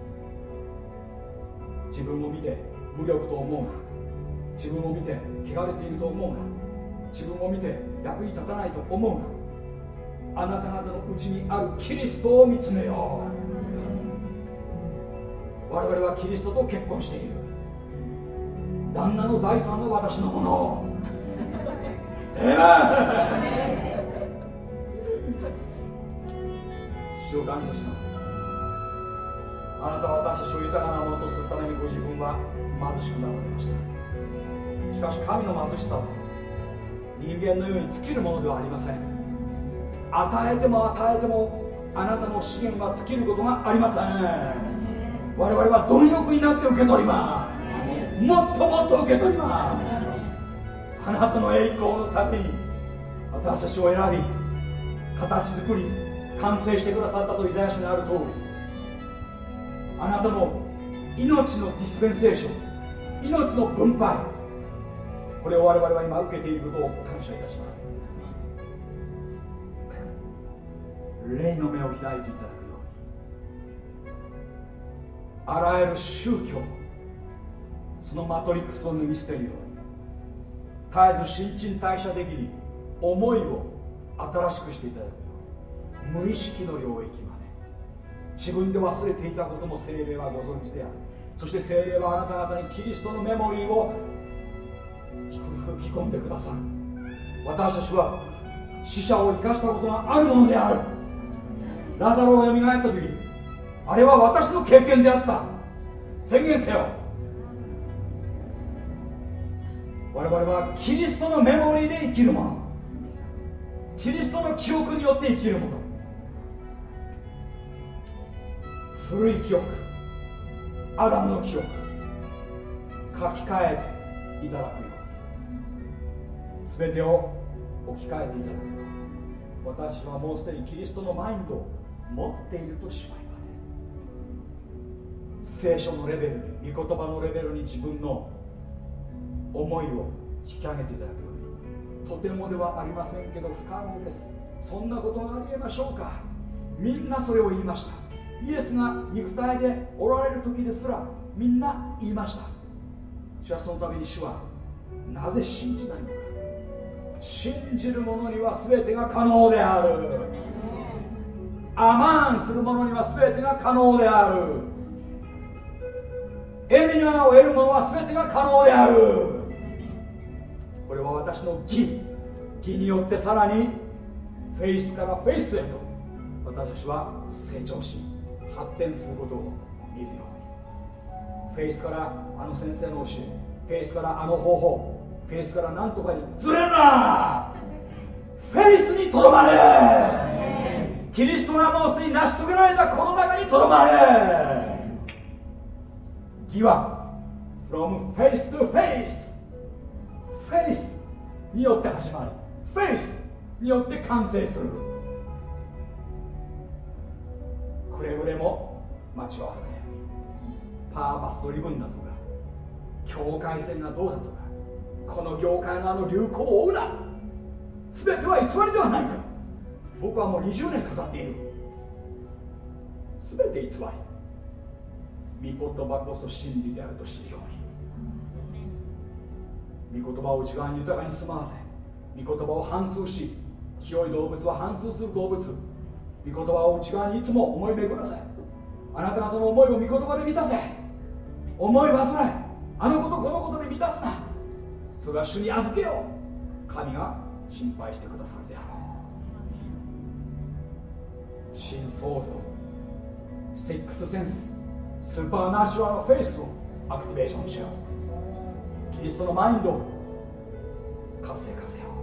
うに。自分を見て無力と思うな。自分を見て汚れていると思うな。自分を見て役に立たないと思うな。あなた方のうちにあるキリストを見つめよう。我々はキリストと結婚している。旦那の財産は私のもの。主を感謝します。あなたは私たちを豊かなものとするためにご自分は貧しくなられました。しかし神の貧しさは人間のように尽きるものではありません。与えても与えてもあなたの資源は尽きることがありません。我々は貪欲になって受け取ります。もっともっと受け取ります。あなたの栄光のために私たちを選び、形作り、完成してくださったとイザヤ書にある通り、あなたの命のディスペンセーション、命の分配、これを我々は今受けていることを感謝いたします。霊の目を開いていただくように、あらゆる宗教、そのマトリックスを脱ぎ捨てるように、絶えず新陳代謝的に思いを新しくしていただくように、無意識の領域まで自分で忘れていたことも聖霊はご存知である。そして聖霊はあなた方にキリストのメモリーを吹き込んでくださる。私たちは死者を生かしたことがあるものである。ラザロをよみがえった時、あれは私の経験であった。宣言せよ。我々はキリストのメモリーで生きるもの、キリストの記憶によって生きるもの。古い記憶、アダムの記憶、書き換えていただくように、全てを置き換えていただくように、私はもうすでにキリストのマインドを持っているとしまいます。聖書のレベルに、御言葉のレベルに自分の思いを引き上げていただくように。とてもではありませんけど不可能です。そんなことがありえましょうか。みんなそれを言いました。イエスが肉体でおられる時ですらみんな言いました。しかしそのために主はなぜ信じないのか。信じる者には全てが可能である。アマンする者には全てが可能である。エミナーを得る者は全てが可能である。これは私の義によってさらにフェイスからフェイスへと私たちは成長し発展することを見るように。フェイスからあの先生の教え、フェイスからあの方法、フェイスから何とかにずれるな。フェイスにとどまれ。キリストがもうすでに成し遂げられたこの中にとどまれ。義は from face to face、 フェイスによって始まり、フェイスによって完成する。くれぐれも間違わない。パーパスドリブンだとか境界線がどうだとか、この業界のあの流行を追うな、全ては偽りではないか。僕はもう20年語っている。全て偽り、御言葉こそ真理であると知るように、御言葉を内側に豊かに住まわせ、御言葉を反芻し、清い動物は反芻する動物、御言葉を内側にいつも思い巡らせ、あなた方の思いを御言葉で満たせ。思い煩い、あのことこのことで満たすな。それは主に預けよう。神が心配してくださるであろう。新創造、セックスセンス、スーパーナチュラルのフェイスをアクティベーションしよう。キリストのマインドを活性化せよう。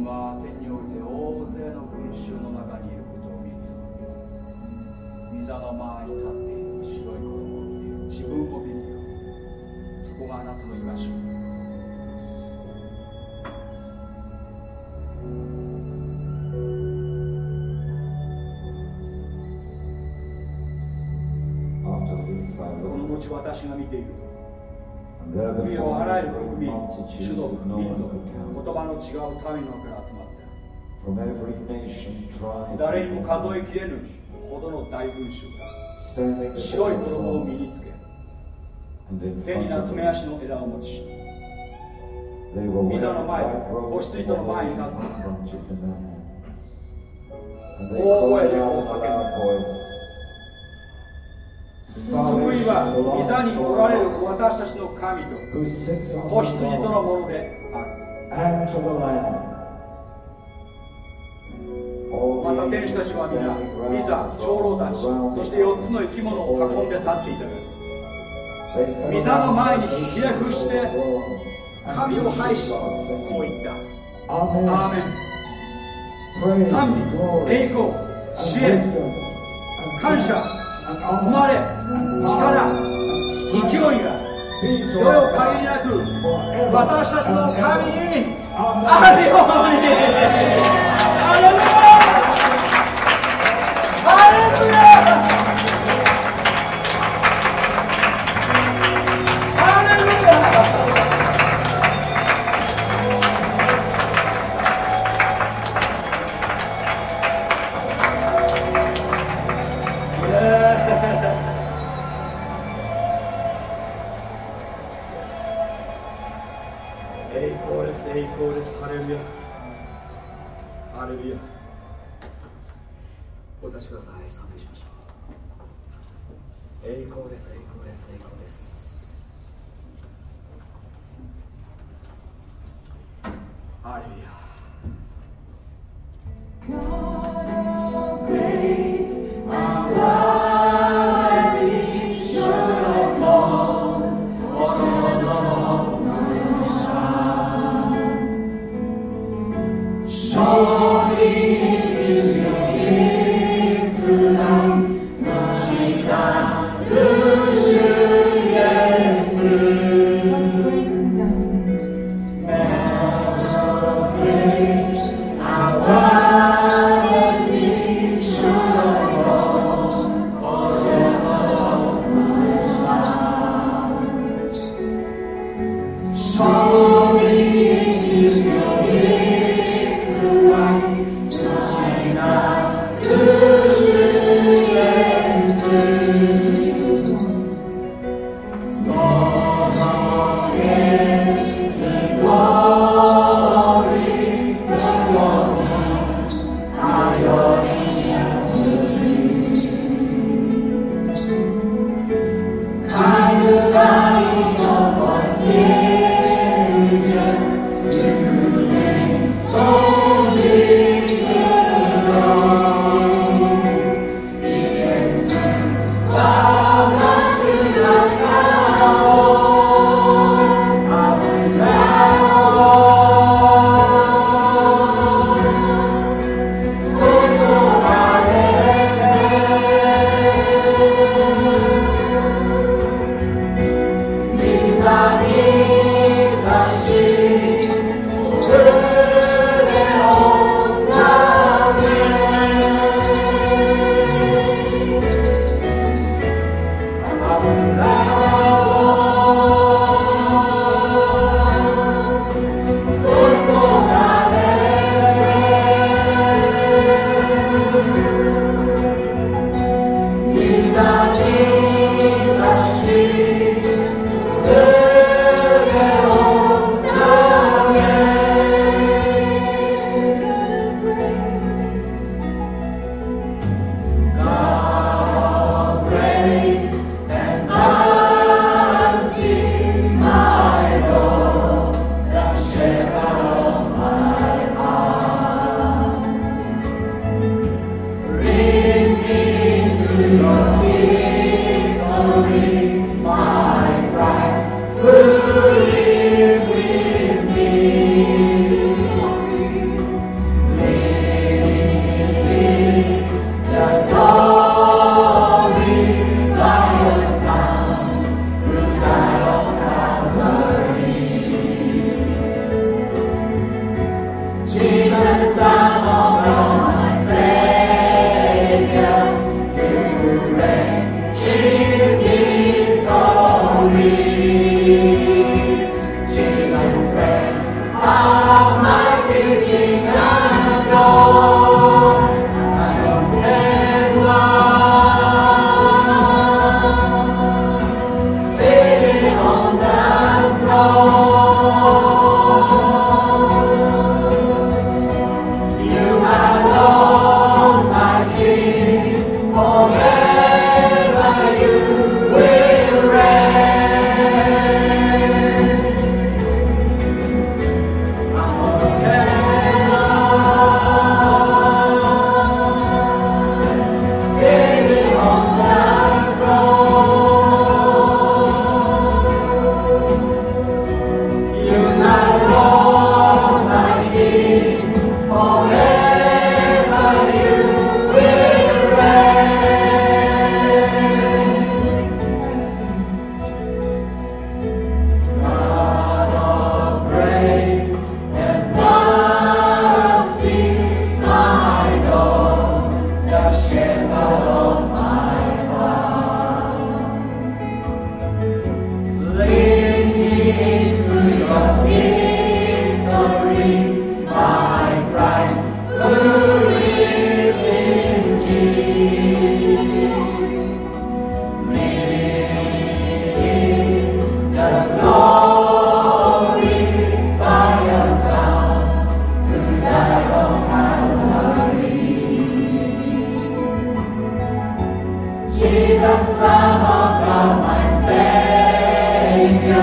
は天において大勢の群衆の中にいることを見る。御座の前に立っている白い子供を見る。自分を見るよ。そこがあなたの居場所。この後私が見ていると海をあらゆる国民、種族、民族、言葉の違う民の中から集まって誰にも数えきれぬほどの大群衆が白い衣を身につけ手にナツメヤシの枝を持ち御座の前と子羊との前に立って大声でこう叫んだ。救いは御座におられる私たちの神と子羊とのものである。また天使たちは皆御座、長老たち、そして4つの生き物を囲んで立っていたが御座の前にひれ伏して神を拝しこう言った。アーメン。賛美、栄光、知恵、感謝、誉れ、力、勢いが世よ限りなく私たちの神にあるように。ハレルヤ、ハレルヤ、ハレルヤ。栄光です、栄光です。ハレルヤ、ハレルヤ。お立ちください。賛美しましょう。栄光です、栄光です、栄光です。ハレルヤ。God of grace, arise, show your love, honor my shine. Surely is your gift tonight,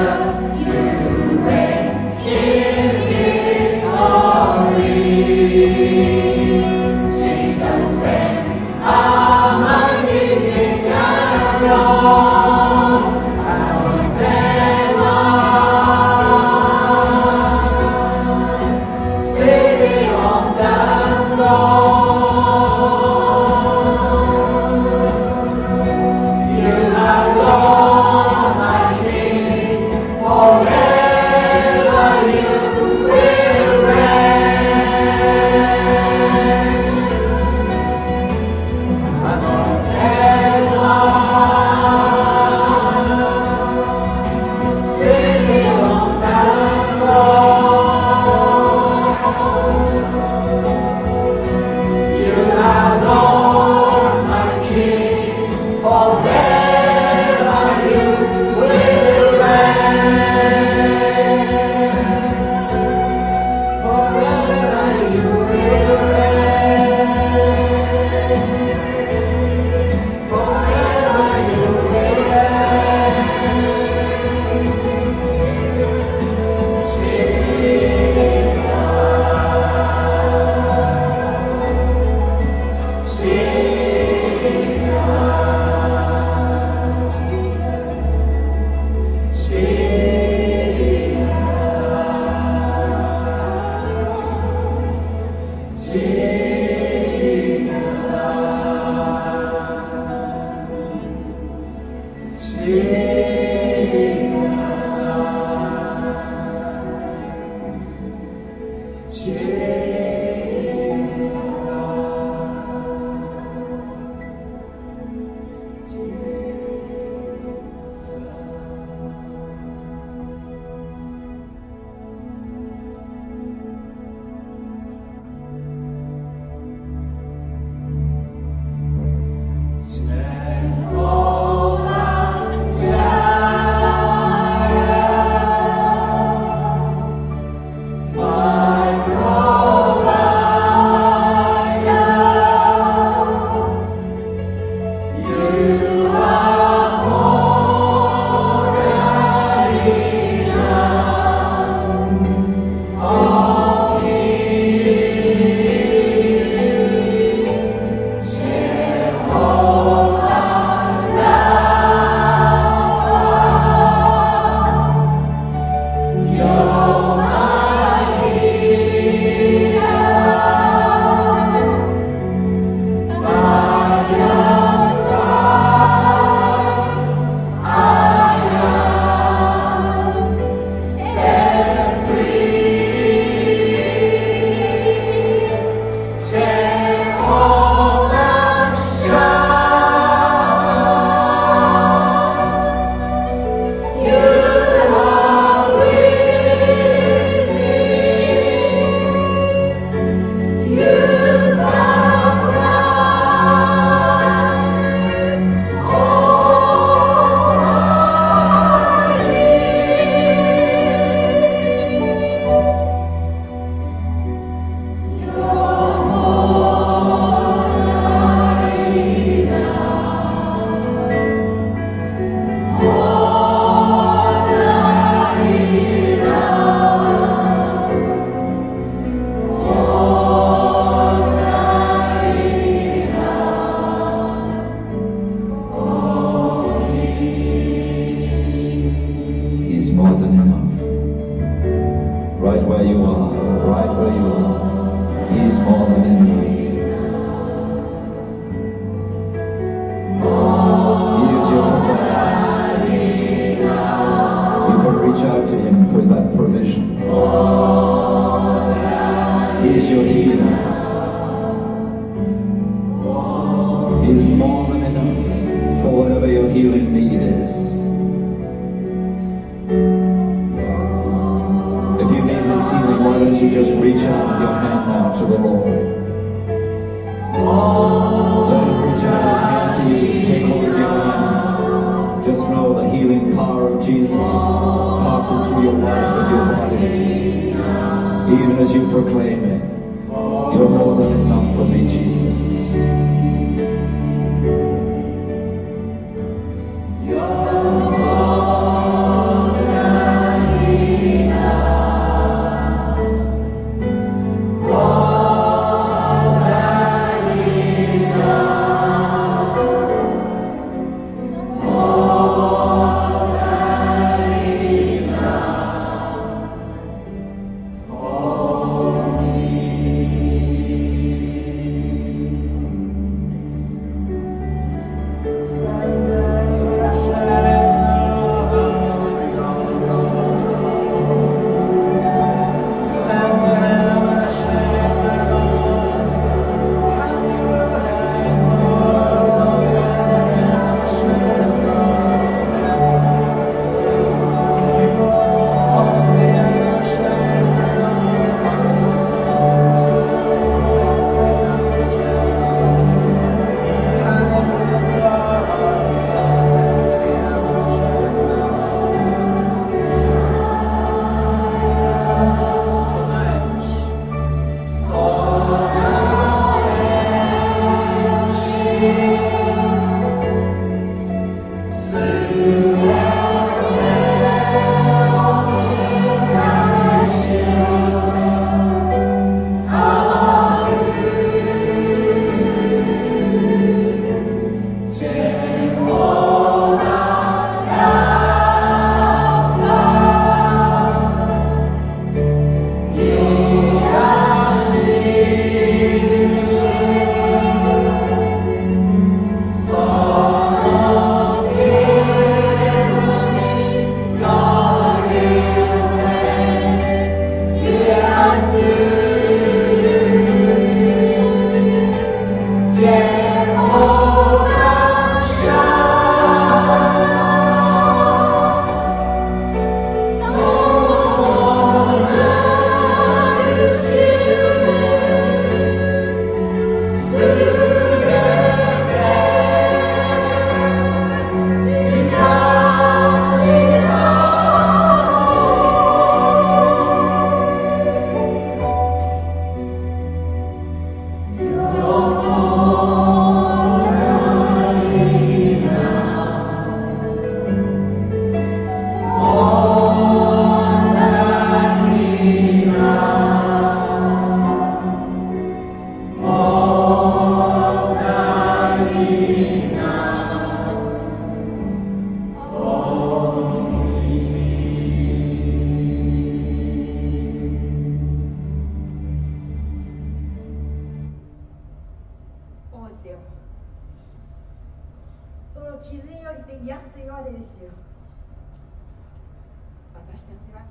You're more than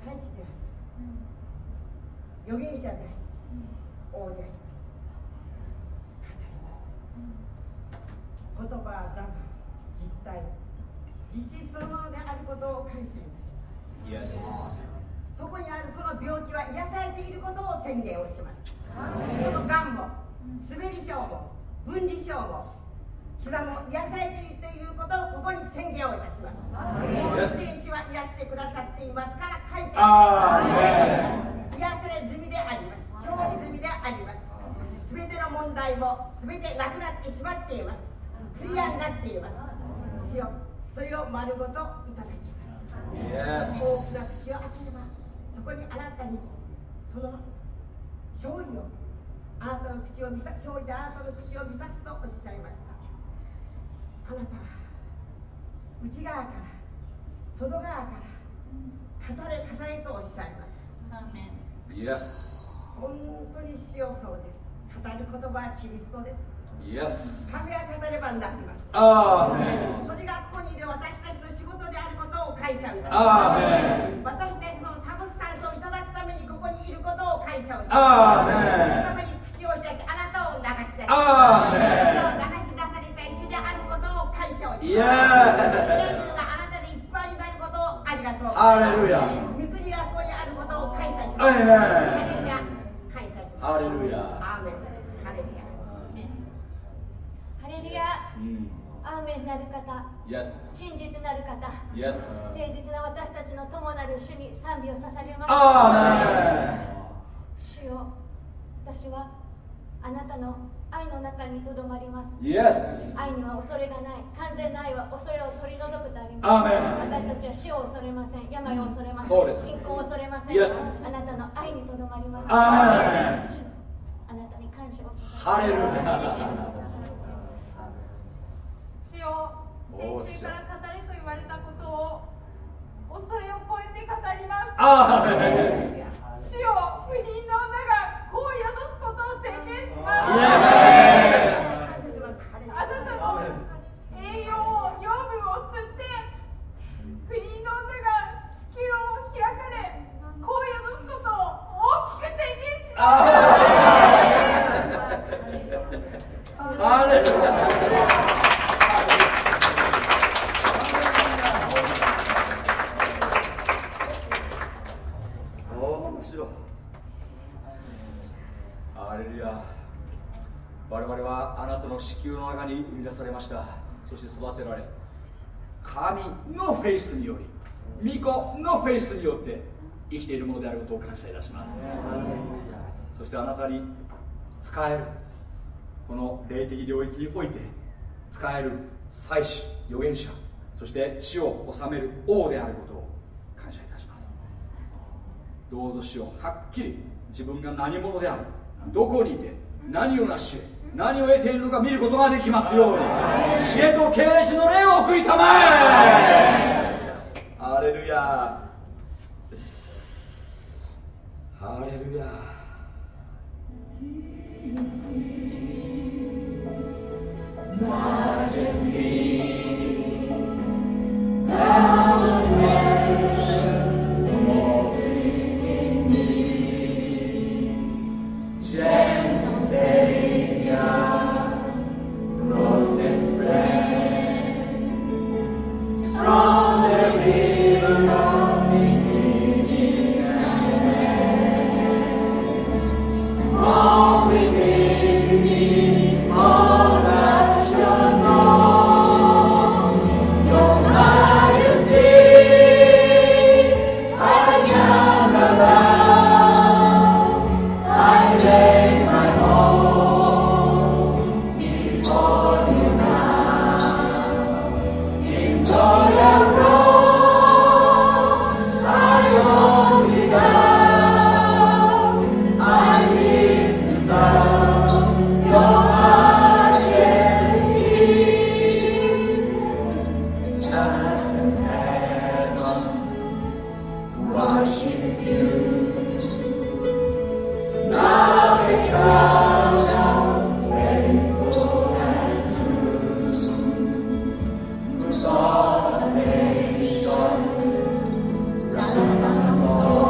祭司であり預言者であり王であります。言葉はダム、実体、実施そのものであることを感謝いたします。そこにあるその病気は癒されていることを宣言をします。そのがんも滑り症も分離症も膝も癒されているということをここに宣言をいたします。天使は癒してくださっていますから感謝いたします。癒され済みであります。勝利済みであります。すべての問題もすべてなくなってしまっています。クリアになっています。主よ、それを丸ごといただきます。大きな口を開ければそこにあなたにその勝利をあなたの口を満た勝利であなたの口を満たすとおっしゃいました。あなたは内側から外側から語れ語れとおっしゃいます。本当に主よ、そうです。語る言葉はキリストです。神が語ればなります。それがここにいる私たちの仕事であることを感謝いたします。私たちのサブスタンスをいただくためにここにいることを感謝をします。そのために口を開きあなたを流し出します。あなたを流し出された主であることを感謝をします。天があなたでいっぱいになることをありがとうございます。御国がここにあることを感謝します。ハレルヤ、感謝します。ハレルヤ、アーメン、ハレルヤ、ハレルヤ、アーメンなる方、真実なる方、誠実な私たちの友なる主に賛美を捧げます。主よ、私はあなたの愛の中にとどまります。愛には恐れがない。完全な愛は恐れを取り除くとあります。私たちは死を恐れません。病を恐れません。貧困を恐れません。あなたの愛にとどまります。あなたに感謝を捧げます。 先週から語れと言われたことを恐れを超えて語ります。主よ、不妊の女が子を宿すことを宣言します。あなたの栄養を養分を吸って不妊の女が子宮を開かれ子を宿すことを大きく宣言します。ハレルヤ。 ハレルヤ。我々はあなたの子宮の中に生み出されました。そして育てられ、神のフェイスにより、御子のフェイスによって生きているものであることを感謝いたします。そしてあなたに使えるこの霊的領域において使える祭司、預言者、そして地を治める王であることを感謝いたします。どうぞ主よ、はっきり自分が何者である、どこにいて何を成し何を得ているのか見ることができますように、知恵と啓示の霊を送りたまえ。ハレルヤ、ハレルヤ。 Son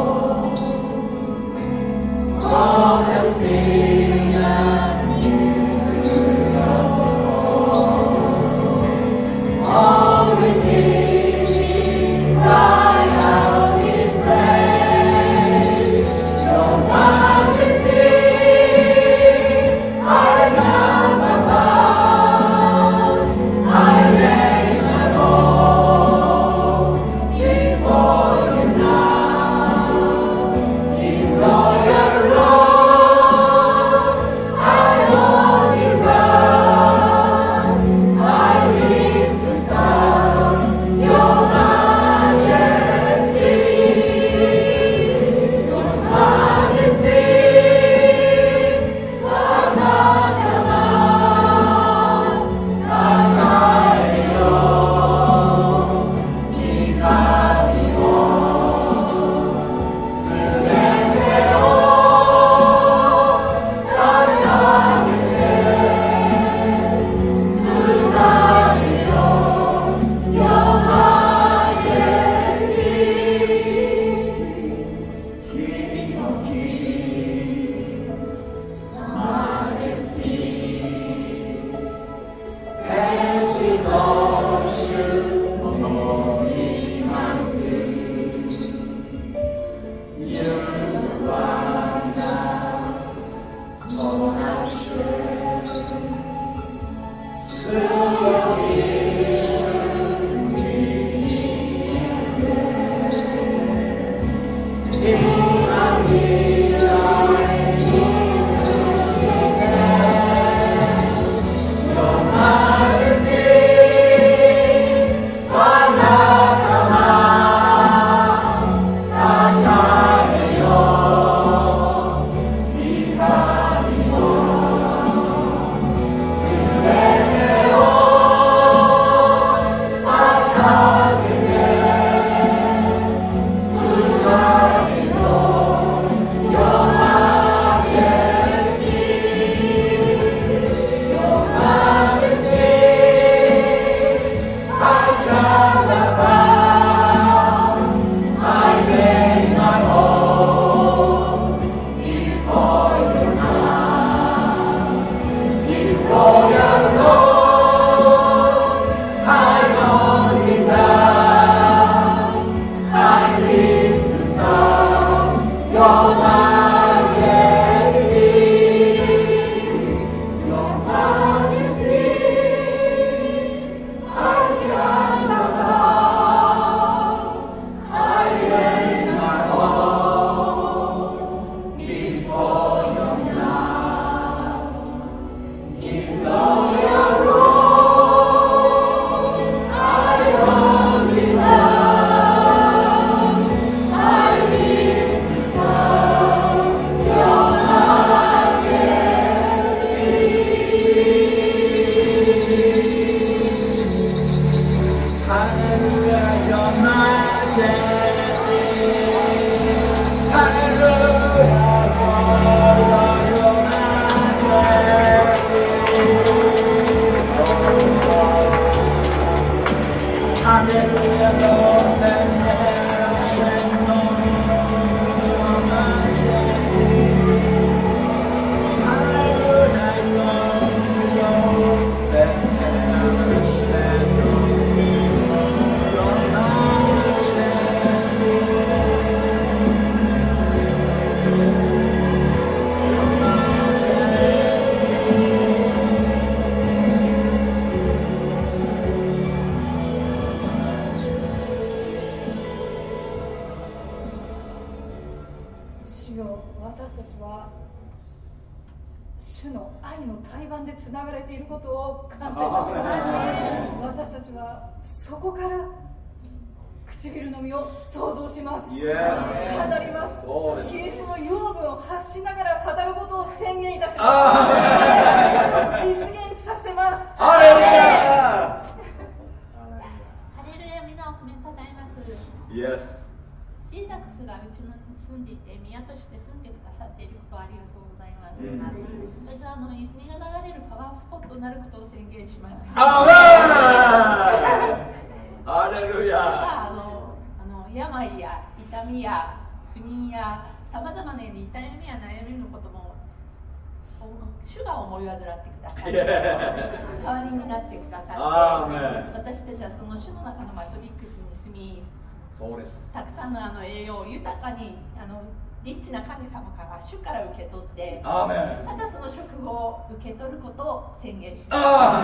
主が思い患ってください。代わりになってくださって、私たちはその主の中のマトリックスに住み、 そうです。 たくさんの栄養を豊かにリッチな神様から主から受け取って、ただその祝福を受け取ることを宣言します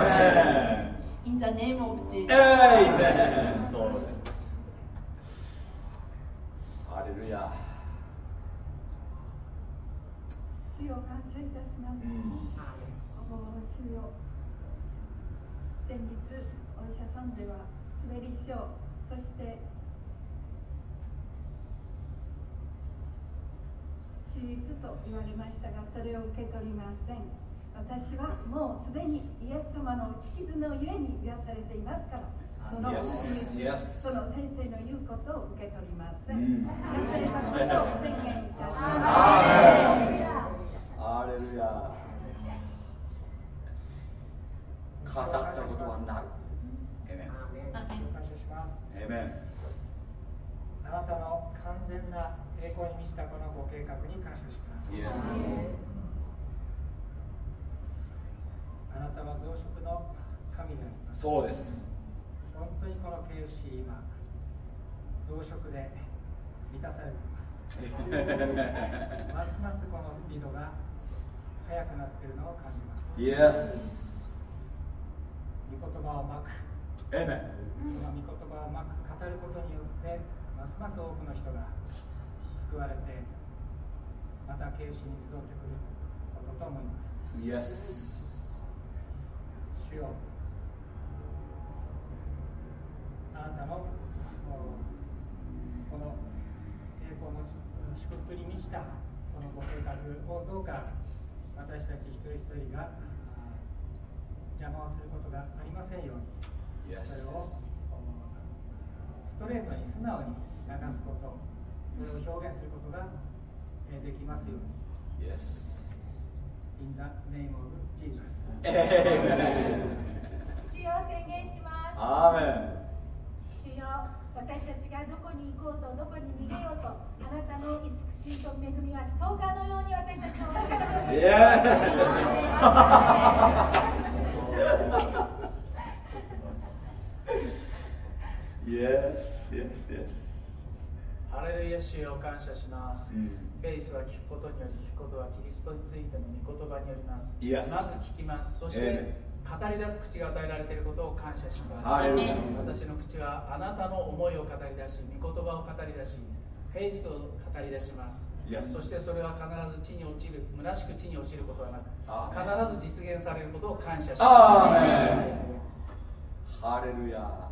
。In the name of Jesus。 そうです。ハレルヤ。 主よ感謝いたします。主よ、前日お医者さんでは滑り症、そして手術と言われましたが、それを受け取りません。私はもうすでにイエス様の打ち傷のゆえに癒されていますから、そのその先生の言うことを受け取りません。癒されたことを宣言いたします。 ハレルヤ。語ったことはなる。エメン。 感謝します。 エメン。 あなたの完全な栄光に満ちたこのご計画に感謝します。あなたは増殖の神であります。 そうです。 本当にこの KFC 今増殖で満たされています。 ますますこのスピードが速くなっているのを感じます。 Yes。 御言葉をまく。 Amen。 この御言葉をまく語ることによってますます多くの人が救われてまた啓示に集ってくることと思います。 Yes。 主よ、あなたのこの栄光の祝福に満ちたこのご計画をどうか私たち一人一人が邪魔をすることがありませんように、それをストレートに素直に流すこと、それを表現することができますように。 Yes。 In the name of Jesus。 主よ、宣言します。 アーメン。 主よ、私たちがどこに行こうとどこに逃げようと、あなたの慈しみと恵みはストーカーのように私たちを追いかけている。 Yes, yes, yes。 ハレルヤ、主よ、感謝します。フェイスは聞くことにより、聞くことはキリストについての御言葉によります。まず聞きます。そして、語り出す口が与えられていることを感謝します。私の口はあなたの思いを語り出し、御言葉を語り出し、フェイスを語り出します。そしてそれは必ず地に落ちる、虚しく地に落ちることはなく、必ず実現されることを感謝します。 ハレルヤ。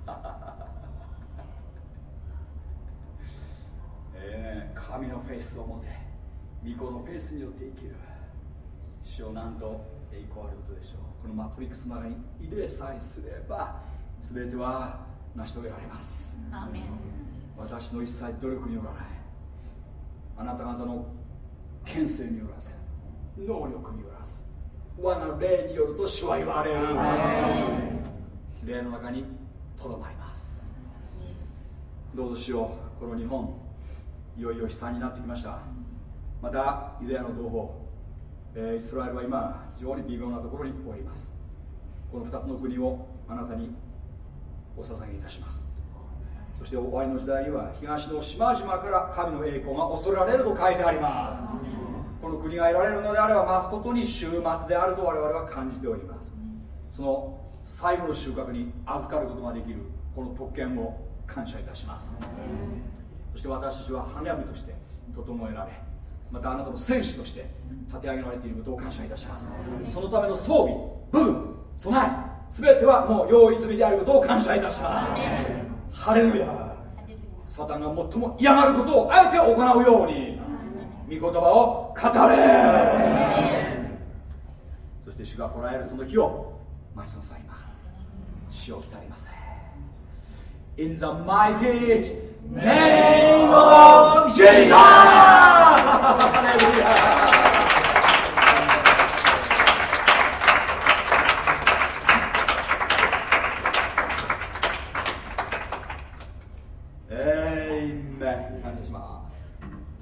神のフェイスを持て、御子のフェイスによって生きる。主をなんと栄光あることでしょう。このマトリックスの中に入れさえすれば全ては成し遂げられます。 アーメン。 私の一切努力によらない、あなた方の権勢によらず、能力によらず、我が霊によると主は言われる。霊の中にとどまります。どうぞしよう。この日本いよいよ悲惨になってきました。またユダヤの同胞、イスラエルは今非常に微妙なところにおります。この2つの国をあなたにお捧げいたします。そして終わりの時代には東の島々から神の栄光が恐れられると書いてあります。この国が得られるのであれば誠に終末であると我々は感じております。その最後の収穫に預かることができるこの特権を感謝いたします。そして私たちは花嫁として整えられ、またあなたの戦士として立て上げられていることを感謝いたします。そのための装備、武具、備え、全てはもう用意済みであることを感謝いたします。ハレルヤ。サタンが最も嫌がることをあえて行うように御言葉を語れ。そして主が来られるその日を待ちなさいます。主を来たりません。 In the mighty name of Jesus! ハレルヤ。感謝します。